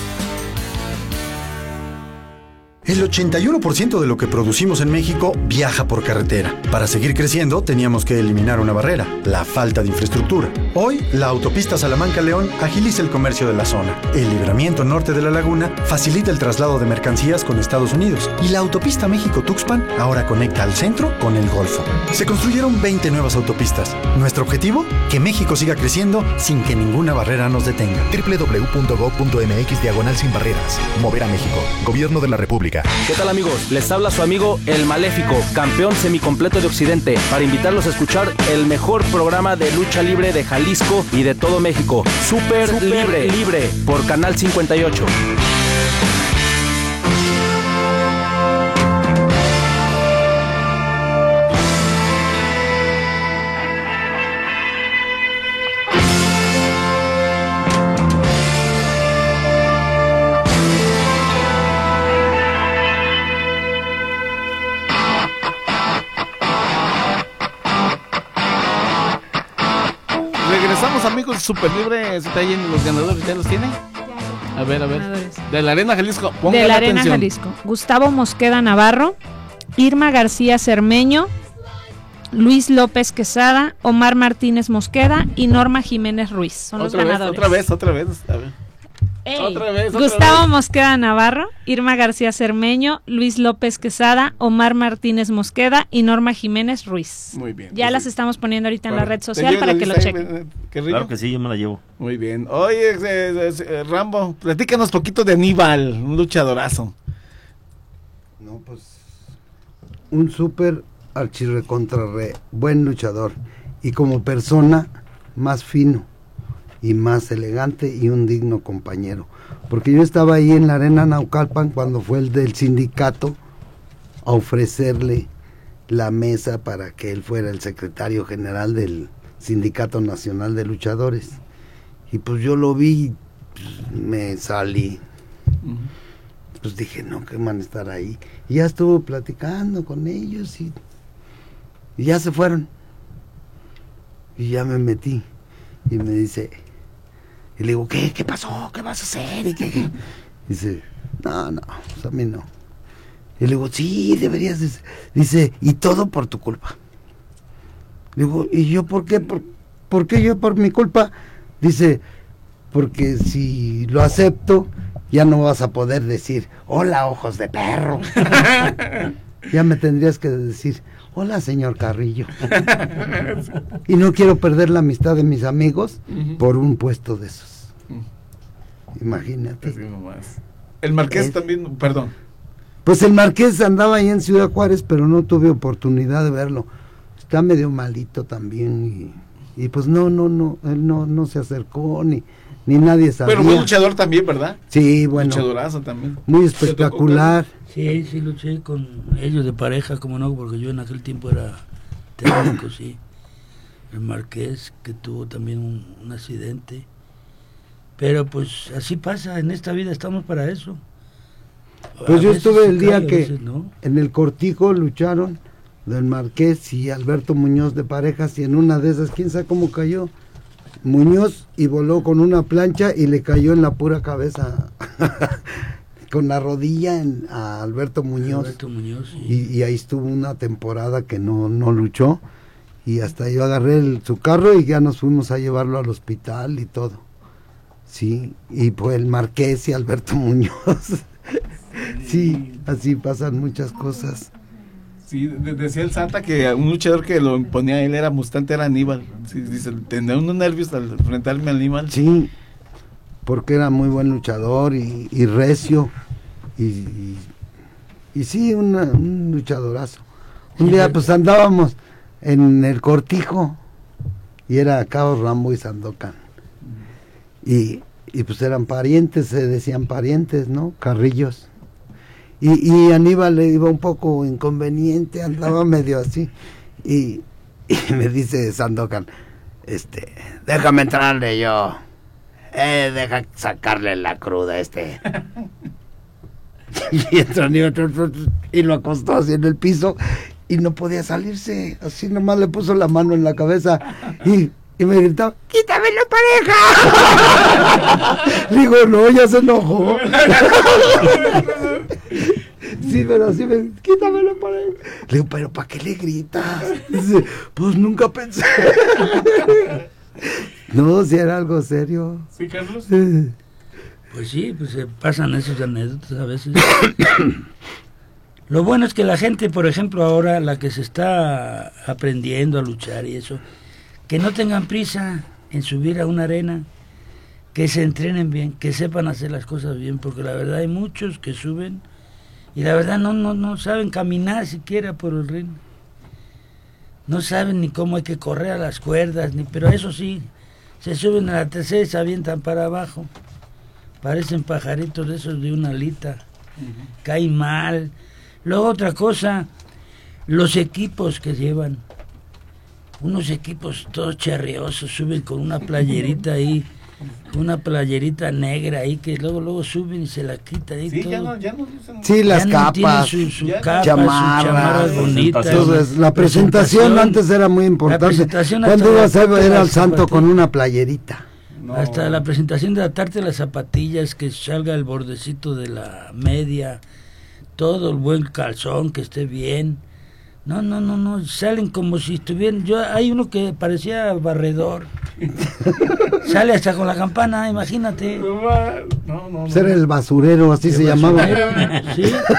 El 81% de lo que producimos en México viaja por carretera. Para seguir creciendo, teníamos que eliminar una barrera, la falta de infraestructura. Hoy, la autopista Salamanca-León agiliza el comercio de la zona. El libramiento norte de la laguna facilita el traslado de mercancías con Estados Unidos. Y la autopista México-Tuxpan ahora conecta al centro con el Golfo. Se construyeron 20 nuevas autopistas. Nuestro objetivo, que México siga creciendo sin que ninguna barrera nos detenga. www.gov.mx/sin barreras. Mover a México. Gobierno de la República. ¿Qué tal, amigos? Les habla su amigo El Maléfico, campeón semicompleto de Occidente, para invitarlos a escuchar el mejor programa de lucha libre de Jalisco y de todo México, Super Libre, por Canal 58. Amigos, Super Libre, ¿está ahí en los ganadores? ¿Ya los tiene? A ver. De la Arena Jalisco. De la Arena Jalisco. Gustavo Mosqueda Navarro, Irma García Cermeño, Luis López Quesada, Omar Martínez Mosqueda y Norma Jiménez Ruiz. Son los ganadores. Otra vez. A ver. Gustavo Mosqueda Navarro, Irma García Cermeño, Luis López Quesada, Omar Martínez Mosqueda y Norma Jiménez Ruiz. Muy bien. Ya las estamos poniendo ahorita en la red social para que lo chequen. Claro que sí, yo me la llevo. Muy bien. Oye, Rambo, platícanos poquito de Aníbal, un luchadorazo. No, pues un súper buen luchador y como persona más fino y más elegante y un digno compañero, porque yo estaba ahí en la Arena Naucalpan cuando fue el del sindicato a ofrecerle la mesa para que él fuera el secretario general del Sindicato Nacional de Luchadores, y pues yo lo vi, pues, me salí, pues dije, no, que van a estar ahí, y ya estuve platicando con ellos y ya se fueron, y ya me metí, y me dice, y le digo, ¿qué pasó? ¿Qué vas a hacer? Dice, no, pues a mí no. Y le digo, sí, deberías. Dice, y todo por tu culpa. Le digo, ¿y yo por qué? ¿Por qué yo por mi culpa? Dice, porque si lo acepto, ya no vas a poder decir, hola, ojos de perro. Ya me tendrías que decir, hola, señor Carrillo. Y no quiero perder la amistad de mis amigos por un puesto de esos. Imagínate. El Marqués también, perdón. Pues el Marqués andaba ahí en Ciudad Juárez, pero no tuve oportunidad de verlo. Está medio malito también y pues no, él no se acercó ni nadie sabía. Pero fue luchador también, ¿verdad? Sí, bueno. Luchadorazo también. Muy espectacular. Sí, luché con ellos de pareja, como no, porque yo en aquel tiempo era técnico, sí. El Marqués, que tuvo también un accidente. Pero pues así pasa, en esta vida estamos para eso. Pues yo estuve el día que en el Cortijo lucharon del Marqués y Alberto Muñoz de parejas, y en una de esas, quién sabe cómo cayó Muñoz y voló con una plancha y le cayó en la pura cabeza con la rodilla a Alberto Muñoz, sí. y ahí estuvo una temporada que no luchó, y hasta yo agarré su carro y ya nos fuimos a llevarlo al hospital y todo, sí, y pues el Marqués y Alberto Muñoz. Sí, así pasan muchas cosas. Sí, decía el Santa que un luchador que lo imponía a él era bastante, era Aníbal. Sí, dice, tenía unos nervios al enfrentarme al Aníbal. Sí, porque era muy buen luchador y recio. Y sí, un luchadorazo. Un día pues andábamos en el Cortijo y era Cabo Rambo y Sandokan. Y pues eran parientes, se decían parientes, ¿no? Carrillos. Y Aníbal le iba un poco inconveniente, andaba medio así. Y me dice Sandokan, déjame entrarle yo. Deja sacarle la cruda Y entró Aníbal y lo acostó así en el piso y no podía salirse. Así nomás le puso la mano en la cabeza y me gritaba, ¡quítame la pareja! Digo, no, ya se enojó. Sí, pero así me dice, quítame la pareja. Le digo, ¿pero para qué le gritas? Dice, pues nunca pensé. No, si era algo serio. ¿Sí, Carlos? Pues sí, pues se pasan esas anécdotas a veces. Lo bueno es que la gente, por ejemplo, ahora, la que se está aprendiendo a luchar y eso, que no tengan prisa en subir a una arena, que se entrenen bien, que sepan hacer las cosas bien, porque la verdad hay muchos que suben y la verdad no saben caminar siquiera por el ring, no saben ni cómo hay que correr a las cuerdas, pero eso sí, se suben a la tercera y se avientan para abajo, parecen pajaritos de esos de una alita, caen mal. Luego otra cosa, los equipos que llevan, unos equipos todos charriosos, suben con una playerita ahí, una playerita negra ahí, que luego suben y se la quitan ahí. Sí, todo. ya no sí, las capas, su capa, chamarras bonitas. La presentación antes era muy importante. Cuando ibas a ver al santo con una playerita. No. Hasta la presentación de atarte las zapatillas, que salga el bordecito de la media, todo el buen calzón, que esté bien. No, salen como si estuvieran. Hay uno que parecía barredor. Sale hasta con la campana, imagínate. No. Ser el basurero, así se llamaba. ¿Sí?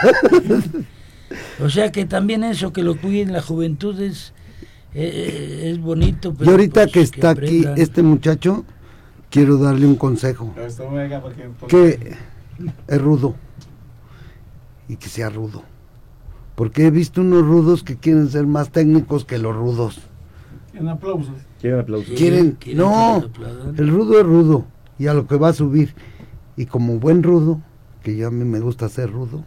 O sea que también eso, que lo cuiden la juventud es bonito. Pero y ahorita pues, que está aprendan. Aquí este muchacho, quiero darle un consejo. Que es rudo. Y que sea rudo. Porque he visto unos rudos que quieren ser más técnicos que los rudos. ¿Quieren aplausos? No, el rudo es rudo y a lo que va a subir. Y como buen rudo, que yo a mí me gusta ser rudo,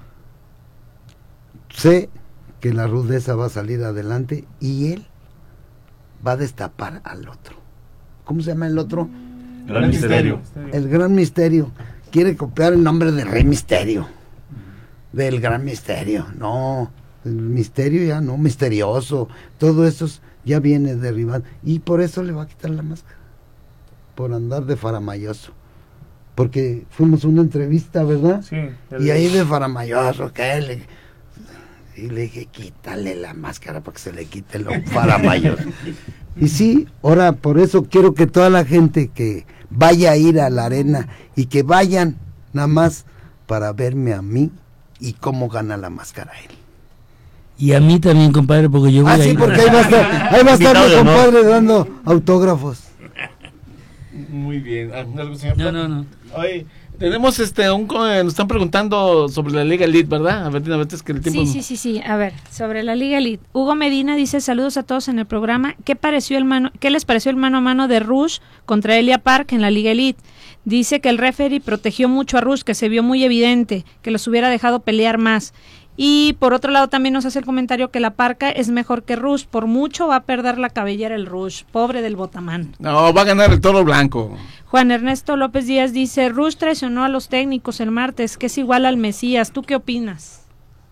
sé que la rudeza va a salir adelante y él va a destapar al otro. ¿Cómo se llama el otro? Gran Misterio. El Gran Misterio. Quiere copiar el nombre de Rey Misterio. Del Gran Misterio, no, el misterio ya no, misterioso, todo eso ya viene derribado, y por eso le va a quitar la máscara, por andar de faramayoso, porque fuimos a una entrevista, ¿verdad? Sí. Y ahí de faramayoso, y le dije, quítale la máscara para que se le quite lo faramayoso. Y sí, ahora por eso quiero que toda la gente que vaya a ir a la arena y que vayan nada más para verme a mí y cómo gana la máscara él. Y a mí también, compadre, porque yo voy a ir. Sí, porque ahí va a estar mi compadre dando autógrafos. Muy bien. No. Oye, tenemos nos están preguntando sobre la Liga Elite, ¿verdad? A ver, es que el tiempo... Sí. A ver, sobre la Liga Elite. Hugo Medina dice, saludos a todos en el programa. ¿Qué les pareció el mano a mano de Rush contra Elia Park en la Liga Elite? Dice que el referee protegió mucho a Rush, que se vio muy evidente, que los hubiera dejado pelear más. Y por otro lado también nos hace el comentario que la Parca es mejor que Rush. Por mucho va a perder la cabellera el Rush. Pobre del Botamán. No, va a ganar el Toro Blanco. Juan Ernesto López Díaz dice, Rush traicionó a los técnicos el martes, que es igual al Mesías. ¿Tú qué opinas?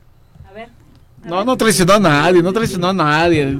No traicionó a nadie.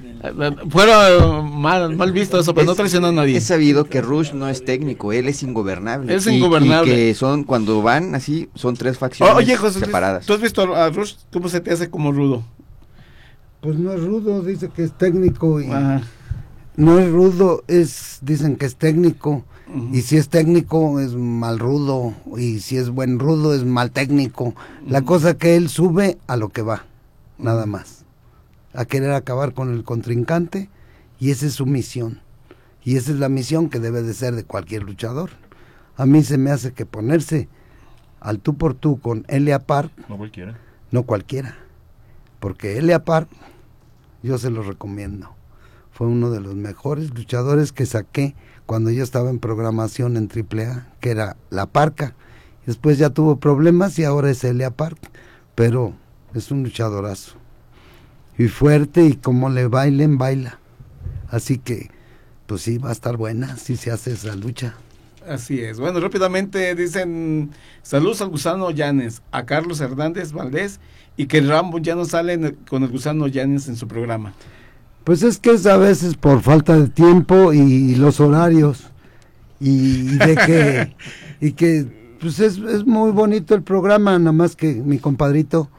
Fuera mal visto eso, pero no traicionó a nadie. Es sabido que Rush no es técnico, él es ingobernable. Y que cuando van así, son 3 facciones José, separadas. ¿Tú has visto a Rush? ¿Cómo se te hace como rudo? Pues no es rudo, dice que es técnico y no es rudo, dicen que es técnico. Y si es técnico es mal rudo, y si es buen rudo es mal técnico. La cosa que él sube a lo que va, nada más, a querer acabar con el contrincante, y esa es su misión, y esa es la misión que debe de ser de cualquier luchador. A mí se me hace que ponerse al tú por tú con Elia Park, no cualquiera, porque Elia Park, yo se lo recomiendo, fue uno de los mejores luchadores que saqué cuando yo estaba en programación en AAA, que era La Parca. Después ya tuvo problemas y ahora es Elia Park, pero es un luchadorazo. Y fuerte, y como le bailen, baila. Así que, pues sí, va a estar buena si se hace esa lucha. Así es. Bueno, rápidamente dicen, saludos al Gusano Llanes, a Carlos Hernández Valdés, y que Rambo ya no sale con el Gusano Llanes en su programa. Pues es que es a veces por falta de tiempo y los horarios, y que pues es muy bonito el programa, nada más que mi compadrito,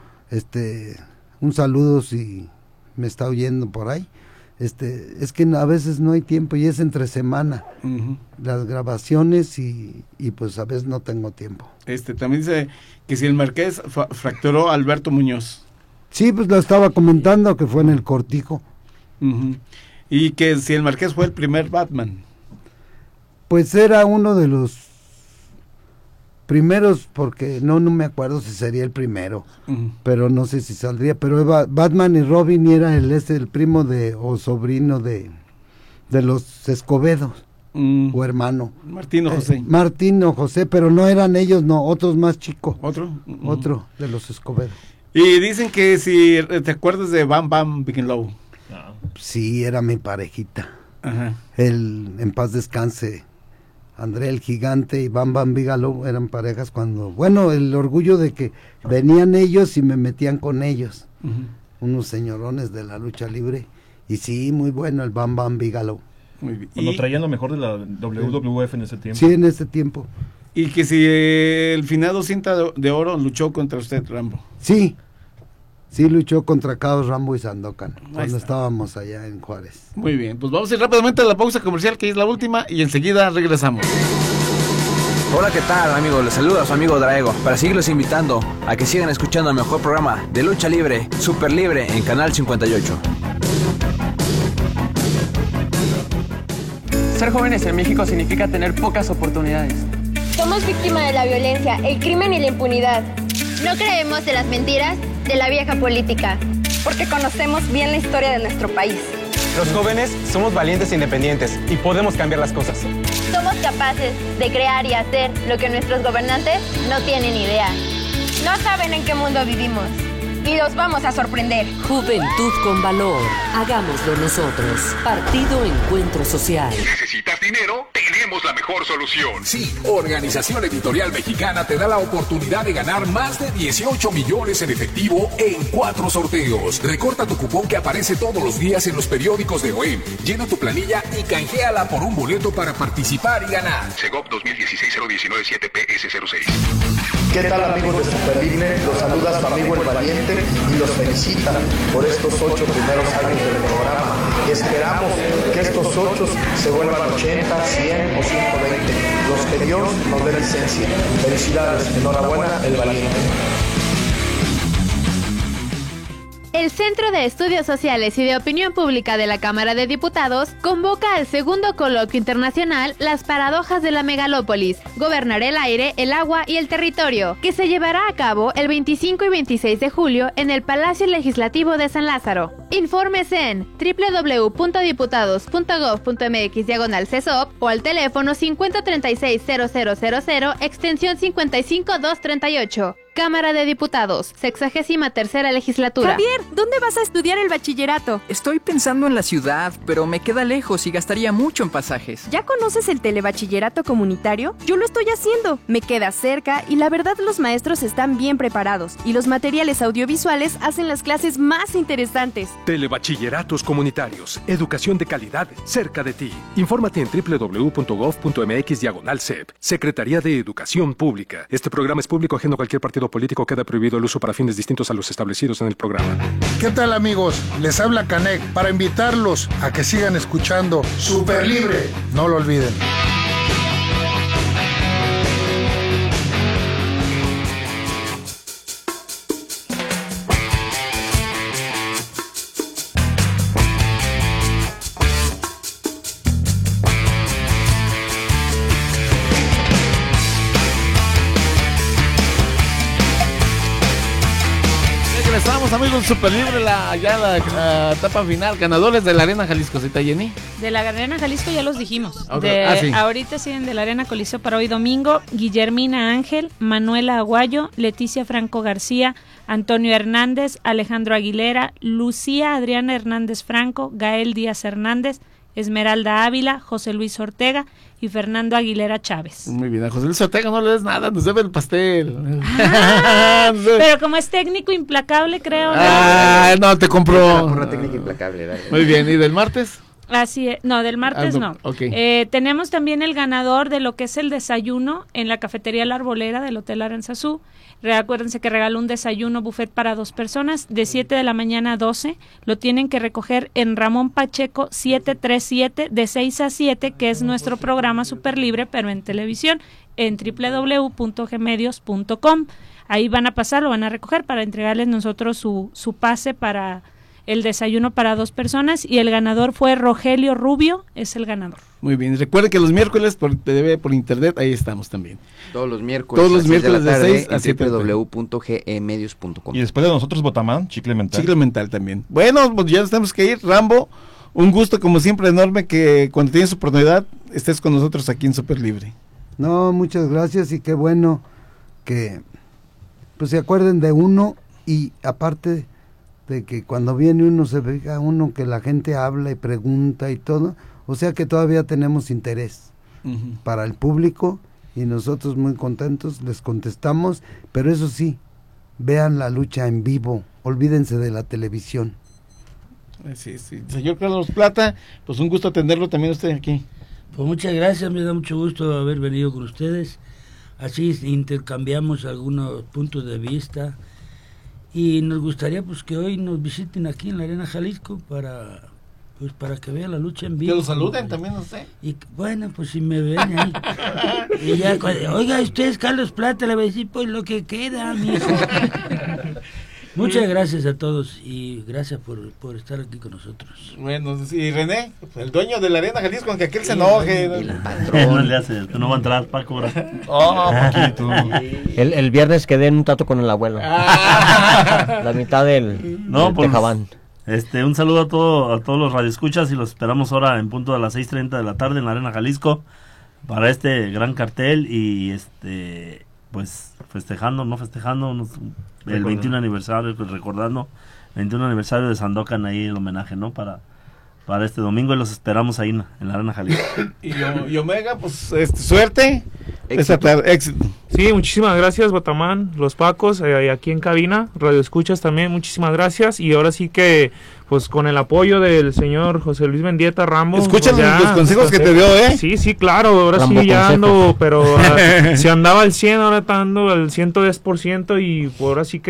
un saludo si me está oyendo por ahí, es que a veces no hay tiempo y es entre semana, las grabaciones y pues a veces no tengo tiempo. También dice que si el Marqués fracturó a Alberto Muñoz. Sí, pues lo estaba comentando que fue en el Cortijo. Y que si el Marqués fue el primer Batman. Pues era uno de los primeros, porque no me acuerdo si sería el primero, pero no sé si saldría, pero Batman y Robin, y era el primo o sobrino de los Escobedos, o hermano. Martino José. Martino José, pero no eran ellos, no, otros más chicos. Otro de los Escobedos. Y dicen que si te acuerdas de Bam Bam Bigelow. Sí, era mi parejita. Ajá. Él, en paz descanse, André el Gigante y Bam Bam Bigelow eran parejas el orgullo de que venían ellos y me metían con ellos, unos señorones de la lucha libre, y sí, muy bueno el Bam Bam Bigelow. Muy bien. Cuando traían lo mejor de la WWF en ese tiempo. Sí, en ese tiempo. Y que si el finado Cinta de Oro luchó contra usted, Rambo. Sí, luchó contra Caos, Rambo y Sandokan cuando estábamos allá en Juárez. Muy bien, pues vamos a ir rápidamente a la pausa comercial, que es la última, y enseguida regresamos. Hola, ¿qué tal, amigos? Les saluda a su amigo Draego, para seguirlos invitando a que sigan escuchando el mejor programa de lucha libre, Super Libre, en Canal 58. Ser jóvenes en México significa tener pocas oportunidades. Somos víctimas de la violencia, el crimen y la impunidad. No creemos en las mentiras de la vieja política, porque conocemos bien la historia de nuestro país. Los jóvenes somos valientes e independientes y podemos cambiar las cosas. Somos capaces de crear y hacer lo que nuestros gobernantes no tienen idea. No saben en qué mundo vivimos y los vamos a sorprender. Juventud con valor. Hagámoslo nosotros. Partido Encuentro Social. ¿Necesitas dinero? Tenemos la mejor solución. Sí, Organización Editorial Mexicana te da la oportunidad de ganar más de 18 millones en efectivo en 4 sorteos. Recorta tu cupón que aparece todos los días en los periódicos de OEM. Llena tu planilla y canjeala por un boleto para participar y ganar. Segov 2016-0197-PS06. ¿Qué tal, amigos de Super Libre? Los saluda su amigo El Valiente y los felicita por estos 8 primeros años del programa. y esperamos que estos 8 se vuelvan 80, 100 o 120, los que Dios nos dé licencia. Felicidades, enhorabuena, El Valiente. El Centro de Estudios Sociales y de Opinión Pública de la Cámara de Diputados convoca al segundo coloquio internacional Las paradojas de la megalópolis, gobernar el aire, el agua y el territorio, que se llevará a cabo el 25 y 26 de julio en el Palacio Legislativo de San Lázaro. Informes en www.diputados.gov.mx/CESOP o al teléfono 5036-0000, extensión 55238. Cámara de Diputados, 63ª legislatura. Javier, ¿dónde vas a estudiar el bachillerato? Estoy pensando en la ciudad, pero me queda lejos y gastaría mucho en pasajes. ¿Ya conoces el telebachillerato comunitario? Yo lo estoy haciendo. Me queda cerca y la verdad los maestros están bien preparados y los materiales audiovisuales hacen las clases más interesantes. Telebachilleratos comunitarios, educación de calidad cerca de ti. Infórmate en www.gov.mx/CEP. Secretaría de Educación Pública. Este programa es público ajeno a cualquier partido político. Queda prohibido el uso para fines distintos a los establecidos en el programa. ¿Qué tal, amigos? Les habla Canek para invitarlos a que sigan escuchando Super Libre. No lo olviden. Estamos, amigos, Super Libre, la etapa final. Ganadores de la Arena Jalisco, ¿sí, Jenny? De la Arena Jalisco ya los dijimos. Okay. Sí. Ahorita siguen de la Arena Coliseo para hoy domingo: Guillermina Ángel, Manuela Aguayo, Leticia Franco García, Antonio Hernández, Alejandro Aguilera, Lucía Adriana Hernández Franco, Gael Díaz Hernández, Esmeralda Ávila, José Luis Ortega y Fernando Aguilera Chávez. Muy bien, a José Luis Ortega no le des nada, nos debe el pastel. Pero como es técnico implacable, creo. No, te compró. Una técnica implacable, dale. Muy bien, ¿y del martes? Así es, no, del martes no. Okay. Tenemos también el ganador de lo que es el desayuno en la cafetería La Arbolera del Hotel Aranzazú. Recuérdense que regaló un desayuno buffet para 2 personas de 7 de la mañana a 12. Lo tienen que recoger en Ramón Pacheco 737 de 6 a 7, que es nuestro programa Super Libre, pero en televisión, en www.gmedios.com. Ahí van a pasar, lo van a recoger para entregarles nosotros su pase para el desayuno para 2 personas, y el ganador fue Rogelio Rubio, es el ganador. Muy bien, recuerde que los miércoles por TV, por internet, ahí estamos también. Todos los miércoles. Todos los miércoles de 6 a 7. www.gmedios.com. Y después de nosotros, Botamán, Chicle Mental. Chicle Mental también. Bueno, pues ya nos tenemos que ir. Rambo, un gusto como siempre enorme que cuando tienes oportunidad estés con nosotros aquí en Super Libre. No, muchas gracias y qué bueno que pues se acuerden de uno, y aparte de que cuando viene uno se fija uno que la gente habla y pregunta y todo, o sea que todavía tenemos interés para el público, y nosotros muy contentos les contestamos, pero eso sí, vean la lucha en vivo, olvídense de la televisión. Sí. Señor Carlos Plata, pues un gusto atenderlo también usted aquí. Pues muchas gracias, me da mucho gusto haber venido con ustedes, así intercambiamos algunos puntos de vista. Y nos gustaría pues que hoy nos visiten aquí en la Arena Jalisco para que vean la lucha en vivo. Que lo saluden también, no sé. Y bueno, pues si me ven ahí. Y ya, oiga, usted es Carlos Plata, le voy a decir, pues lo que queda, mijo. Muchas gracias a todos y gracias por estar aquí con nosotros. Bueno, y René, el dueño de la Arena Jalisco, que aquel se enoje. El patrón. No le hace, no va a entrar, Paco. Poquito. El viernes quedé en un trato con el abuelo. La mitad del Tejabán. Un saludo a todos los radioescuchas, y los esperamos ahora en punto de las 6:30 de la tarde en la Arena Jalisco para este gran cartel y pues festejando el 21 aniversario, pues recordando el 21 aniversario de Sandokan, ahí el homenaje, ¿no? Para este domingo, y los esperamos ahí en la Arena Jalisco. y Omega, pues suerte. Éxito. Sí, muchísimas gracias, Botamán, los Pacos, aquí en cabina, Radio Escuchas también, muchísimas gracias, y ahora sí que, pues con el apoyo del señor José Luis Mendieta Rambo. Escucha los consejos que te dio, ¿eh? Sí, claro, ahora Rambo sí ya ando, pero si andaba al 100, ahora está ando al 110%, y ahora sí que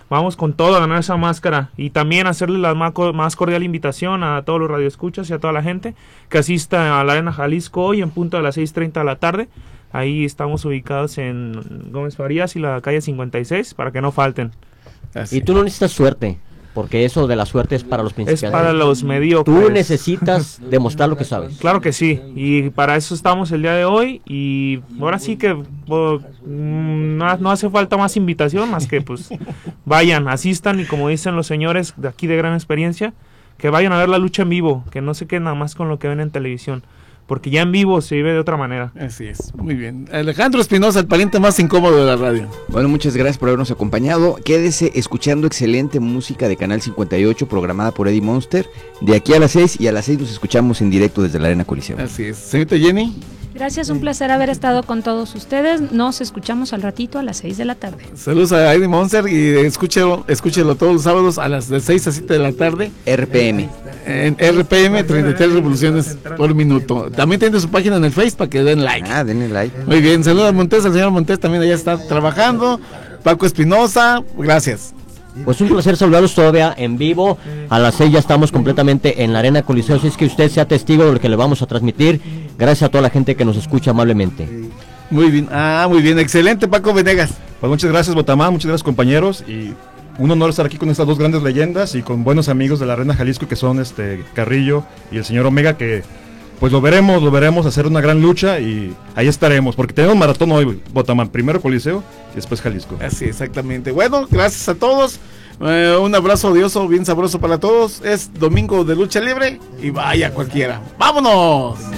vamos con todo a ganar esa máscara y también hacerle la más cordial invitación a todos los radioescuchas y a toda la gente que asista a la Arena Jalisco hoy en punto de las 6:30 de la tarde. Ahí estamos ubicados en Gómez Farías y la calle 56 para que no falten. Y tú no necesitas suerte, porque eso de la suerte es para los principiantes. Es para los mediocres. Tú necesitas demostrar lo que sabes. Claro que sí, y para eso estamos el día de hoy, y ahora sí que no hace falta más invitación, más que pues vayan, asistan, y como dicen los señores de aquí de gran experiencia, que vayan a ver la lucha en vivo, que no se queden nada más con lo que ven en televisión, porque ya en vivo se vive de otra manera. Así es, muy bien. Alejandro Espinosa, el pariente más incómodo de la radio. Bueno, muchas gracias por habernos acompañado. Quédese escuchando excelente música de Canal 58 programada por Eddie Monster de aquí a las 6, y a las 6 nos escuchamos en directo desde la Arena Coliseo. Así es. Señorita Jenny. Gracias, un placer haber estado con todos ustedes. Nos escuchamos al ratito a las 6 de la tarde. Saludos a Eddie Monster y escúchelo todos los sábados a las de 6 a 7 de la tarde. RPM. En RPM, 33 revoluciones por minuto. También tiene su página en el Face para que den like. Denle like. Muy bien, saludos a Montes, al señor Montes también allá está trabajando. Paco Espinosa, gracias. Pues un placer saludarlos todavía en vivo. A las 6 ya estamos completamente en la Arena Coliseo, así es que usted sea testigo de lo que le vamos a transmitir. Gracias a toda la gente que nos escucha amablemente. Muy bien, muy bien, excelente, Paco Venegas. Pues muchas gracias, Botamán, muchas gracias, compañeros, y un honor estar aquí con estas dos grandes leyendas y con buenos amigos de la Arena Jalisco, que son Carrillo y el señor Omega, que pues lo veremos hacer una gran lucha, y ahí estaremos, porque tenemos maratón hoy, Botamán, primero Coliseo y después Jalisco. Así, exactamente. Bueno, gracias a todos, un abrazo odioso, bien sabroso para todos. Es domingo de lucha libre y vaya cualquiera. ¡Vámonos!